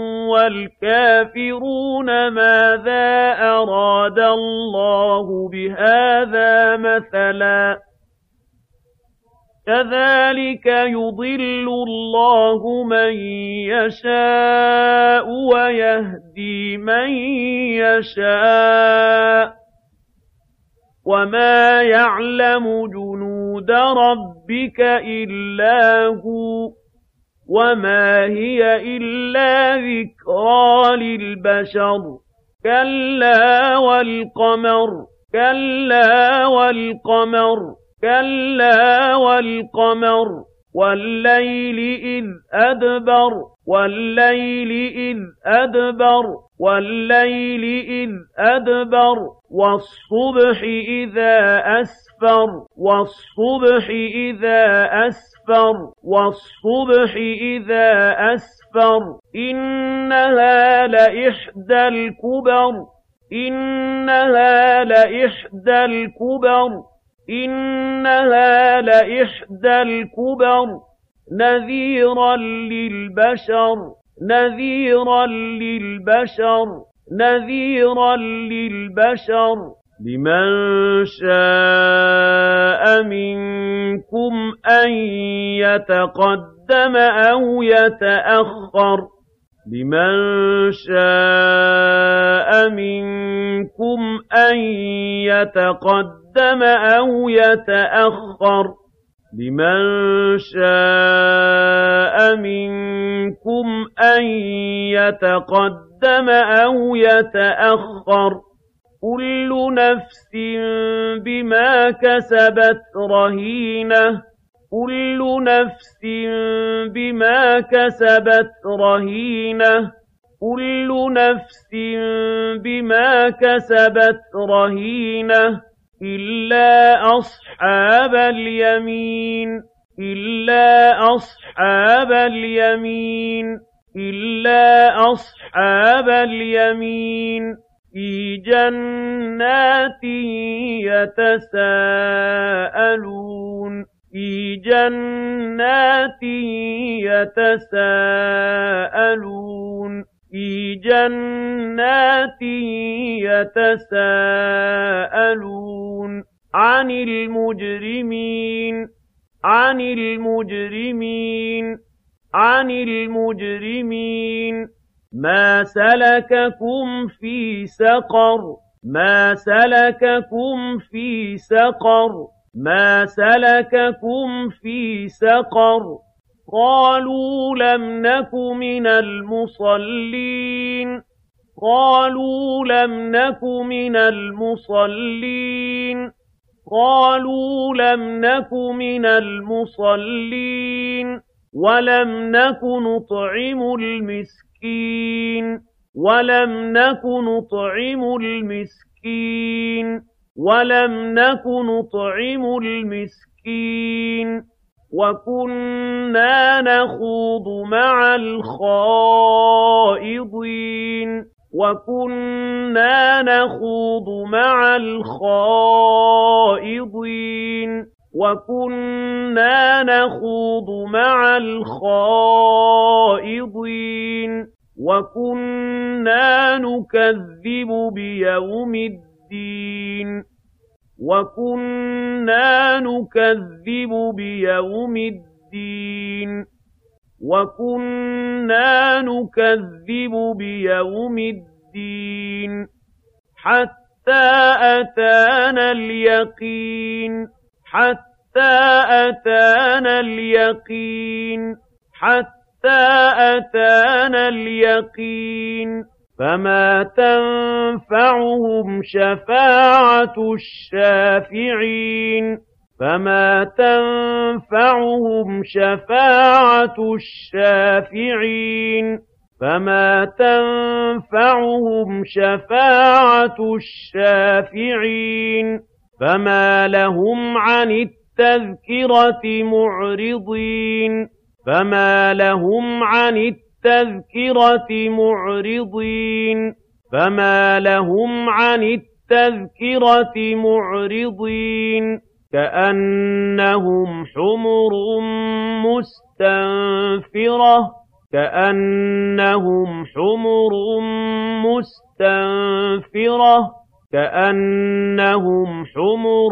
والكافرون ماذا أراد الله بهذا مثلا كذلك يضل الله من يشاء ويهدي من يشاء وما يعلم جنود ربك إلا هو وما هي إلا ذكرى للبشر كلا والقمر والليل إذ أدبر والصبح إذا أسفر إنها لإحدى الكبر نذيرا للبشر لمن شاء منكم أن يتقدم أو يتأخر كل نفس بما كسبت رهينة إلا أصحاب اليمين إِلَّا أَصْحَابَ الْيَمِينِ إِلَّا أَصْحَابَ الْيَمِينِ فِي جَنَّاتٍ يَتَسَاءَلُونَ فِي جَنَّاتٍ يَتَسَاءَلُونَ فِي جَنَّاتٍ يَتَسَاءَلُونَ عَنِ الْمُجْرِمِينَ عَنِ الْمُجْرِمِينَ عَنِ الْمُجْرِمِينَ مَا سَلَكَكُمْ فِي سَقَرَ مَا سَلَكَكُمْ فِي سَقَرَ مَا سَلَكَكُمْ فِي سَقَرَ قَالُوا لَمْ نَكُ مِنَ الْمُصَلِّينَ قَالُوا لَمْ نَكُ مِنَ الْمُصَلِّينَ قَالُوا لَمْ نَكُ مِنَ الْمُصَلِّينَ وَلَمْ نَكُ نُطْعِمُ الْمِسْكِينَ وَلَمْ نَكُ نُطْعِمُ الْمِسْكِينَ وَلَمْ نَكُ نُطْعِمُ الْمِسْكِينَ وَكُنَّا نَخُوضُ مَعَ الْخَائِضِينَ وَكُنَّا نَخُوضُ مَعَ الْخَائِضِينَ وَكُنَّا نَخُوضُ مَعَ الْخَائِضِينَ وَكُنَّا نُكَذِّبُ بِيَوْمِ الدِّينِ وَكُنَّا نُكَذِّبُ بِيَوْمِ الدِّينِ وَكُنَّا نُكَذِّبُ بِيَوْمِ الدِّينِ حَتَّىٰ أَتَانَا الْيَقِينُ حَتَّىٰ أَتَانَا الْيَقِينُ حَتَّىٰ أَتَانَا الْيَقِينُ فَمَا تَنفَعُهُمْ شَفَاعَةُ الشَّافِعِينَ فَمَا تَنفَعُهُمْ شَفَاعَةُ الشَّافِعِينَ فَمَا تَنفَعُهُمْ شَفَاعَةُ الشَّافِعِينَ فَمَا لَهُمْ عَنِ التَّذْكِرَةِ مُعْرِضِينَ فَمَا لَهُمْ عَنِ التَّذْكِرَةِ مُعْرِضِينَ فَمَا لَهُمْ عَنِ التَّذْكِرَةِ مُعْرِضِينَ كَأَنَّهُمْ حُمُرٌ مُّسْتَنفِرَةٌ كَأَنَّهُمْ حُمُرٌ مُّسْتَنفِرَةٌ كَأَنَّهُمْ حُمُرٌ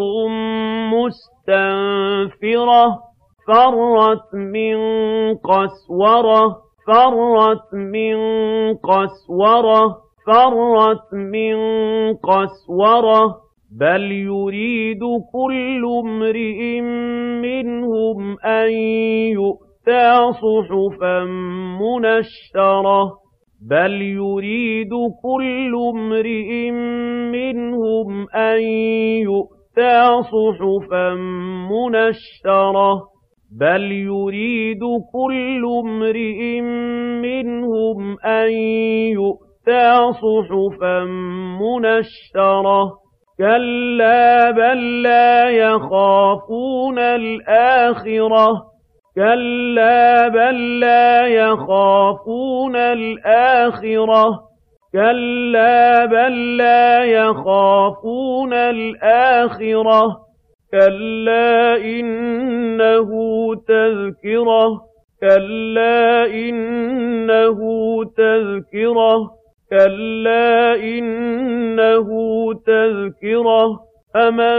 مُّسْتَنفِرَةٌ فَرَّتْ مِن قَسْوَرَةٍ فَرَّتْ مِن قَسْوَرَةٍ فَرَّتْ مِن قَسْوَرَةٍ بَلْ يُرِيدُ كُلُّ امْرِئٍ مِّنْهُمْ أَن يُؤْتَىٰ صُحُفًا مُّنَشَّرَةً بَلْ يُرِيدُ كُلُّ امْرِئٍ مِّنْهُمْ أَن يُؤْتَىٰ صُحُفًا مُّنَشَّرَةً بَلْ يُرِيدُ كُلُّ امْرِئٍ مِّنْهُمْ أَن يُؤْتَىٰ صُحُفًا مُّنَشَّرَةً كَلَّا بَل لَّا يَخَافُونَ الْآخِرَةَ كَلَّا بَل لَّا يَخَافُونَ الْآخِرَةَ كَلَّا بَل لَّا يَخَافُونَ الْآخِرَةَ كَلَّا إِنَّهُ تَذْكِرَةٌ كَلَّا إِنَّهُ تَذْكِرَةٌ كَلَّا إِنَّهُ تَذْكِرَةٌ فَمَن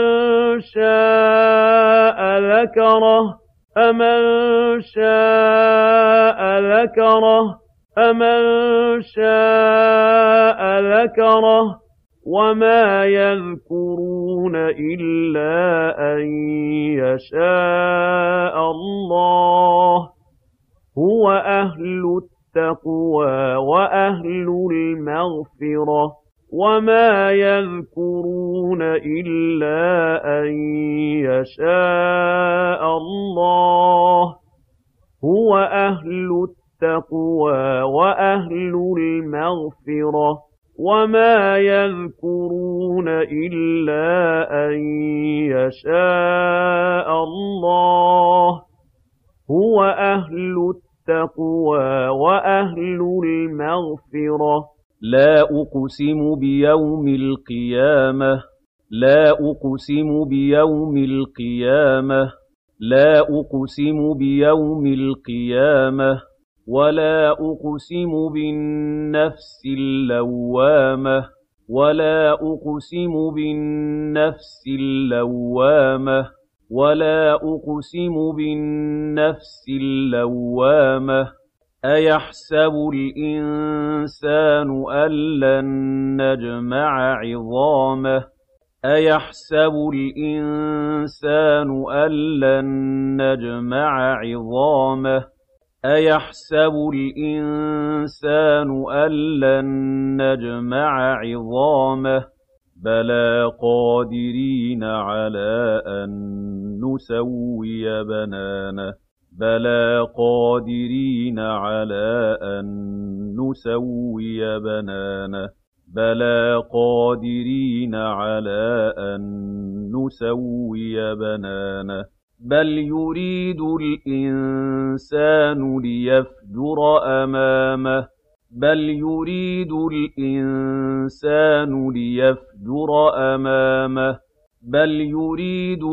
شَاءَ ذَكَرَهُ فَمَن شَاءَ ذَكَرَهُ فَمَن شَاءَ ذَكَرَهُ وَمَا يَذْكُرُونَ إِلَّا أَن يَشَاءَ اللَّهُ هُوَ أَهْلُ التَّقْوَىٰ وَأَهْلُ الْمَغْفِرَةِ وَمَا يَذْكُرُونَ إِلَّا أَن يَشَاءَ اللَّهُ هُوَ أَهْلُ التَّقْوَىٰ وَأَهْلُ الْمَغْفِرَةِ وَمَا يَذْكُرُونَ إِلَّا أَن يَشَاءَ اللَّهُ هُوَ أَهْلُ التَّقْوَىٰ وَأَهْلُ الْمَغْفِرَةِ لَا أُقْسِمُ بِيَوْمِ الْقِيَامَةِ لَا أُقْسِمُ بِيَوْمِ الْقِيَامَةِ لَا أُقْسِمُ بِيَوْمِ الْقِيَامَةِ وَلَا أُقْسِمُ بِالنَّفْسِ اللَّوَّامَةِ وَلَا أُقْسِمُ بِالنَّفْسِ اللَّوَّامَةِ وَلَا أُقْسِمُ بِالنَّفْسِ اللَّوَّامَةِ أَيَحْسَبُ الْإِنسَانُ أَلَّن نَّجْمَعَ عِظَامَهُ أَيَحْسَبُ الْإِنسَانُ أَلَّن نَّجْمَعَ عِظَامَهُ أَيَحْسَبُ الْإِنسَانُ أَلَّن نَّجْمَعَ عِظَامَهُ بَلَىٰ قَادِرِينَ عَلَىٰ أَن نُّسَوِّيَ بَنَانَهُ بَلَىٰ قَادِرِينَ عَلَىٰ أَن نُّسَوِّيَ بَنَانَهُ بَلَىٰ قَادِرِينَ عَلَىٰ أَن نُّسَوِّيَ بَنَانَهُ بَلْ يُرِيدُ الْإِنسَانُ لِيَفْجُرَ أَمَامَهُ بَلْ يُرِيدُ الْإِنسَانُ لِيَفْجُرَ أَمَامَهُ بَلْ يُرِيدُ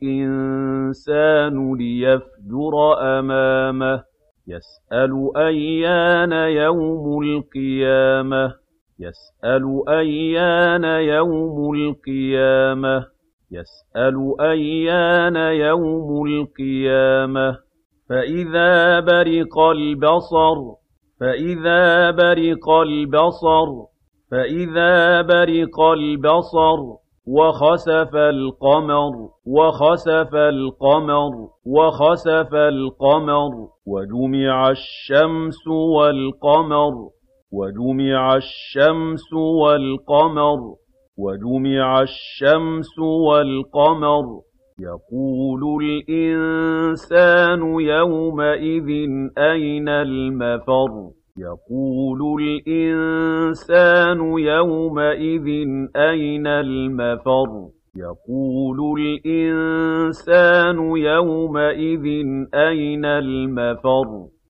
الْإِنسَانُ لِيَفْجُرَ أَمَامَهُ يَسْأَلُ أَيَّانَ يَوْمُ الْقِيَامَةِ يَسْأَلُ أَيَّانَ يَوْمُ الْقِيَامَةِ يَسْأَلُ أَيَّانَ يَوْمُ الْقِيَامَةِ فَإِذَا بَرِقَ الْبَصَرُ فَإِذَا بَرِقَ الْبَصَرُ فَإِذَا بَرِقَ الْبَصَرُ وَخَسَفَ الْقَمَرُ وَخَسَفَ الْقَمَرُ وَخَسَفَ الْقَمَرُ وَجُمِعَ الشَّمْسُ وَالْقَمَرُ وَجُمِعَ الشَّمْسُ وَالْقَمَرُ وَجُمِعَ الشَّمْسُ وَالْقَمَرُ يَقُولُ الْإِنسَانُ يَوْمَئِذٍ أَيْنَ الْمَفَرُّ يَقُولُ الْإِنسَانُ يَوْمَئِذٍ أَيْنَ الْمَفَرُّ يَقُولُ الْإِنسَانُ يَوْمَئِذٍ أَيْنَ الْمَفَرُّ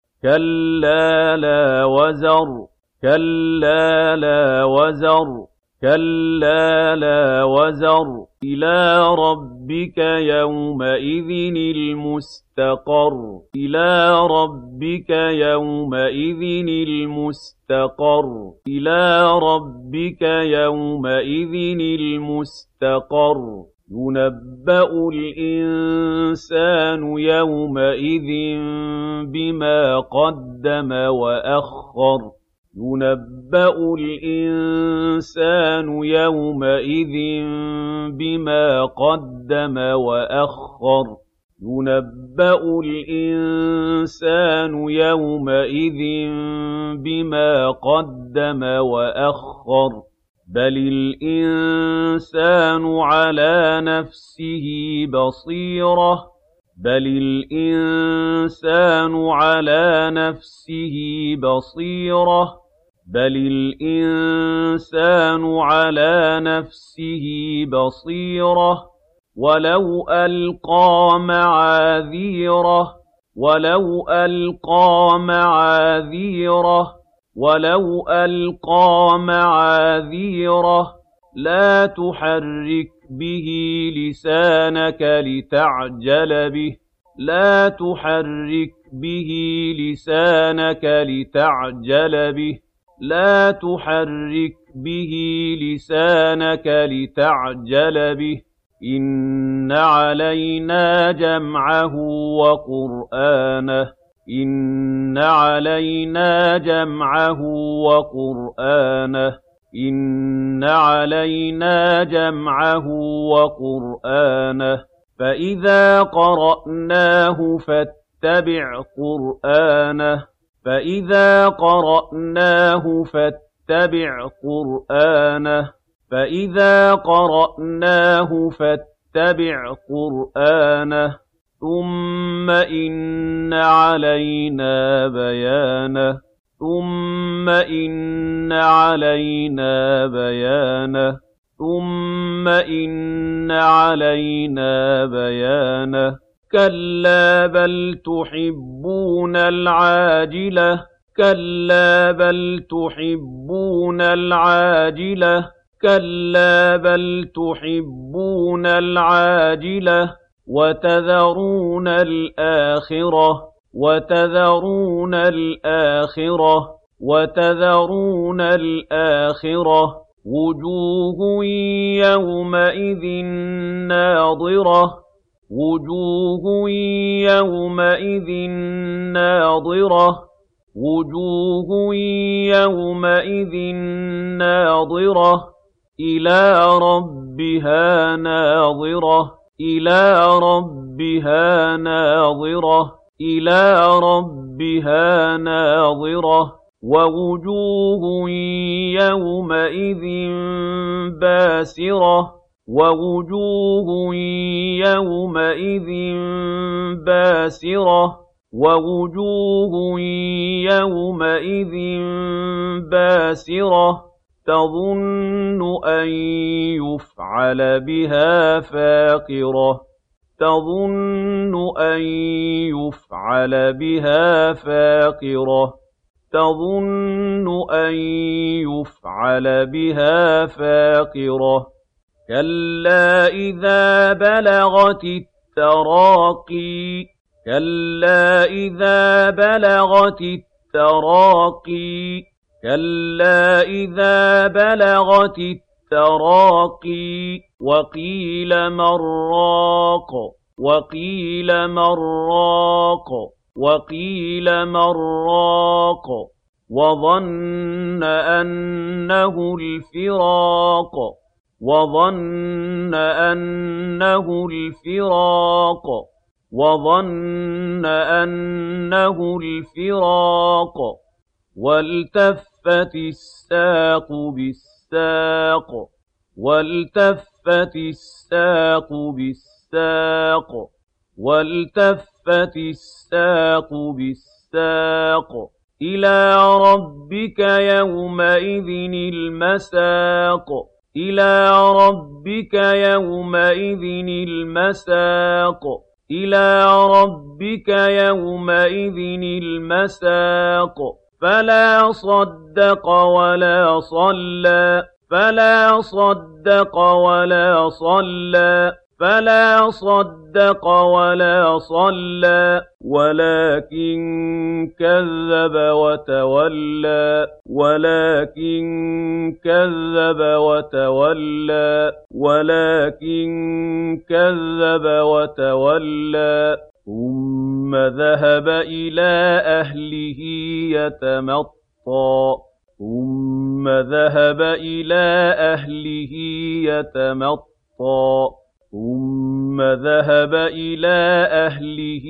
كَلَّا لَا وَزَرَ كَلَّا لَا وَزَرَ كَلَّا لَا وَزَرَ إِلَىٰ رَبِّكَ يَوْمَئِذٍ الْمُسْتَقَرُّ إِلَىٰ رَبِّكَ يَوْمَئِذٍ الْمُسْتَقَرُّ إِلَىٰ رَبِّكَ يَوْمَئِذٍ الْمُسْتَقَرُّ يُنَبَّأُ الْإِنسَانُ يَوْمَئِذٍ بِمَا قَدَّمَ وَأَخَّرَ يُنَبَّأُ الْإِنسَانُ يَوْمَئِذٍ بِمَا قَدَّمَ وَأَخَّرَ يُنَبَّأُ الْإِنسَانُ يَوْمَئِذٍ بِمَا قَدَّمَ وَأَخَّرَ بَلِ الْإِنسَانُ عَلَىٰ نَفْسِهِ بَصِيرَةٌ بَلِ الْإِنسَانُ عَلَىٰ نَفْسِهِ بَصِيرَةٌ بَلِ الْإِنسَانُ عَلَىٰ نَفْسِهِ بَصِيرَةٌ وَلَوْ أَلْقَىٰ مَعَاذِيرَهُ وَلَوْ أَلْقَىٰ مَعَاذِيرَهُ وَلَوْ أَلْقَىٰ مَعَاذِيرَهُ لَا تُحَرِّكْ بِهِ لِسَانَكَ لِتَعْجَلَ بِهِ لَا تُحَرِّكْ بِهِ لِسَانَكَ لِتَعْجَلَ بِهِ لَا تُحَرِّكْ بِهِ لِسَانَكَ لِتَعْجَلَ بِهِ إِنَّ عَلَيْنَا جَمْعَهُ وَقُرْآنَهُ إِنَّ عَلَيْنَا جَمْعَهُ وَقُرْآنَهُ إِنَّ عَلَيْنَا جَمْعَهُ وَقُرْآنَهُ فَإِذَا قَرَأْنَاهُ فَاتَّبِعْ قُرْآنَهُ فَإِذَا قَرَأْنَاهُ فَاتَّبِعْ قُرْآنَهُ فَإِذَا قَرَأْنَاهُ فَاتَّبِعْ قُرْآنَهُ ثُمَّ إِنَّ عَلَيْنَا بَيَانَهُ ثُمَّ إِنَّ عَلَيْنَا بَيَانَهُ ثُمَّ إِنَّ عَلَيْنَا بَيَانَهُ كَلَّا بَلْ تُحِبُّونَ الْعَاجِلَةَ كَلَّا بَلْ تُحِبُّونَ الْعَاجِلَةَ كَلَّا بَلْ تُحِبُّونَ الْعَاجِلَةَ وَتَذَرُونَ الْآخِرَةَ وَتَذَرُونَ الْآخِرَةَ وَتَذَرُونَ الْآخِرَةَ وُجُوهٌ يَوْمَئِذٍ نَّاضِرَةٌ وُجُوهٌ يَوْمَئِذٍ نَّاضِرَةٌ وُجُوهٌ يَوْمَئِذٍ نَّاضِرَةٌ إِلَىٰ رَبِّهَا نَاظِرَةٌ إِلَىٰ رَبِّهَا نَاظِرَةٌ إِلَىٰ رَبِّهَا نَاظِرَةٌ وَوُجُوهٌ يَوْمَئِذٍ بَاسِرَةٌ وَوُجُوهٌ يَوْمَئِذٍ بَاسِرَةٌ وَوُجُوهٌ يَوْمَئِذٍ بَاسِرَةٌ تَظُنُّ أَن يُفْعَلَ بِهَا فَاقِرَةٌ تَظُنُّ أَن يُفْعَلَ بِهَا فَاقِرَةٌ تَظُنُّ أَن يُفْعَلَ بِهَا فَاقِرَةٌ كَلَّا إِذَا بَلَغَتِ التَّرَاقِيَ كَلَّا إِذَا بَلَغَتِ التَّرَاقِيَ كَلَّا إِذَا بَلَغَتِ التَّرَاقِيَ وَقِيلَ مَنْ رَاقٍ وَقِيلَ مَنْ رَاقٍ وَقِيلَ مَنْ رَاقٍ وَظَنَّ أَنَّهُ الْفِرَاقُ وَظَنَّ أَنَّهُ الْفِرَاقُ وَظَنَّ أَنَّهُ الْفِرَاقُ وَالْتَفَّتِ السَّاقُ بِالسَّاقِ وَالْتَفَّتِ السَّاقُ بِالسَّاقِ وَالْتَفَّتِ السَّاقُ بِالسَّاقِ إِلَىٰ رَبِّكَ يَوْمَئِذٍ الْمَسَاقُ إِلَىٰ رَبِّكَ يَوْمَئِذٍ الْمَسَاقُ إِلَىٰ رَبِّكَ يَوْمَئِذٍ الْمَسَاقُ فَلَا صَدَّقَ وَلَا صَلَّىٰ فَلَا صَدَّقَ وَلَا صَلَّىٰ فَلَا صَدَّقَ وَلَا صَلَّىٰ وَلَٰكِن كَذَّبَ وَتَوَلَّىٰ وَلَٰكِن كَذَّبَ وَتَوَلَّىٰ وَلَٰكِن كَذَّبَ وَتَوَلَّىٰ ثُمَّ ذَهَبَ إِلَىٰ أَهْلِهِ يَتَمَطَّىٰ ثُمَّ ذَهَبَ إِلَىٰ أَهْلِهِ يَتَمَطَّىٰ ثُمَّ ذَهَبَ إِلَىٰ أَهْلِهِ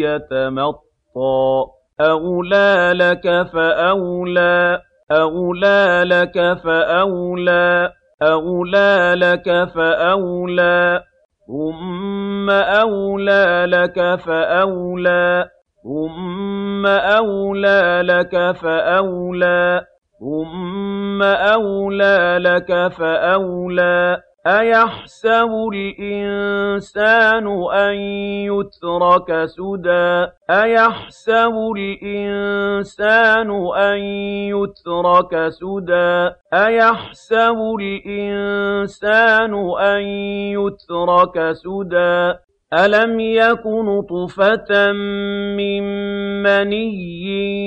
يَتَمَطَّىٰ أَوْلَىٰ لَكَ فَأَوْلَىٰ أَوْلَىٰ لَكَ فَأَوْلَىٰ أَوْلَىٰ لَكَ فَأَوْلَىٰ ثُمَّ أَوْلَىٰ لَكَ فَأَوْلَىٰ ثُمَّ أَوْلَىٰ لَكَ فَأَوْلَىٰ ثُمَّ أَوْلَىٰ لَكَ فَأَوْلَىٰ أَيَحْسَبُ الْإِنسَانُ أَن يُتْرَكَ سُدًى أَيَحْسَبُ الْإِنسَانُ أَن يُتْرَكَ سُدًى أَيَحْسَبُ الْإِنسَانُ أَن يُتْرَكَ سُدًى أَلَمْ يَكُ نُطْفَةً مِّن مَّنِيٍّ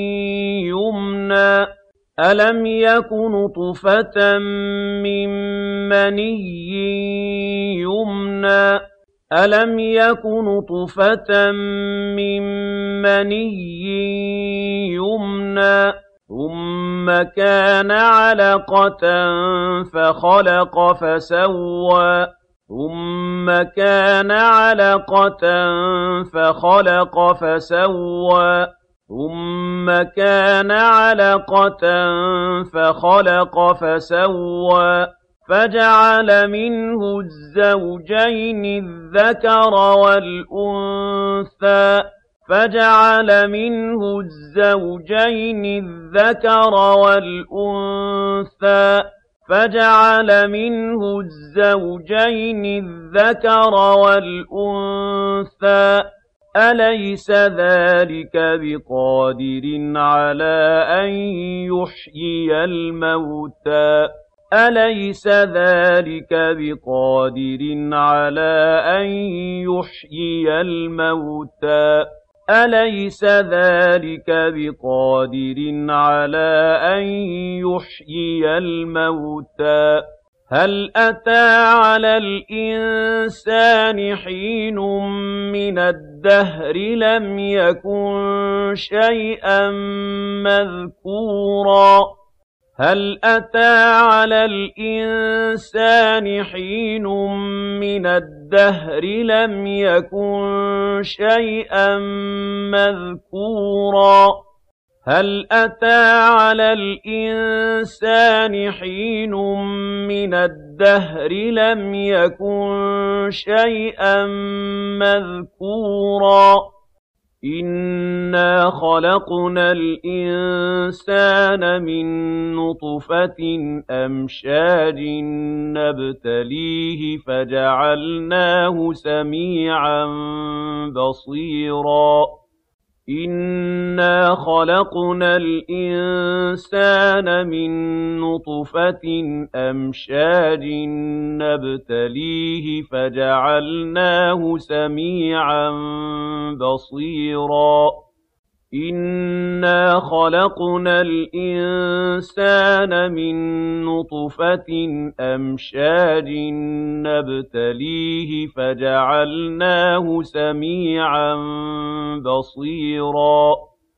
يُمْنَىٰ أَلَمْ يَكُ نُطْفَةً مِّن مَّنِيٍّ يُمْنَىٰ أَلَمْ يَكُ نُطْفَةً مِّن مَّنِيٍّ يُمْنَىٰ ثُمَّ كَانَ عَلَقَةً فَخَلَقَ فَسَوَّىٰ ثُمَّ كَانَ عَلَقَةً فَخَلَقَ فَسَوَّىٰ ثُمَّ كَانَ عَلَقَةً فَخَلَقَ فَسَوَّىٰ فَجَعَلَ مِنْهُ الزَّوْجَيْنِ الذَّكَرَ وَالْأُنثَىٰ فَجَعَلَ مِنْهُ الزَّوْجَيْنِ الذَّكَرَ وَالْأُنثَىٰ فَجَعَلَ مِنْهُ الزَّوْجَيْنِ الذَّكَرَ وَالْأُنثَىٰ ۚ أَلَيْسَ ذَٰلِكَ بِقَادِرٍ عَلَىٰ أَن يُحْيِيَ الْمَوْتَىٰ أَلَيْسَ ذَٰلِكَ بِقَادِرٍ عَلَىٰ أَن يُحْيِيَ الْمَوْتَىٰ أَلَيْسَ ذَٰلِكَ بِقَادِرٍ عَلَىٰ أَن يُحْيِيَ الْمَوْتَىٰ هَلْ أَتَىٰ عَلَى الْإِنسَانِ حِينٌ مِّنَ الدَّهْرِ لَمْ يَكُن شَيْئًا مَّذْكُورًا هَلْ أَتَىٰ عَلَى الْإِنسَانِ حِينٌ مِّنَ الدَّهْرِ لَمْ يَكُن شَيْئًا مَّذْكُورًا هَلْ أَتَىٰ عَلَى الْإِنسَانِ حِينٌ مِّنَ الدَّهْرِ لَمْ يَكُن شَيْئًا مَّذْكُورًا إِنَّا خَلَقْنَا الْإِنسَانَ مِن نُّطْفَةٍ أَمْشَاجٍ نَّبْتَلِيهِ فَجَعَلْنَاهُ سَمِيعًا بَصِيرًا إِنَّا خَلَقْنَا الْإِنسَانَ مِن نُّطْفَةٍ أَمْشَاجٍ نَّبْتَلِيهِ فَجَعَلْنَاهُ سَمِيعًا بَصِيرًا إِنَّا خَلَقْنَا الْإِنسَانَ مِن نُّطْفَةٍ أَمْشَاجٍ نَّبْتَلِيهِ فَجَعَلْنَاهُ سَمِيعًا بَصِيرًا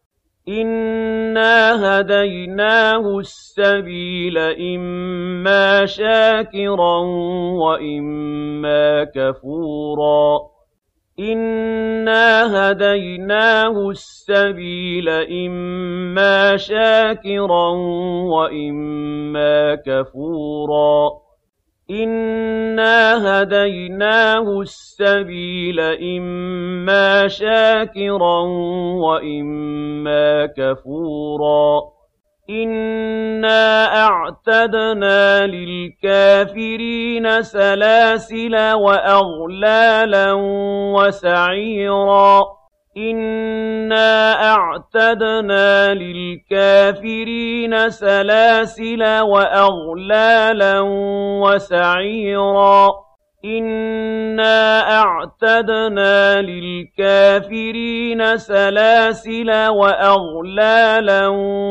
إِنَّا هَدَيْنَاهُ السَّبِيلَ إِمَّا شَاكِرًا وَإِمَّا كَفُورًا إِنَّا هَدَيْنَاهُ السَّبِيلَ إِمَّا شَاكِرًا وَإِمَّا كَفُورًا إِنَّا هَدَيْنَاهُ السَّبِيلَ إِمَّا شَاكِرًا وَإِمَّا كَفُورًا إِنَّا أَعْتَدْنَا لِلْكَافِرِينَ سَلَاسِلَ وَأَغْلَالًا وَسَعِيرًا إِنَّا أَعْتَدْنَا لِلْكَافِرِينَ سَلَاسِلَ وَأَغْلَالًا وَسَعِيرًا إِنَّا أَعْتَدْنَا لِلْكَافِرِينَ سَلَاسِلَ وَأَغْلَالًا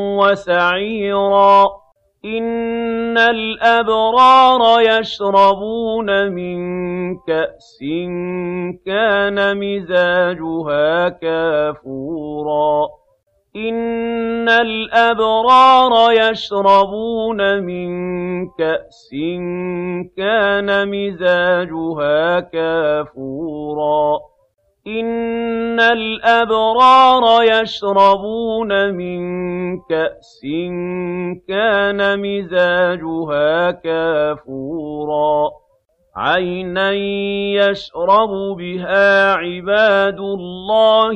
وَسَعِيرًا إِنَّ الْأَبْرَارَ يَشْرَبُونَ مِن كَأْسٍ كَانَ مِزَاجُهَا كَافُورًا إِنَّ الْأَبْرَارَ يَشْرَبُونَ مِن كَأْسٍ كَانَ مِزَاجُهَا كَافُورًا إِنَّ الْأَبْرَارَ يَشْرَبُونَ مِن كَأْسٍ كَانَ مِزَاجُهَا كَافُورًا عَيْنًا يَشْرَبُ بِهَا عِبَادُ اللَّهِ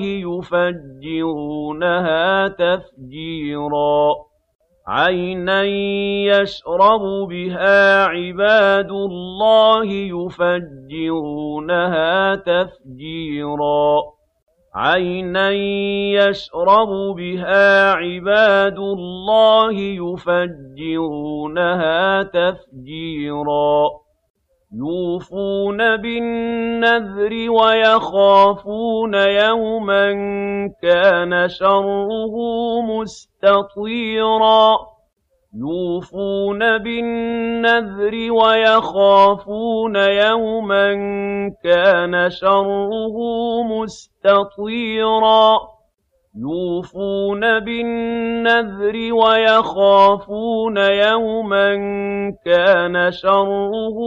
يُفَجِّرُونَهَا تَفْجِيرًا عَيْنًا يَشْرَبُ بِهَا عِبَادُ اللَّهِ يُفَجِّرُونَهَا تَفْجِيرًا عَيْنًا يَشْرَبُ بِهَا عِبَادُ اللَّهِ يُفَجِّرُونَهَا تَفْجِيرًا يُوفُونَ بِالنَّذْرِ وَيَخَافُونَ يَوْمًا كَانَ شَرُّهُ مُسْتَطِيرًا يُوفُونَ بِالنَّذْرِ وَيَخَافُونَ يَوْمًا كَانَ شَرُّهُ مُسْتَطِيرًا يُوفُونَ بِالنَّذْرِ وَيَخَافُونَ يَوْمًا كَانَ شَرُّهُ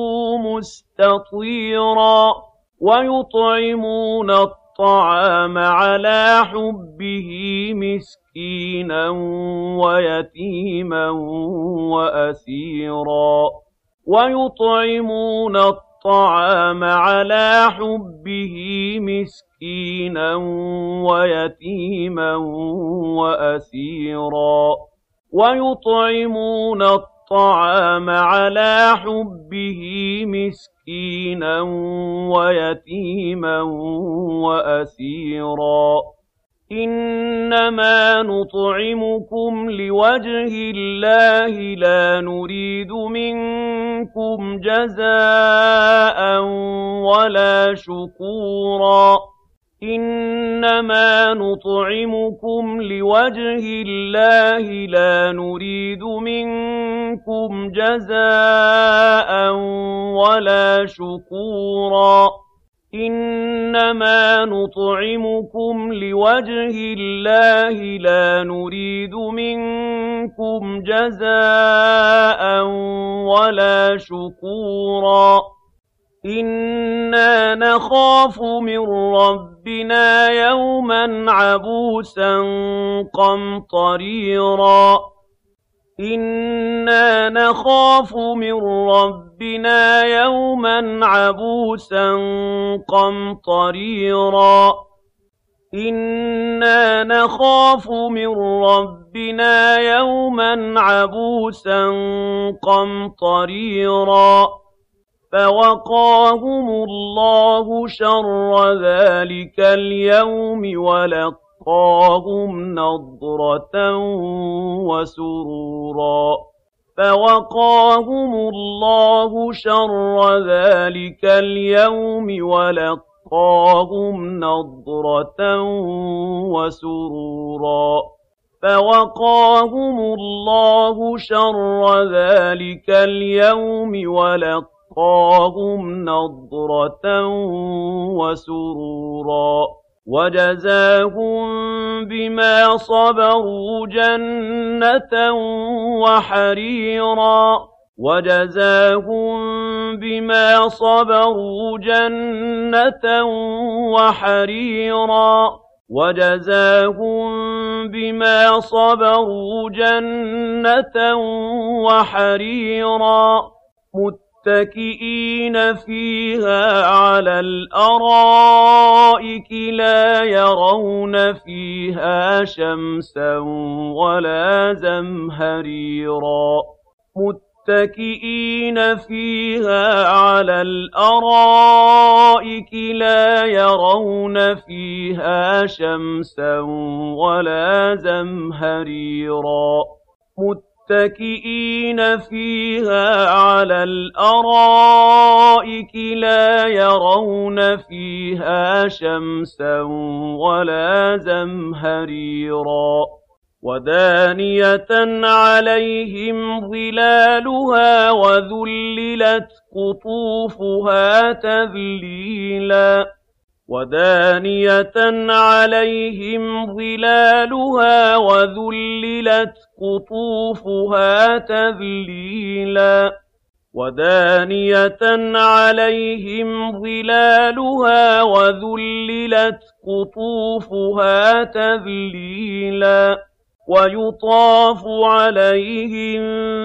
مُسْتَطِيرًا وَيُطْعِمُونَ الطَّعَامَ عَلَىٰ حُبِّهِ مِسْكِينًا وَيَتِيمًا وَأَسِيرًا وَيُطْعِمُونَ الطَّعَامَ عَلَىٰ حُبِّهِ مِسْكِينًا وَيَتِيمًا وَأَسِيرًا وَيُطْعِمُونَ الطعام على حبه مسكينا ويتيما وأسيرا إنما نطعمكم لوجه الله لا نريد منكم جزاء ولا شكورا إنما نطعمكم لوجه الله لا نريد منكم جزاء ولا شكورا إنما نطعمكم لوجه الله لا نريد منكم جزاء ولا شكورا إنا نخاف من ربنا يوما عبوسا قمطريرا إنا نخاف من ربنا يوما عبوسا قمطريرا إنا نخاف من ربنا يوما عبوسا قمطريرا فوقاهم الله شر ذلك اليوم ولقاهم نضرة وسرورا فوقاهم الله شر ذلك اليوم ولقاهم نضرة وسرورا فوقاهم الله شر ذلك اليوم ولقاهم نضرة وسرورا وجزاهم بما صبروا جنة وحريرا وجزاهم بما صبروا جنة وحريرا وجزاهم بما صبروا جنة وحريرا متكئين فيها على الأرائك لا يرون فيها شمسا ولا زمهريرا متكئين فيها على الأرائك لا يرون فيها شمسا ولا زمهريرا متكئين فيها على الأرائك لا يرون فيها شمسا ولا زمهريرا ودانية عليهم ظلالها وذللت قطوفها تذليلا ودانية عليهم ظلالها وذللت قطوفها تذليلا ودانية عليهم ظلالها وذللت قطوفها تذليلا ويطاف عليهم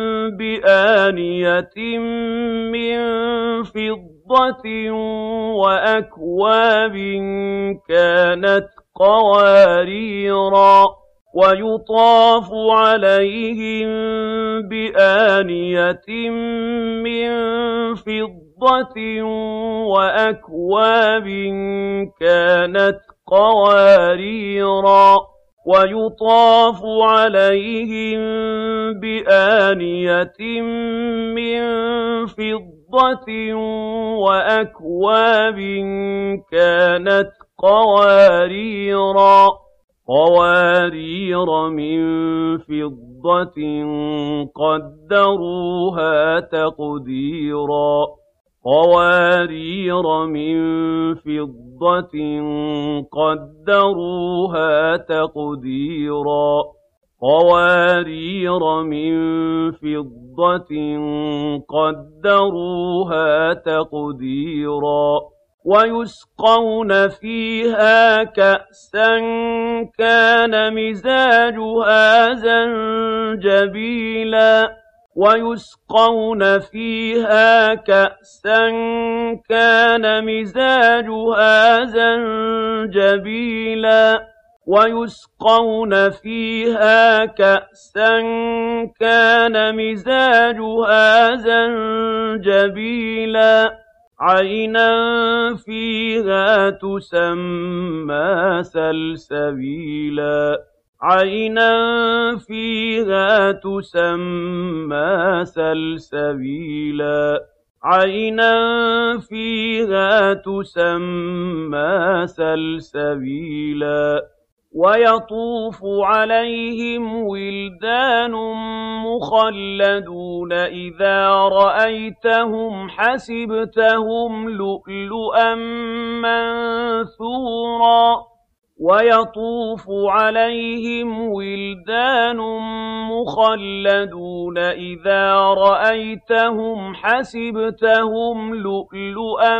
بآنية من فضة وأكواب كانت قواريرا ويطاف عليهم بآنية من فضة وأكواب كانت قواريرا ويطاف عليهم بآنية من فضة وأكواب كانت قوارير من فضة قدروها تقديرا قوارير من فضة قدروها تقديرا قوارير من فضة قدروها تقديرا ويسقون فيها كأسا كان مزاجها زنجبيلا ويسقون فيها كأسا كان مزاجها زنجبيلا ويسقون فيها كأسا كان مزاجها زنجبيلا عينا فيها تسمى سلسبيلا عينا فيها تسمى سلسبيلا عينا فيها تسمى سلسبيلا ويطوف عليهم ولدان مخلدون إذا رأيتهم حسبتهم لؤلؤا منثورا ويطوف عليهم ولدان مخلدون إذا رأيتهم حسبتهم لؤلؤا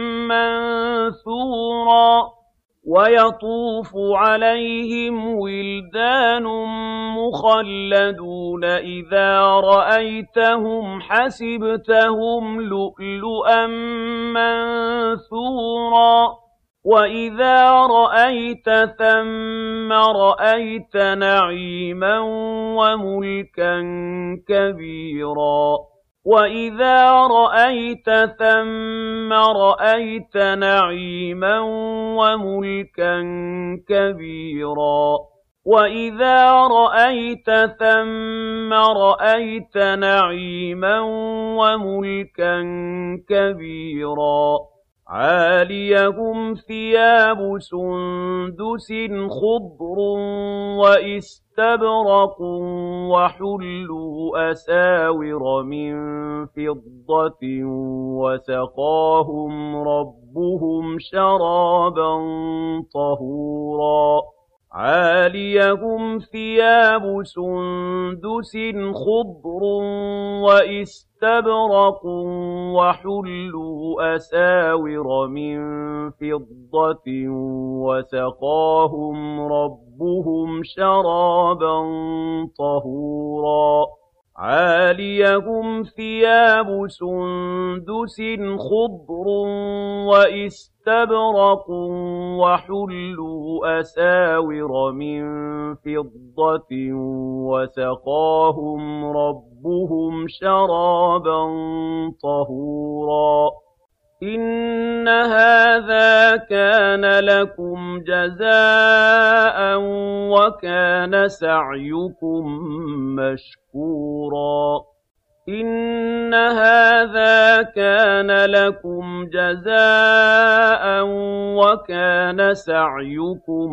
منثورا ويطوف عليهم ولدان مخلدون إذا رأيتهم حسبتهم لؤلؤا منثورا وإذا رأيت ثم رأيت نعيما وملكا كبيرا وإذا رأيت ثم رأيت نعيما وملكا كبيرا وإذا رأيت ثم رأيت نعيما وملكا كبيرا عاليهم ثياب سندس خضر وإستبرق وحلوا أساور من فضة وسقاهم ربهم شرابا طهورا عاليهم ثياب سندس خضر وإستبرق وحلوا أساور من فضة وسقاهم ربهم شرابا طهورا عاليهم ثياب سندس خضر وإستبرق وحلوا أساور من فضة وسقاهم ربهم شرابا طهورا إن هذا كان لكم جزاء وكان سعيكم مشكورا إن هذا كان لكم جزاء وكان سعيكم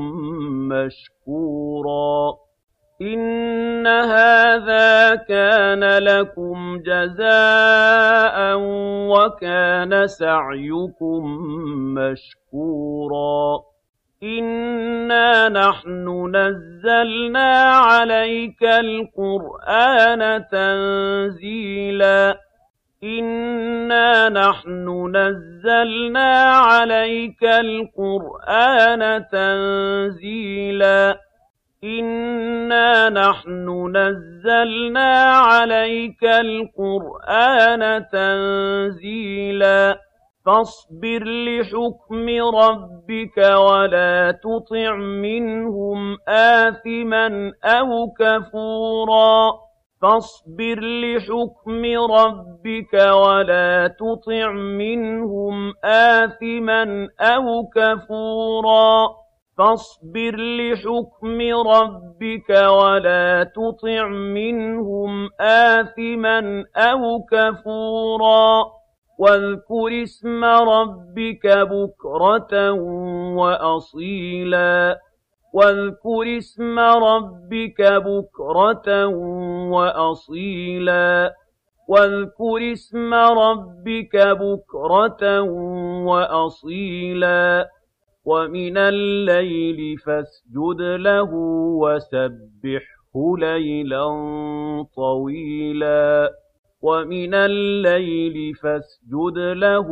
مشكورا إن هذا كان لكم جزاء وكان سعيكم مشكورا إنا نحن نزلنا عليك القرآن تنزيلا إنا نحن نزلنا عليك القرآن تنزيلا إنا نحن نزلنا عليك القرآن تنزيلا فاصبر لحكم ربك ولا تطع منهم آثما أو كفورا فاصبر لحكم ربك ولا تطع منهم آثما أو كفورا فاصبر لحكم ربك ولا تطع منهم آثما أو كفورا واذكر اسم ربك بكرة وأصيلا واذكر اسم ربك بكرة وأصيلا واذكر اسم ربك بكرة وأصيلا ومن الليل فاسجد له وسبحه ليلا طويلا ومن الليل فاسجد له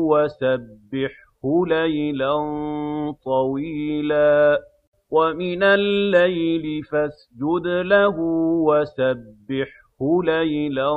وسبحه ليلا طويلا ومن الليل فاسجد له وسبحه ليلا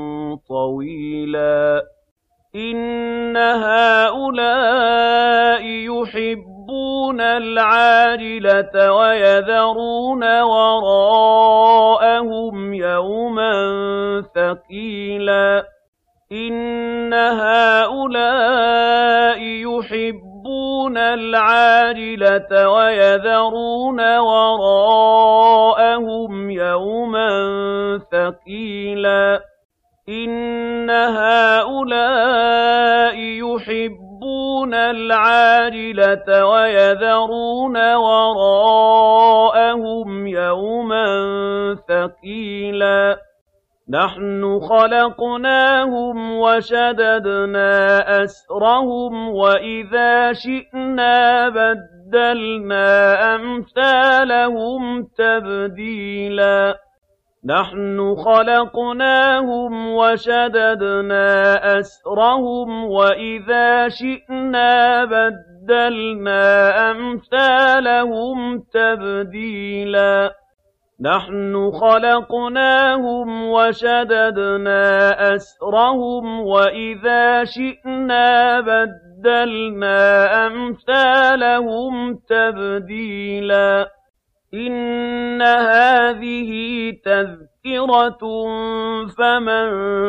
طويلا إن هؤلاء يحبون الْعَاجِلَةَ وَيَذَرُونَ وَرَاءَهُمْ يَوْمًا ثَقِيلًا إِنَّ هَٰؤُلَاءِ يُحِبُّونَ الْعَاجِلَةَ وَيَذَرُونَ وَرَاءَهُمْ يَوْمًا ثَقِيلًا إِنَّ هَٰؤُلَاءِ يُحِبُّونَ الْعَاجِلَةَ وَيَذَرُونَ وَرَاءَهُمْ يَوْمًا ثَقِيلًا نَحْنُ خَلَقْنَاهُمْ وَشَدَدْنَا أَسْرَهُمْ وَإِذَا شِئْنَا بَدَّلْنَا أَمْثَالَهُمْ تَبْدِيلًا نَحْنُ خَلَقْنَاهُمْ وَشَدَدْنَا أَسْرَهُمْ وَإِذَا شِئْنَا بَدَّلْنَا أَمْثَالَهُمْ تَبْدِيلًا نَحْنُ خَلَقْنَاهُمْ وَشَدَدْنَا أَسْرَهُمْ وَإِذَا شِئْنَا بَدَّلْنَا أَمْثَالَهُمْ تَبْدِيلًا إِنَّ هَٰذِهِ تَذْكِرَةٌ فَمَن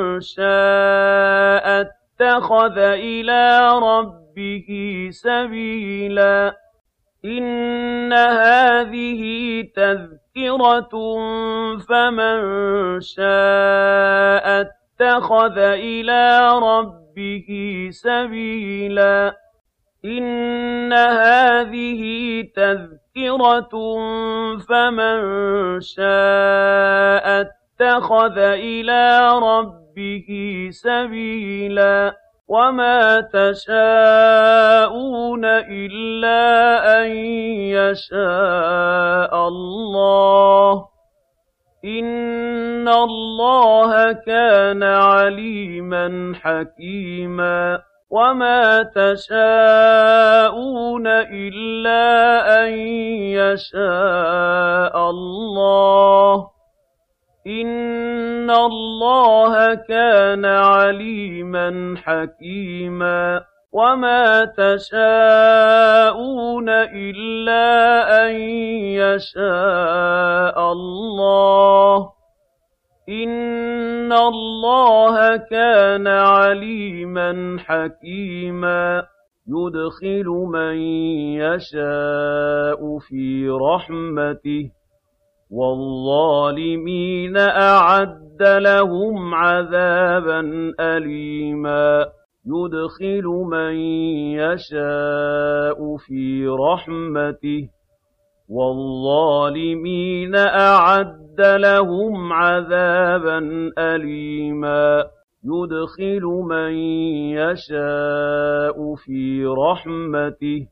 شَاءَ اتَّخَذَ إِلَىٰ رَبِّهِ سَبِيلًا إِنَّ هَٰذِهِ تَذْكِرَةٌ فَمَن شَاءَ اتَّخَذَ إِلَىٰ رَبِّهِ سَبِيلًا إِنَّ هَٰذِهِ تَذْكِرَةٌ فَمَن شَاءَ اتَّخَذَ إِلَىٰ رَبِّهِ سَبِيلًا وَمَا تَشَاءُونَ إِلَّا أَن يَشَاءَ اللَّهُ إِنَّ اللَّهَ كَانَ عَلِيمًا حَكِيمًا وَمَا تَشَاءُونَ إِلَّا أَن يَشَاءَ اللَّهُ إِنَّ اللَّهَ كَانَ عَلِيمًا حَكِيمًا وَمَا تَشَاءُونَ إِلَّا أَن يَشَاءَ اللَّهُ إِنَّ اللَّهَ كَانَ عَلِيمًا حَكِيمًا يُدْخِلُ مَن يَشَاءُ فِي رَحْمَتِهِ وَالظَّالِمِينَ أَعَدَّ لَهُمْ عَذَابًا أَلِيمًا يُدْخِلُ مَن يَشَاءُ فِي رَحْمَتِهِ وَالظَّالِمِينَ أَعَدَّ لَهُمْ عَذَابًا أَلِيمًا يُدْخِلُ مَن يَشَاءُ فِي رَحْمَتِهِ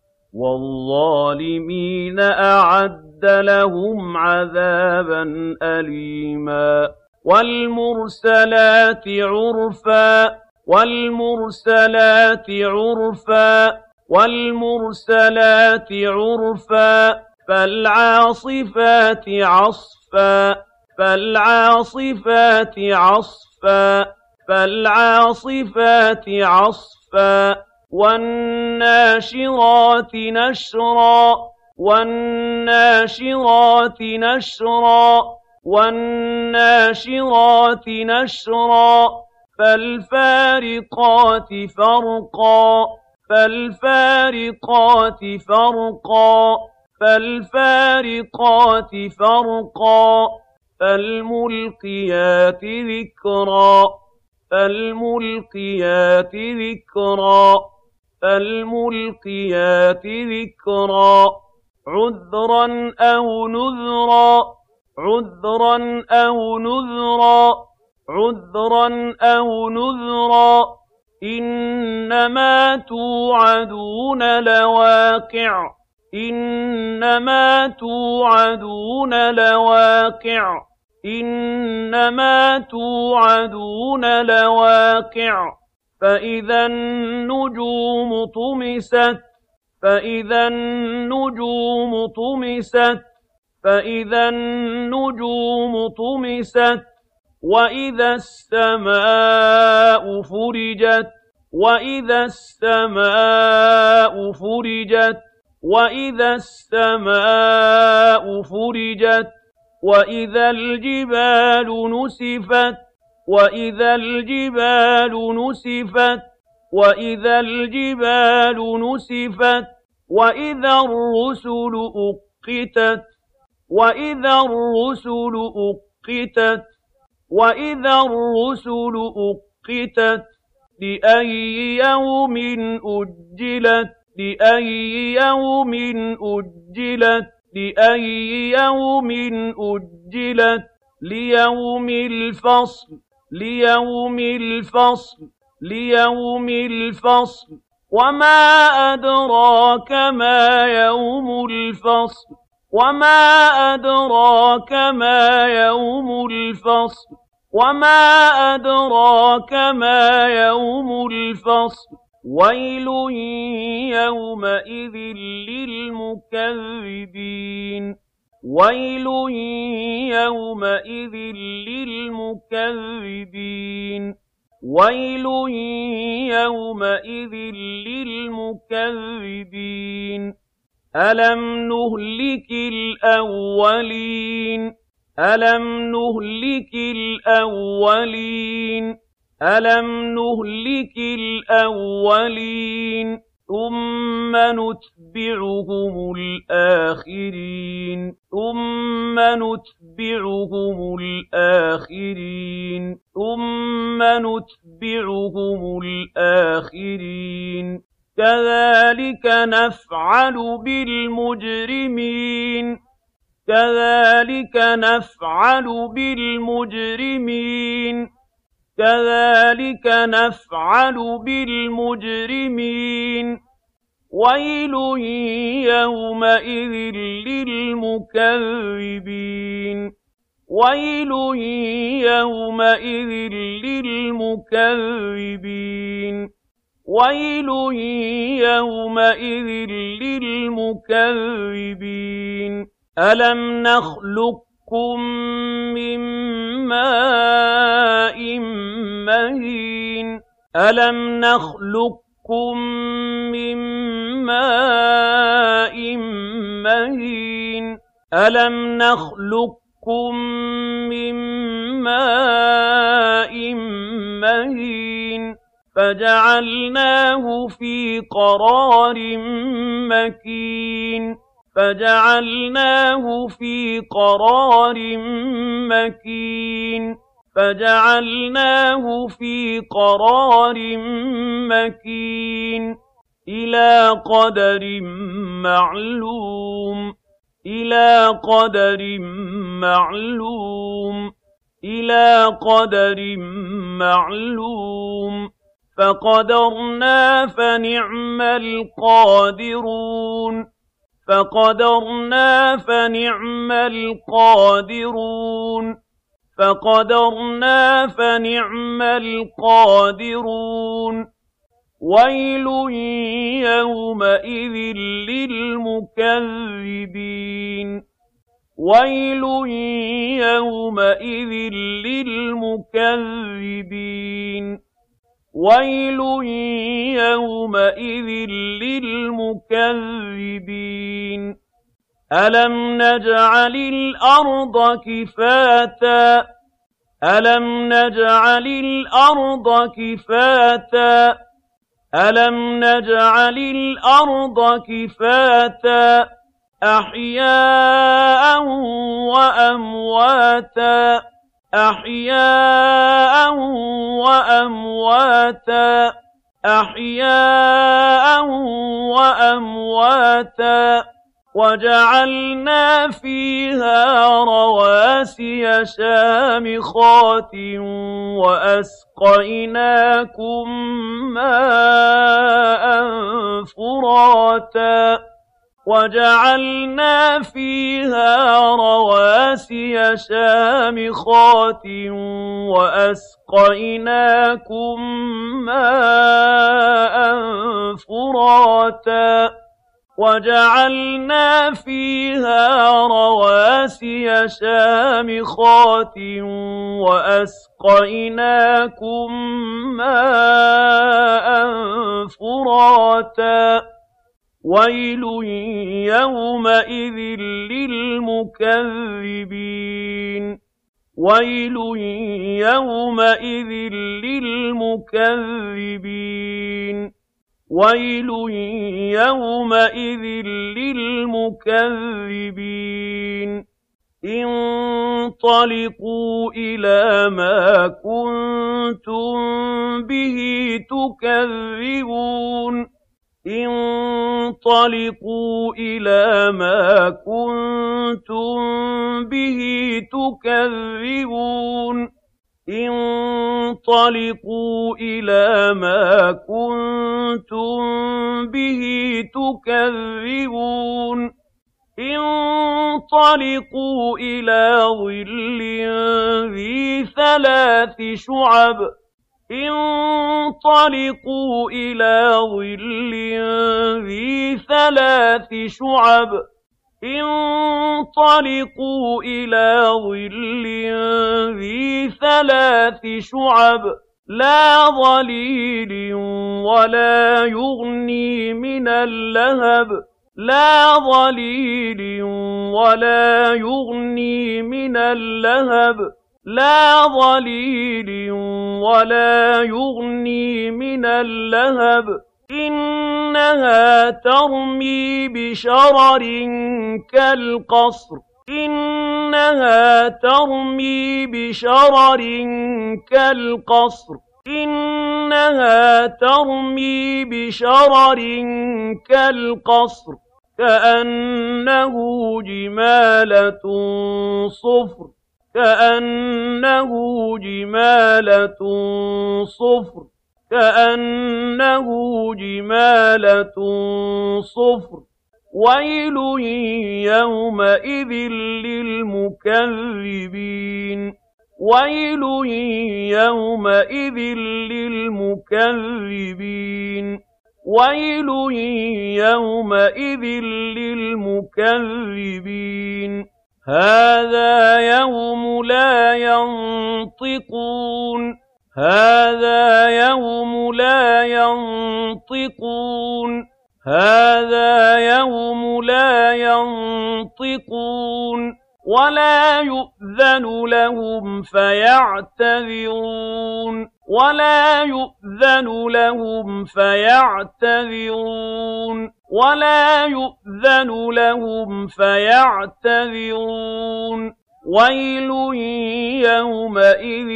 وَالظَّالِمِينَ أَعَدَّ لَهُمْ عَذَابًا أَلِيمًا وَالْمُرْسَلَاتِ عُرْفًا وَالْمُرْسَلَاتِ عُرْفًا وَالْمُرْسَلَاتِ عُرْفًا فَالْعَاصِفَاتِ عَصْفًا فَالْعَاصِفَاتِ عَصْفًا فَالْعَاصِفَاتِ عَصْفًا وَالنَّاشِرَاتِ نَشْرًا وَالنَّاشِرَاتِ نَشْرًا وَالنَّاشِرَاتِ نَشْرًا فَالْفَارِقَاتِ فَرْقًا فَالْفَارِقَاتِ فَرْقًا فَالْفَارِقَاتِ فَرْقًا فَالْمُلْقِيَاتِ ذِكْرًا فَالْمُلْقِيَاتِ ذِكْرًا فَالْمُلْقِيَاتِ ذِكْرًا عُذْرًا أَوْ نُذْرًا عُذْرًا أَوْ نُذْرًا عُذْرًا أَوْ نُذْرًا إِنَّمَا تُوعَدُونَ لَوَاقِعٌ إِنَّمَا تُوعَدُونَ لَوَاقِعٌ إِنَّمَا تُوعَدُونَ لَوَاقِعٌ فَإِذَا النُّجُومُ طُمِسَتْ فَإِذَا النُّجُومُ طُمِسَتْ فَإِذَا النُّجُومُ طُمِسَتْ وَإِذَا السَّمَاءُ فُرِجَتْ وَإِذَا السَّمَاءُ فُرِجَتْ وَإِذَا السَّمَاءُ فُرِجَتْ وَإِذَا الْجِبَالُ نُسِفَتْ وَإِذَا الْجِبَالُ نُسِفَتْ وَإِذَا الْجِبَالُ نُسِفَتْ وَإِذَا الرُّسُلُ أُقِّتَتْ وَإِذَا الرُّسُلُ أُقِّتَتْ وَإِذَا الرُّسُلُ أُقِّتَتْ لِأَيِّ يَوْمٍ أُجِّلَتْ لِأَيِّ يَوْمٍ أُجِّلَتْ لِأَيِّ يَوْمٍ أُجِّلَتْ لِيَوْمِ الْفَصْلِ لِيَوْمِ الْفَصْلِ لِيَوْمِ الْفَصْلِ وَمَا أَدْرَاكَ مَا يَوْمُ الْفَصْلِ وَمَا أَدْرَاكَ مَا يَوْمُ الْفَصْلِ وَمَا أَدْرَاكَ مَا يَوْمُ الْفَصْلِ وَيْلٌ يَوْمَئِذٍ لِّلْمُكَذِّبِينَ وَيْلٌ يَوْمَئِذٍ لِّلْمُكَذِّبِينَ وَيْلٌ يَوْمَئِذٍ لِّلْمُكَذِّبِينَ أَلَمْ نُهْلِكِ الْأَوَّلِينَ أَلَمْ نُهْلِكِ الْأَوَّلِينَ أَلَمْ نُهْلِكِ الْأَوَّلِينَ ثُمَّ نُتْبِعُهُمُ الْآخِرِينَ ثُمَّ نُتْبِعُهُمُ الْآخِرِينَ ثُمَّ نُتْبِعُهُمُ الْآخِرِينَ كَذَلِكَ نَفْعَلُ بِالْمُجْرِمِينَ كَذَلِكَ نَفْعَلُ بِالْمُجْرِمِينَ كَذَلِكَ نَفْعَلُ بِالْمُجْرِمِينَ وَيْلٌ يَوْمَئِذٍ لِّلْمُكَذِّبِينَ وَيْلٌ يَوْمَئِذٍ لِّلْمُكَذِّبِينَ وَيْلٌ يَوْمَئِذٍ لِّلْمُكَذِّبِينَ أَلَمْ نَخْلُقكُّم مِّن مَّاءٍ مَّهِينٍ أَلَمْ نَخْلُقكُّم مِّن مَّاءٍ مَّهِينٍ أَلَمْ نَخْلُقكُّم مِّن مَّاءٍ مَّهِينٍ فَجَعَلْنَاهُ فِي قَرَارٍ مَّكِينٍ فَجَعَلْنَاهُ فِي قَرَارٍ مَّكِينٍ فَجَعَلْنَاهُ فِي قَرَارٍ مَّكِينٍ إِلَىٰ قَدَرٍ مَّعْلُومٍ إِلَىٰ قَدَرٍ معلوم إِلَىٰ قَدَرٍ مَّعْلُومٍ فَقَدَرْنَا فَنِعْمَ الْقَادِرُونَ فَقَدَرْنَا فَنِعْمَ الْقَادِرُونَ فَقَدَرْنَا فَنِعْمَ الْقَادِرُونَ وَيْلٌ يَوْمَئِذٍ لِّلْمُكَذِّبِينَ وَيْلٌ يَوْمَئِذٍ لِّلْمُكَذِّبِينَ وَيْلٌ يَوْمَئِذٍ لِّلْمُكَذِّبِينَ أَلَمْ نَجْعَلِ الْأَرْضَ كِفَاتًا أَلَمْ نَجْعَلِ الْأَرْضَ كِفَاتًا أَلَمْ نَجْعَلِ الْأَرْضَ كِفَاتًا أَحْيَاءً وَأَمْوَاتًا أَحْيَاءً وَأَمْوَاتًا أَحْيَاءً وَأَمْوَاتًا وَجَعَلْنَا فِيهَا رَوَاسِيَ شَامِخَاتٍ وَأَسْقَيْنَاكُم مَّاءً فُرَاتًا وَجَعَلْنَا فِيهَا رَوَاسِيَ شَامِخَاتٍ وَأَسْقَيْنَاكُم مَّاءً فُرَاتًا وَجَعَلْنَا فِيهَا رَوَاسِيَ شَامِخَاتٍ وَأَسْقَيْنَاكُم مَّاءً فُرَاتًا ويل يومئذ للمكذبين ويل يومئذ للمكذبين ويل يومئذ للمكذبين انطلقوا إلى ما كنتم به تكذبون انطلقوا إلى ما كنتم به تكذبون انطلقوا إلى ما كنتم به تكذبون انطلقوا إلى ظل ذي 3 شعب انطلقوا إلى ظل ذي 3 شعب انطلقوا إلى ظل ذي 3 شعب لا ظليل ولا يغني من اللهب لا ظليل ولا يغني من اللهب لا ظليل ولا يغني من اللهب إنها ترمي بشرر كالقصر إنها ترمي بشرر كالقصر إنها ترمي بشرر كالقصر كأنه جمالة صفر كأنه جمالة صفر كأنه جمالة صفر ويل يومئذ للمكذبين ويل يومئذ للمكذبين ويل يومئذ للمكذبين هذا يوم لا ينطقون هذا يوم لا ينطقون هذا يوم لا ينطقون ولا يؤذن لهم فيعتذرون ولا يؤذن لهم فيعتذرون ولا يؤذن لهم فيعتذرون ويل يومئذ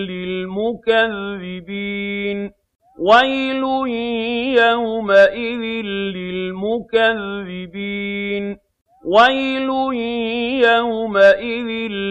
للمكذبين ويل يومئذ للمكذبين ويل يومئذ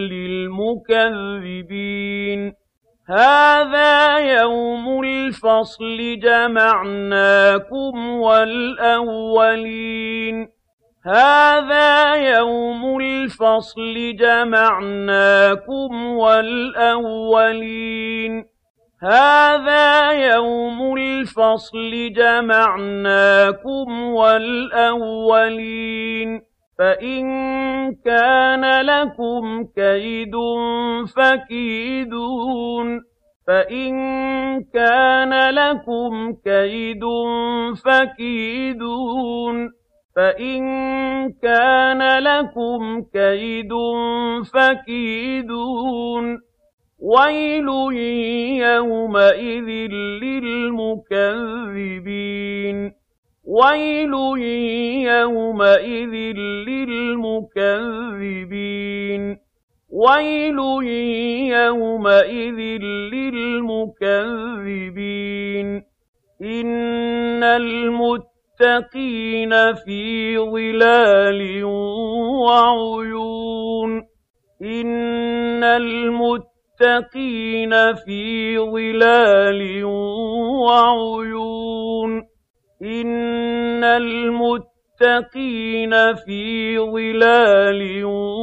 للمكذبين هذا يوم الفصل جمعناكم والأولين هذا يوم الفصل جمعناكم والأولين هذا يوم الفصل جمعناكم والأولين فإن كان لكم كيد فكيدون فإن كان لكم كيد فكيدون فإن كان لكم كيد فكيدون ويل يومئذ للمكذبين ويل يومئذ للمكذبين ويل يومئذ للمكذبين إن المتقين في ظلال وعيون إن المتقين في ظلال وعيون إن المتقين في ظلال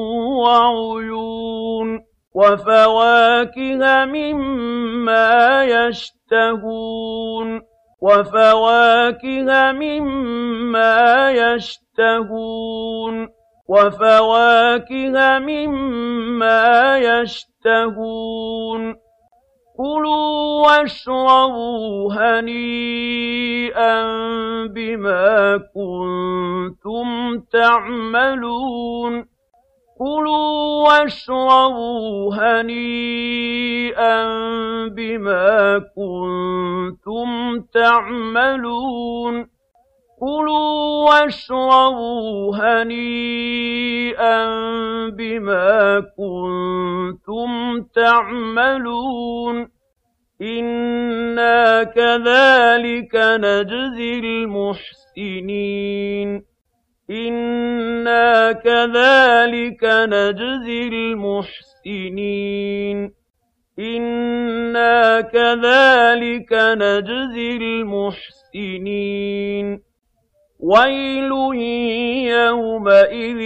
وعيون وفواكه مما يشتهون وفواكه مما يشتهون وفواكه مما يشتهون كلوا واشربوا هنيئا بِمَا كُنتُمْ تَعْمَلُونَ كُلُوا وَاشْرَبُوا هَنِيئًا بِمَا كُنتُمْ تَعْمَلُونَ كُلُوا وَاشْرَبُوا هَنِيئًا بِمَا كُنتُمْ تَعْمَلُونَ إِنَّا كَذَٰلِكَ نَجْزِي الْمُحْسِنِينَ إِنَّا كَذَٰلِكَ نَجْزِي الْمُحْسِنِينَ إِنَّا كَذَٰلِكَ نَجْزِي الْمُحْسِنِينَ وَيْلٌ يَوْمَئِذٍ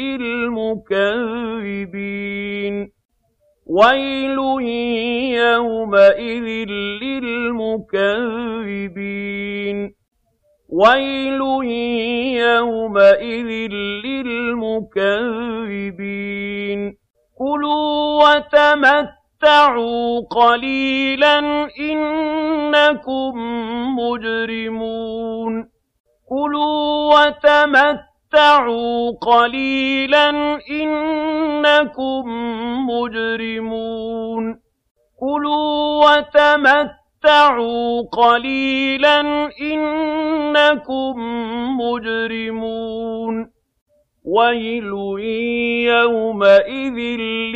لِّلْمُكَذِّبِينَ وَيْلٌ يَوْمَئِذٍ لِّلْمُكَذِّبِينَ وَيْلٌ يَوْمَئِذٍ لِّلْمُكَذِّبِينَ كُلُوا وَتَمَتَّعُوا قَلِيلًا إِنَّكُم مُّجْرِمُونَ كُلُوا وَتَمَتَّعُوا قَلِيلًا إِنَّكُم مُّجْرِمُونَ كُلُوا وَتَمَتَّعُوا قَلِيلًا إِنَّكُم مُّجْرِمُونَ وَيْلٌ يَوْمَئِذٍ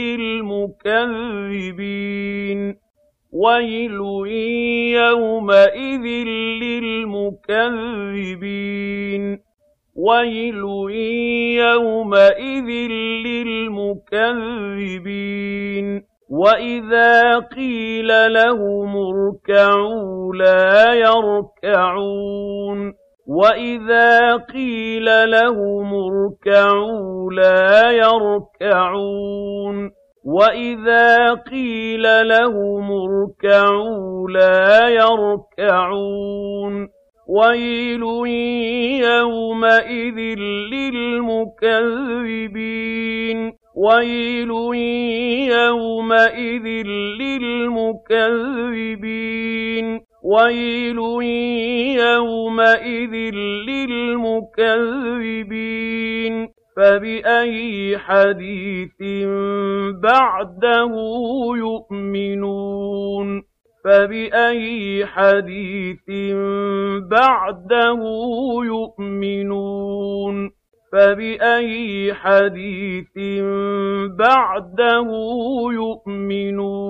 لِّلْمُكَذِّبِينَ وَيْلٌ يَوْمَئِذٍ لِّلْمُكَذِّبِينَ وَيْلٌ يَوْمَئِذٍ لِّلْمُكَذِّبِينَ وَإِذَا قِيلَ لَهُمُ ارْكَعُوا لَا يَرْكَعُونَ وَإِذَا قِيلَ لَهُمُ ارْكَعُوا لَا يَرْكَعُونَ وَإِذَا قِيلَ لَهُمُ ارْكَعُوا لَا يَرْكَعُونَ وَيْلٌ يَوْمَئِذٍ لِّلْمُكَذِّبِينَ وَيْلٌ يَوْمَئِذٍ لِّلْمُكَذِّبِينَ وَيْلٌ يَوْمَئِذٍ لِّلْمُكَذِّبِينَ فَبِأَيِّ حَدِيثٍ بَعْدَهُ يُؤْمِنُونَ فَبِأَيِّ حَدِيثٍ بَعْدَهُ يُؤْمِنُونَ فَبِأَيِّ حَدِيثٍ بَعْدَهُ يُؤْمِنُونَ